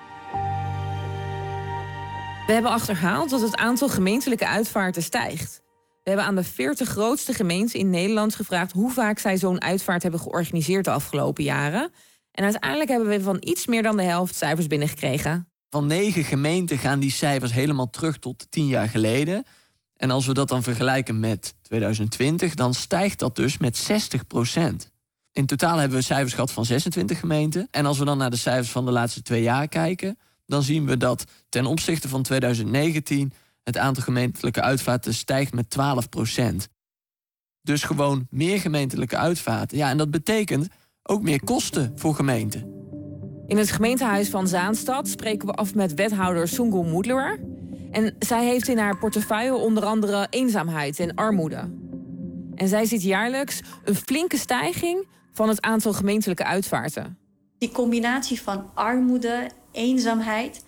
We hebben achterhaald dat het aantal gemeentelijke uitvaarten stijgt. We hebben aan de 40 grootste gemeenten in Nederland gevraagd hoe vaak zij zo'n uitvaart hebben georganiseerd de afgelopen jaren. En uiteindelijk hebben we van iets meer dan de helft cijfers binnengekregen. Van 9 gemeenten gaan die cijfers helemaal terug tot 10 jaar geleden. En als we dat dan vergelijken met 2020, dan stijgt dat dus met 60%. In totaal hebben we cijfers gehad van 26 gemeenten. En als we dan naar de cijfers van de laatste 2 jaar kijken, dan zien we dat ten opzichte van 2019 het aantal gemeentelijke uitvaarten stijgt met 12%. Dus gewoon meer gemeentelijke uitvaarten. Ja, en dat betekent ook meer kosten voor gemeenten. In het gemeentehuis van Zaanstad spreken we af met wethouder Sungul Moedler. En zij heeft in haar portefeuille onder andere eenzaamheid en armoede. En zij ziet jaarlijks een flinke stijging van het aantal gemeentelijke uitvaarten. Die combinatie van armoede, eenzaamheid,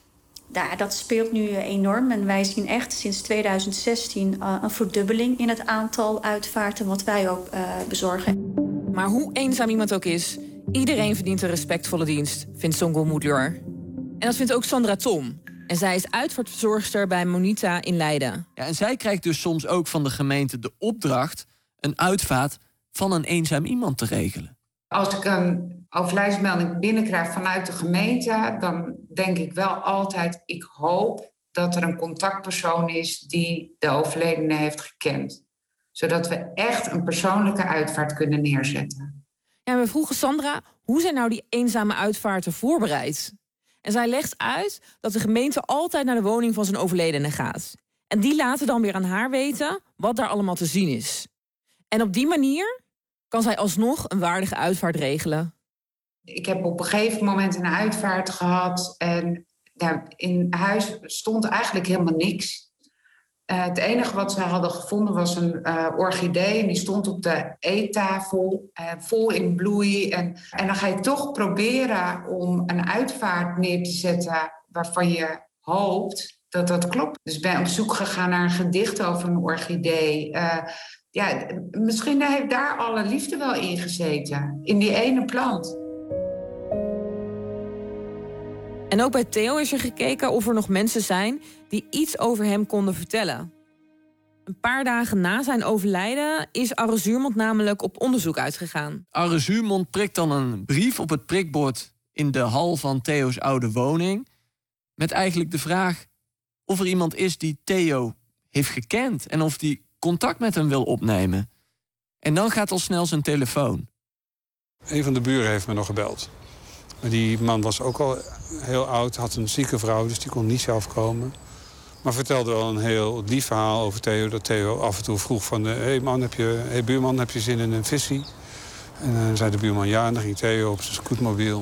dat speelt nu enorm. En wij zien echt sinds 2016 een verdubbeling in het aantal uitvaarten wat wij ook bezorgen. Maar hoe eenzaam iemand ook is, iedereen verdient een respectvolle dienst, vindt Sungul Moedler. En dat vindt ook Sandra Tom. En zij is uitvaartverzorgster bij Monita in Leiden. Ja, en zij krijgt dus soms ook van de gemeente de opdracht een uitvaart van een eenzaam iemand te regelen. Als ik een overlijdensmelding binnenkrijg vanuit de gemeente, dan denk ik wel altijd, ik hoop dat er een contactpersoon is die de overledene heeft gekend. Zodat we echt een persoonlijke uitvaart kunnen neerzetten. Ja, we vroegen Sandra, hoe zijn nou die eenzame uitvaarten voorbereid? En zij legt uit dat de gemeente altijd naar de woning van zijn overledene gaat. En die laten dan weer aan haar weten wat daar allemaal te zien is. En op die manier kan zij alsnog een waardige uitvaart regelen. Ik heb op een gegeven moment een uitvaart gehad en in huis stond eigenlijk helemaal niks. Het enige wat ze hadden gevonden was een orchidee en die stond op de eettafel, vol in bloei. En dan ga je toch proberen om een uitvaart neer te zetten waarvan je hoopt dat dat klopt. Dus ik ben op zoek gegaan naar een gedicht over een orchidee. Misschien heeft daar alle liefde wel in gezeten, in die ene plant. En ook bij Theo is er gekeken of er nog mensen zijn die iets over hem konden vertellen. Een paar dagen na zijn overlijden is Arre Zuurmond namelijk op onderzoek uitgegaan. Arre Zuurmond prikt dan een brief op het prikbord in de hal van Theo's oude woning, met eigenlijk de vraag of er iemand is die Theo heeft gekend en of die contact met hem wil opnemen. En dan gaat al snel zijn telefoon. Een van de buren heeft me nog gebeld. Maar die man was ook al heel oud, had een zieke vrouw, dus die kon niet zelf komen. Maar vertelde wel een heel lief verhaal over Theo. Dat Theo af en toe vroeg van, hey buurman, heb je zin in een visie? En dan zei de buurman ja, en dan ging Theo op zijn scootmobiel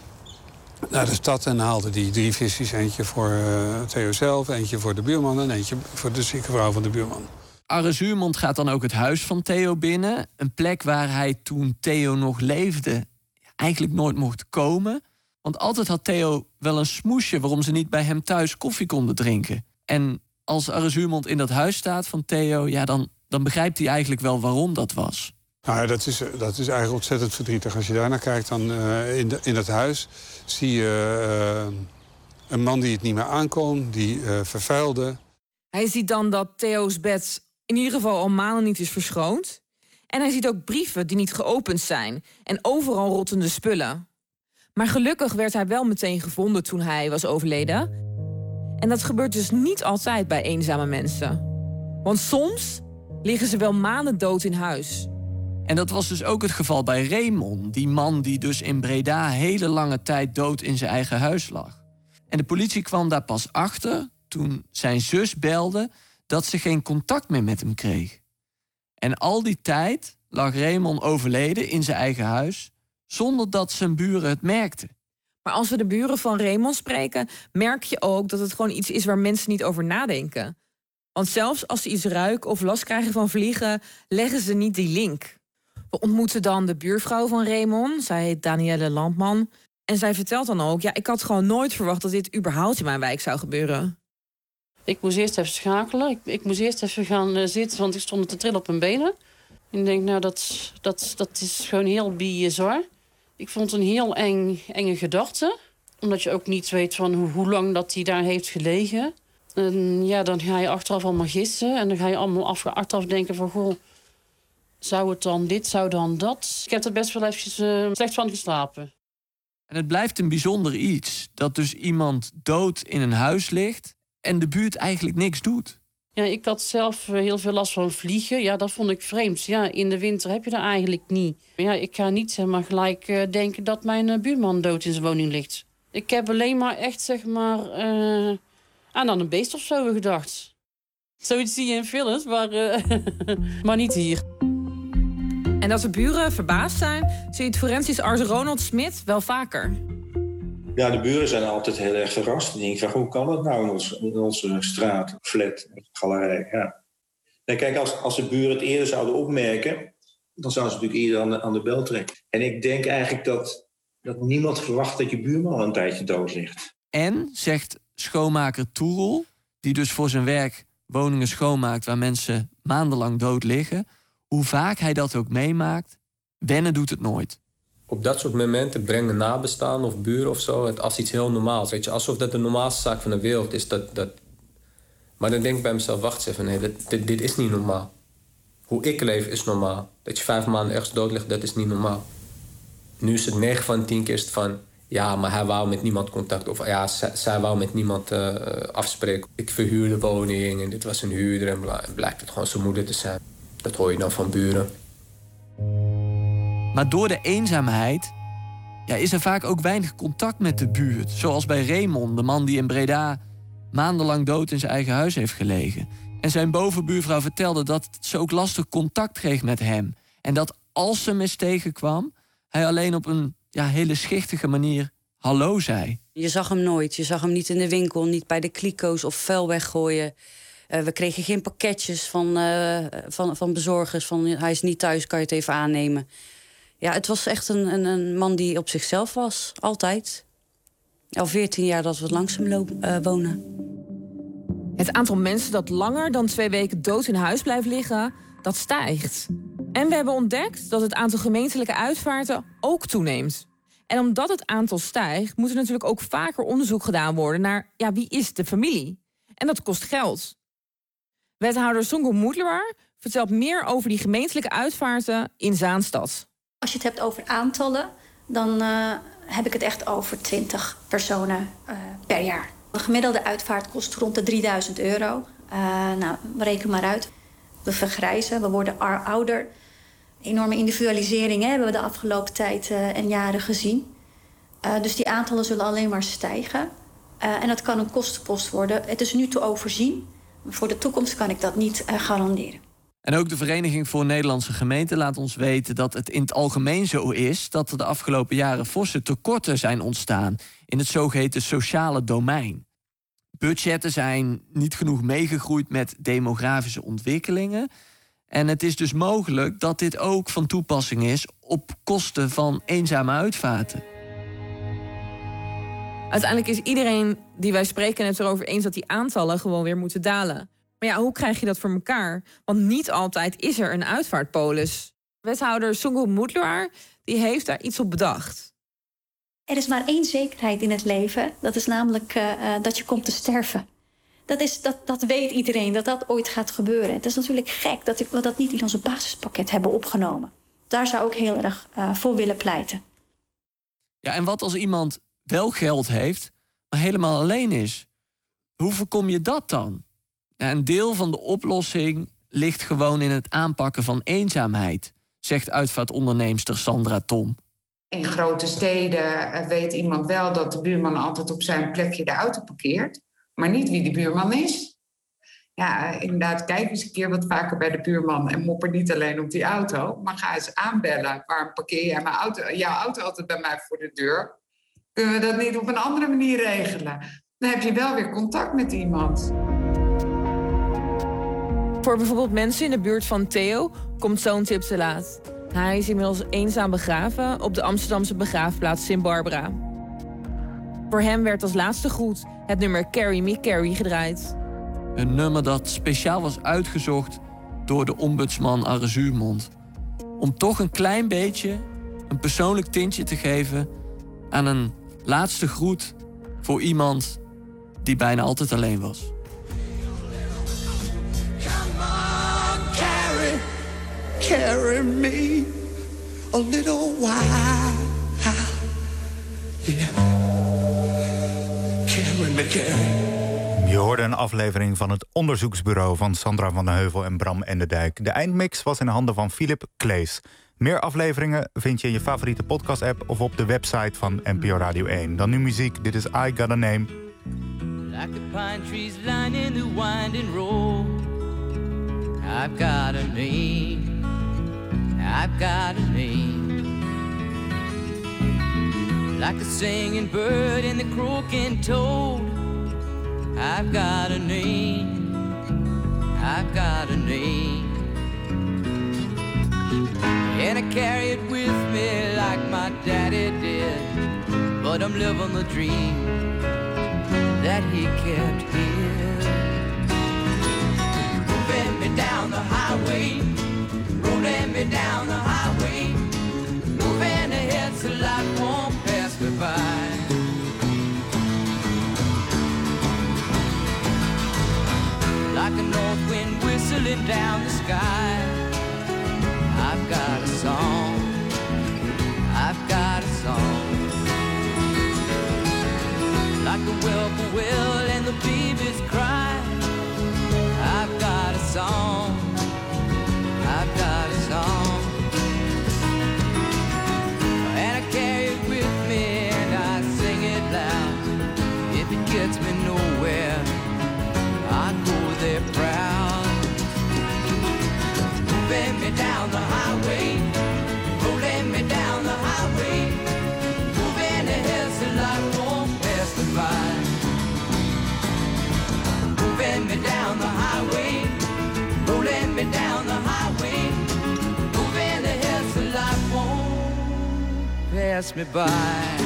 naar de stad en haalde die 3 visies. Eentje voor Theo zelf, eentje voor de buurman en eentje voor de zieke vrouw van de buurman. Arre Zuurmond gaat dan ook het huis van Theo binnen. Een plek waar hij toen Theo nog leefde eigenlijk nooit mocht komen. Want altijd had Theo wel een smoesje waarom ze niet bij hem thuis koffie konden drinken. En als Arre Zuurmond in dat huis staat van Theo, ja, dan begrijpt hij eigenlijk wel waarom dat was. Nou ja, dat is eigenlijk ontzettend verdrietig. Als je daarnaar kijkt, dan in dat huis zie je een man die het niet meer aankon, die vervuilde. Hij ziet dan dat Theo's bed in ieder geval al maanden niet is verschoond. En hij ziet ook brieven die niet geopend zijn en overal rottende spullen. Maar gelukkig werd hij wel meteen gevonden toen hij was overleden. En dat gebeurt dus niet altijd bij eenzame mensen. Want soms liggen ze wel maanden dood in huis. En dat was dus ook het geval bij Raymond, die man die dus in Breda hele lange tijd dood in zijn eigen huis lag. En de politie kwam daar pas achter toen zijn zus belde dat ze geen contact meer met hem kreeg. En al die tijd lag Raymond overleden in zijn eigen huis, zonder dat zijn buren het merkten. Maar als we de buren van Raymond spreken, merk je ook dat het gewoon iets is waar mensen niet over nadenken. Want zelfs als ze iets ruiken of last krijgen van vliegen, leggen ze niet die link. We ontmoeten dan de buurvrouw van Raymond, zij heet Danielle Landman. En zij vertelt dan ook, ik had gewoon nooit verwacht dat dit überhaupt in mijn wijk zou gebeuren. Ik moest eerst even schakelen. Ik moest eerst even gaan zitten, want ik stond te trillen op mijn benen. En ik denk, dat is gewoon heel bizar. Ik vond het een heel enge gedachte. Omdat je ook niet weet van hoe lang dat hij daar heeft gelegen. En ja, dan ga je achteraf allemaal gissen. En dan ga je allemaal achteraf denken van, goh, zou het dan dit, zou dan dat? Ik heb er best wel even slecht van geslapen. En het blijft een bijzonder iets, dat dus iemand dood in een huis ligt en de buurt eigenlijk niks doet. Ja, ik had zelf heel veel last van vliegen. Ja, dat vond ik vreemd. Ja, in de winter heb je dat eigenlijk niet. Ja, ik ga niet gelijk denken dat mijn buurman dood in zijn woning ligt. Ik heb alleen maar echt aan een beest of zo gedacht. Zoiets zie je in films, maar niet hier. En dat de buren verbaasd zijn, zie je het forensisch arts Ronald Smit wel vaker. Ja, de buren zijn altijd heel erg verrast. Die denken van, hoe kan dat nou in onze straat, flat, galerij? Ja. En kijk, als de buren het eerder zouden opmerken, dan zouden ze natuurlijk eerder aan de bel trekken. En ik denk eigenlijk dat niemand verwacht dat je buurman een tijdje dood ligt. En, zegt schoonmaker Toerel, die dus voor zijn werk woningen schoonmaakt waar mensen maandenlang dood liggen, hoe vaak hij dat ook meemaakt, wennen doet het nooit. Op dat soort momenten brengen nabestaan of buren of zo het als iets heel normaals. Weet je, alsof dat de normaalste zaak van de wereld is. Maar dan denk ik bij mezelf, wacht eens even, nee, dit is niet normaal. Hoe ik leef is normaal. Dat je 5 maanden ergens dood ligt, dat is niet normaal. Nu is het 9 van 10 keer van, ja, maar hij wou met niemand contact. Of ja, zij wou met niemand afspreken. Ik verhuurde de woning en dit was een huurder en blijkt het gewoon zijn moeder te zijn. Dat hoor je dan van buren. Maar door de eenzaamheid is er vaak ook weinig contact met de buurt. Zoals bij Raymond, de man die in Breda maandenlang dood in zijn eigen huis heeft gelegen. En zijn bovenbuurvrouw vertelde dat ze ook lastig contact kreeg met hem. En dat als ze hem eens tegenkwam, hij alleen op een hele schichtige manier hallo zei. Je zag hem nooit. Je zag hem niet in de winkel, niet bij de kliko's of vuil weggooien. We kregen geen pakketjes van bezorgers. Van hij is niet thuis, kan je het even aannemen. Ja, het was echt een man die op zichzelf was. Altijd. Al 14 jaar dat we langs hem wonen. Het aantal mensen dat langer dan 2 weken dood in huis blijft liggen, dat stijgt. En we hebben ontdekt dat het aantal gemeentelijke uitvaarten ook toeneemt. En omdat het aantal stijgt, moet er natuurlijk ook vaker onderzoek gedaan worden naar wie is de familie. En dat kost geld. Wethouder Songo Moedelaar vertelt meer over die gemeentelijke uitvaarten in Zaanstad. Als je het hebt over aantallen, dan heb ik het echt over 20 personen per jaar. Een gemiddelde uitvaart kost rond de €3000. Reken maar uit. We vergrijzen, we worden ouder. Enorme individualisering hebben we de afgelopen tijd en jaren gezien. Dus die aantallen zullen alleen maar stijgen. En dat kan een kostenpost worden. Het is nu te overzien. Maar voor de toekomst kan ik dat niet garanderen. En ook de Vereniging voor Nederlandse Gemeenten laat ons weten dat het in het algemeen zo is dat er de afgelopen jaren forse tekorten zijn ontstaan in het zogeheten sociale domein. Budgetten zijn niet genoeg meegegroeid met demografische ontwikkelingen. En het is dus mogelijk dat dit ook van toepassing is op kosten van eenzame uitvaarten. Uiteindelijk is iedereen die wij spreken het erover eens dat die aantallen gewoon weer moeten dalen. Maar hoe krijg je dat voor elkaar? Want niet altijd is er een uitvaartpolis. Wethouder Songo Moedelaar die heeft daar iets op bedacht. Er is maar één zekerheid in het leven. Dat is namelijk dat je komt te sterven. Dat weet iedereen, dat ooit gaat gebeuren. Het is natuurlijk gek dat we dat niet in onze basispakket hebben opgenomen. Daar zou ik heel erg voor willen pleiten. Ja, en wat als iemand wel geld heeft, maar helemaal alleen is? Hoe voorkom je dat dan? Ja, een deel van de oplossing ligt gewoon in het aanpakken van eenzaamheid, zegt uitvaartonderneemster Sandra Tom. In grote steden weet iemand wel dat de buurman altijd op zijn plekje de auto parkeert, maar niet wie die buurman is. Ja, inderdaad, kijk eens een keer wat vaker bij de buurman en mopper niet alleen op die auto, maar ga eens aanbellen. Waarom parkeer jij jouw auto altijd bij mij voor de deur? Kunnen we dat niet op een andere manier regelen? Dan heb je wel weer contact met iemand. Voor bijvoorbeeld mensen in de buurt van Theo komt zo'n tip te laat. Hij is inmiddels eenzaam begraven op de Amsterdamse begraafplaats Sint Barbara. Voor hem werd als laatste groet het nummer Carry Me Carry gedraaid. Een nummer dat speciaal was uitgezocht door de ombudsman Arre Zuurmond. Om toch een klein beetje een persoonlijk tintje te geven aan een laatste groet voor iemand die bijna altijd alleen was. Carry me a little while. Yeah. Carry me, carry. Je hoorde een aflevering van het onderzoeksbureau van Sandra van den Heuvel en Bram Enderdijk. De eindmix was in handen van Philip Klees. Meer afleveringen vind je in je favoriete podcast-app of op de website van NPO Radio 1. Dan nu muziek, dit is I Got a Name. Like the pine trees lining the winding road, I've got a name. I've got a name. Like the singing bird and the croaking toad, I've got a name. I've got a name. And I carry it with me like my daddy did, but I'm living the dream that he kept here. Moving me down the highway, rolling me down the highway, moving ahead so life won't pass me by. Like a north wind whistling down the sky, I've got a song, I've got a song. Like the whippoorwill and the babies cry, I've got a song, I've got a song. And I carry it with me and I sing it loud. If it gets me nowhere, I go there proud. Moving me down the highway, rolling me down the highway, moving ahead so life won't pass me by. Moving me down the highway, rolling me down the highway, moving ahead so life won't pass me by.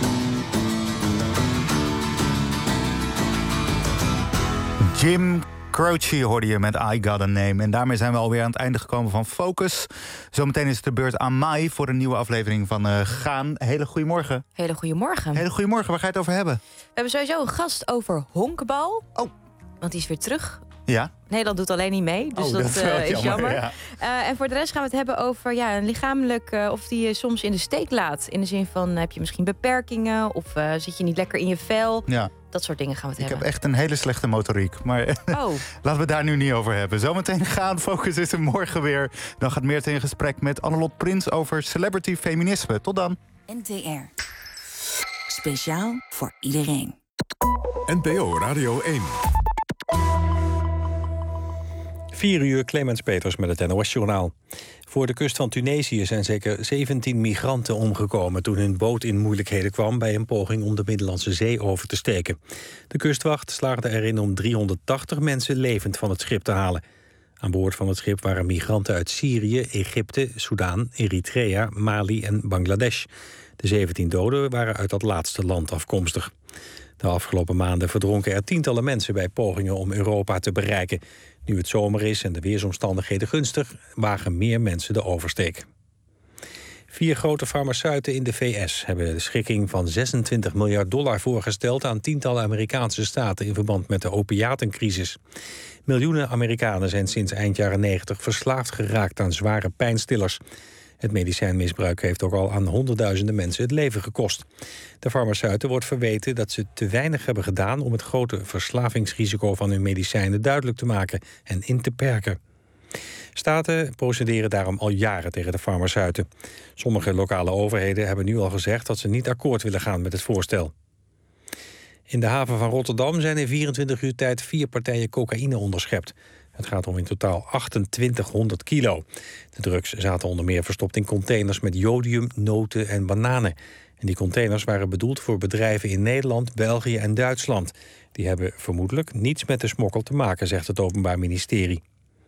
Jim Croce hoorde je met I Got a Name. En daarmee zijn we alweer aan het einde gekomen van Focus. Zometeen is het de beurt aan Mai voor een nieuwe aflevering van Gaan. Hele goedemorgen. Hele goedemorgen. Hele goedemorgen, waar ga je het over hebben? We hebben sowieso een gast over honkbal. Oh. Want die is weer terug. Ja. Nederland doet alleen niet mee, dus dat is jammer. Ja. En voor de rest gaan we het hebben over een lichamelijk... of die je soms in de steek laat. In de zin van, heb je misschien beperkingen... of zit je niet lekker in je vel. Ja. Dat soort dingen gaan we het hebben. Ik heb echt een hele slechte motoriek. Maar laten we het daar nu niet over hebben. Zometeen Gaan. Focus is er morgen weer. Dan gaat Meerte in gesprek met Annelot Prins... over celebrity feminisme. Tot dan. NTR. Speciaal voor iedereen. NPO Radio 1. 4 uur, Clemens Peters met het NOS-journaal. Voor de kust van Tunesië zijn zeker 17 migranten omgekomen... toen hun boot in moeilijkheden kwam bij een poging om de Middellandse Zee over te steken. De kustwacht slaagde erin om 380 mensen levend van het schip te halen. Aan boord van het schip waren migranten uit Syrië, Egypte, Soudaan, Eritrea, Mali en Bangladesh. De 17 doden waren uit dat laatste land afkomstig. De afgelopen maanden verdronken er tientallen mensen bij pogingen om Europa te bereiken. Nu het zomer is en de weersomstandigheden gunstig, wagen meer mensen de oversteek. 4 grote farmaceuten in de VS hebben de schikking van $26 miljard voorgesteld aan tientallen Amerikaanse staten in verband met de opiatencrisis. Miljoenen Amerikanen zijn sinds eind jaren 90 verslaafd geraakt aan zware pijnstillers. Het medicijnmisbruik heeft ook al aan honderdduizenden mensen het leven gekost. De farmaceuten wordt verweten dat ze te weinig hebben gedaan om het grote verslavingsrisico van hun medicijnen duidelijk te maken en in te perken. Staten procederen daarom al jaren tegen de farmaceuten. Sommige lokale overheden hebben nu al gezegd dat ze niet akkoord willen gaan met het voorstel. In de haven van Rotterdam zijn in 24 uur tijd 4 partijen cocaïne onderschept. Het gaat om in totaal 2800 kilo. De drugs zaten onder meer verstopt in containers met jodium, noten en bananen. En die containers waren bedoeld voor bedrijven in Nederland, België en Duitsland. Die hebben vermoedelijk niets met de smokkel te maken, zegt het Openbaar Ministerie.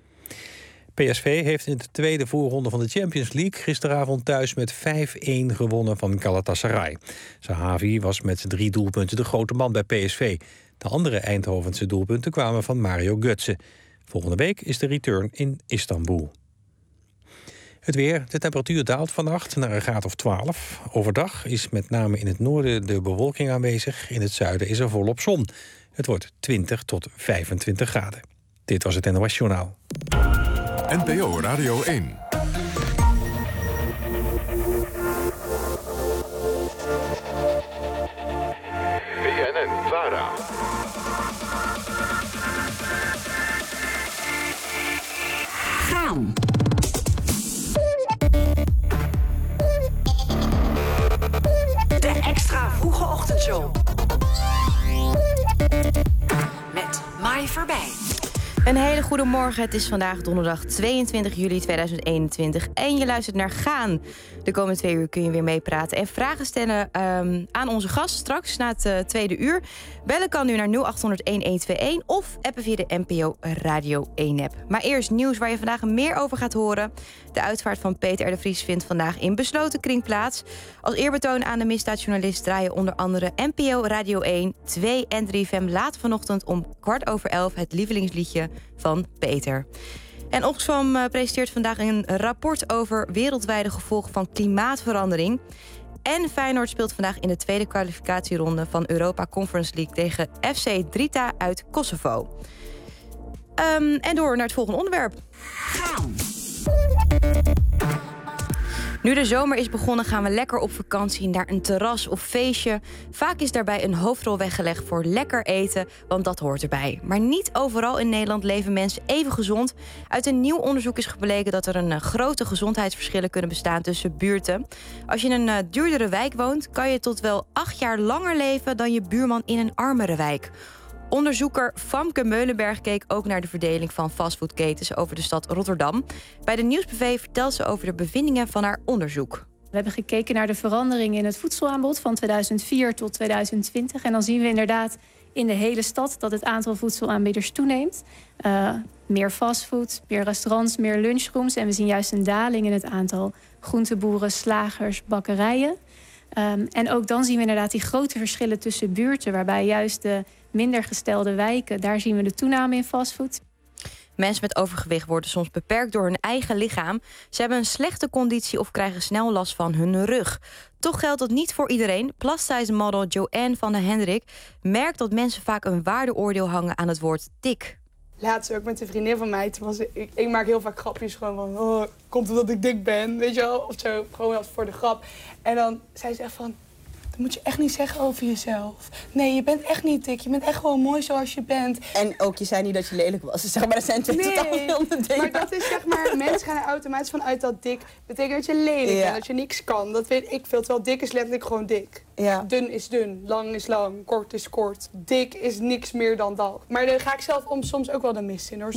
PSV heeft in de tweede voorronde van de Champions League gisteravond thuis met 5-1 gewonnen van Galatasaray. Zahavi was met 3 doelpunten de grote man bij PSV. De andere Eindhovense doelpunten kwamen van Mario Götze. Volgende week is de return in Istanbul. Het weer. De temperatuur daalt vannacht naar een graad of 12. Overdag is met name in het noorden de bewolking aanwezig. In het zuiden is er volop zon. Het wordt 20 tot 25 graden. Dit was het NOS Journaal. NPO Radio 1. BNN-VARA. Gaan. De extra vroege ochtendshow. Met Mai Verbij. Een hele goede morgen. Het is vandaag donderdag 22 juli 2021. En je luistert naar Gaan. De komende 2 uur kun je weer meepraten en vragen stellen aan onze gast straks na het tweede uur. Bellen kan nu naar 0800-1121 of appen via de NPO Radio 1-app. Maar eerst nieuws waar je vandaag meer over gaat horen. De uitvaart van Peter R. de Vries vindt vandaag in besloten kring plaats. Als eerbetoon aan de misdaadjournalist draaien onder andere NPO Radio 1, 2 en 3FM later vanochtend om 11:15 het lievelingsliedje van Peter. En Oxfam presenteert vandaag een rapport over wereldwijde gevolgen van klimaatverandering. En Feyenoord speelt vandaag in de tweede kwalificatieronde van Europa Conference League tegen FC Drita uit Kosovo. En door naar het volgende onderwerp. Gaan. Nu de zomer is begonnen gaan we lekker op vakantie naar een terras of feestje. Vaak is daarbij een hoofdrol weggelegd voor lekker eten, want dat hoort erbij. Maar niet overal in Nederland leven mensen even gezond. Uit een nieuw onderzoek is gebleken dat er een grote gezondheidsverschillen kunnen bestaan tussen buurten. Als je in een duurdere wijk woont, kan je tot wel 8 jaar langer leven dan je buurman in een armere wijk. Onderzoeker Famke Meulenberg keek ook naar de verdeling van fastfoodketens over de stad Rotterdam. Bij de Nieuwsbv vertelt ze over de bevindingen van haar onderzoek. We hebben gekeken naar de verandering in het voedselaanbod van 2004 tot 2020. En dan zien we inderdaad in de hele stad dat het aantal voedselaanbieders toeneemt. Meer fastfood, meer restaurants, meer lunchrooms. En we zien juist een daling in het aantal groenteboeren, slagers, bakkerijen. En ook dan zien we inderdaad die grote verschillen tussen buurten, waarbij juist de minder gestelde wijken, daar zien we de toename in fastfood. Mensen met overgewicht worden soms beperkt door hun eigen lichaam. Ze hebben een slechte conditie of krijgen snel last van hun rug. Toch geldt dat niet voor iedereen. Plus-size model Joanne van den Hendrik merkt dat mensen vaak een waardeoordeel hangen aan het woord dik. Laatst ook met een vriendin van mij. Ik maak heel vaak grapjes gewoon van... Oh, komt het dat ik dik ben, weet je wel? Of zo, gewoon als voor de grap. En dan zei ze echt van... Dat moet je echt niet zeggen over jezelf. Nee, je bent echt niet dik. Je bent echt gewoon mooi zoals je bent. En ook, je zei niet dat je lelijk was. Dus zeg maar, dat zijn twee totaal verschillende dingen. Maar dat is zeg maar... mensen gaan er automatisch vanuit dat dik betekent dat je lelijk bent. Dat je niks kan. Dat weet ik veel. Terwijl dik is letterlijk gewoon dik. Ja. Dun is dun. Lang is lang. Kort is kort. Dik is niks meer dan dat. Maar daar ga ik zelf soms ook wel de mist in, hoor.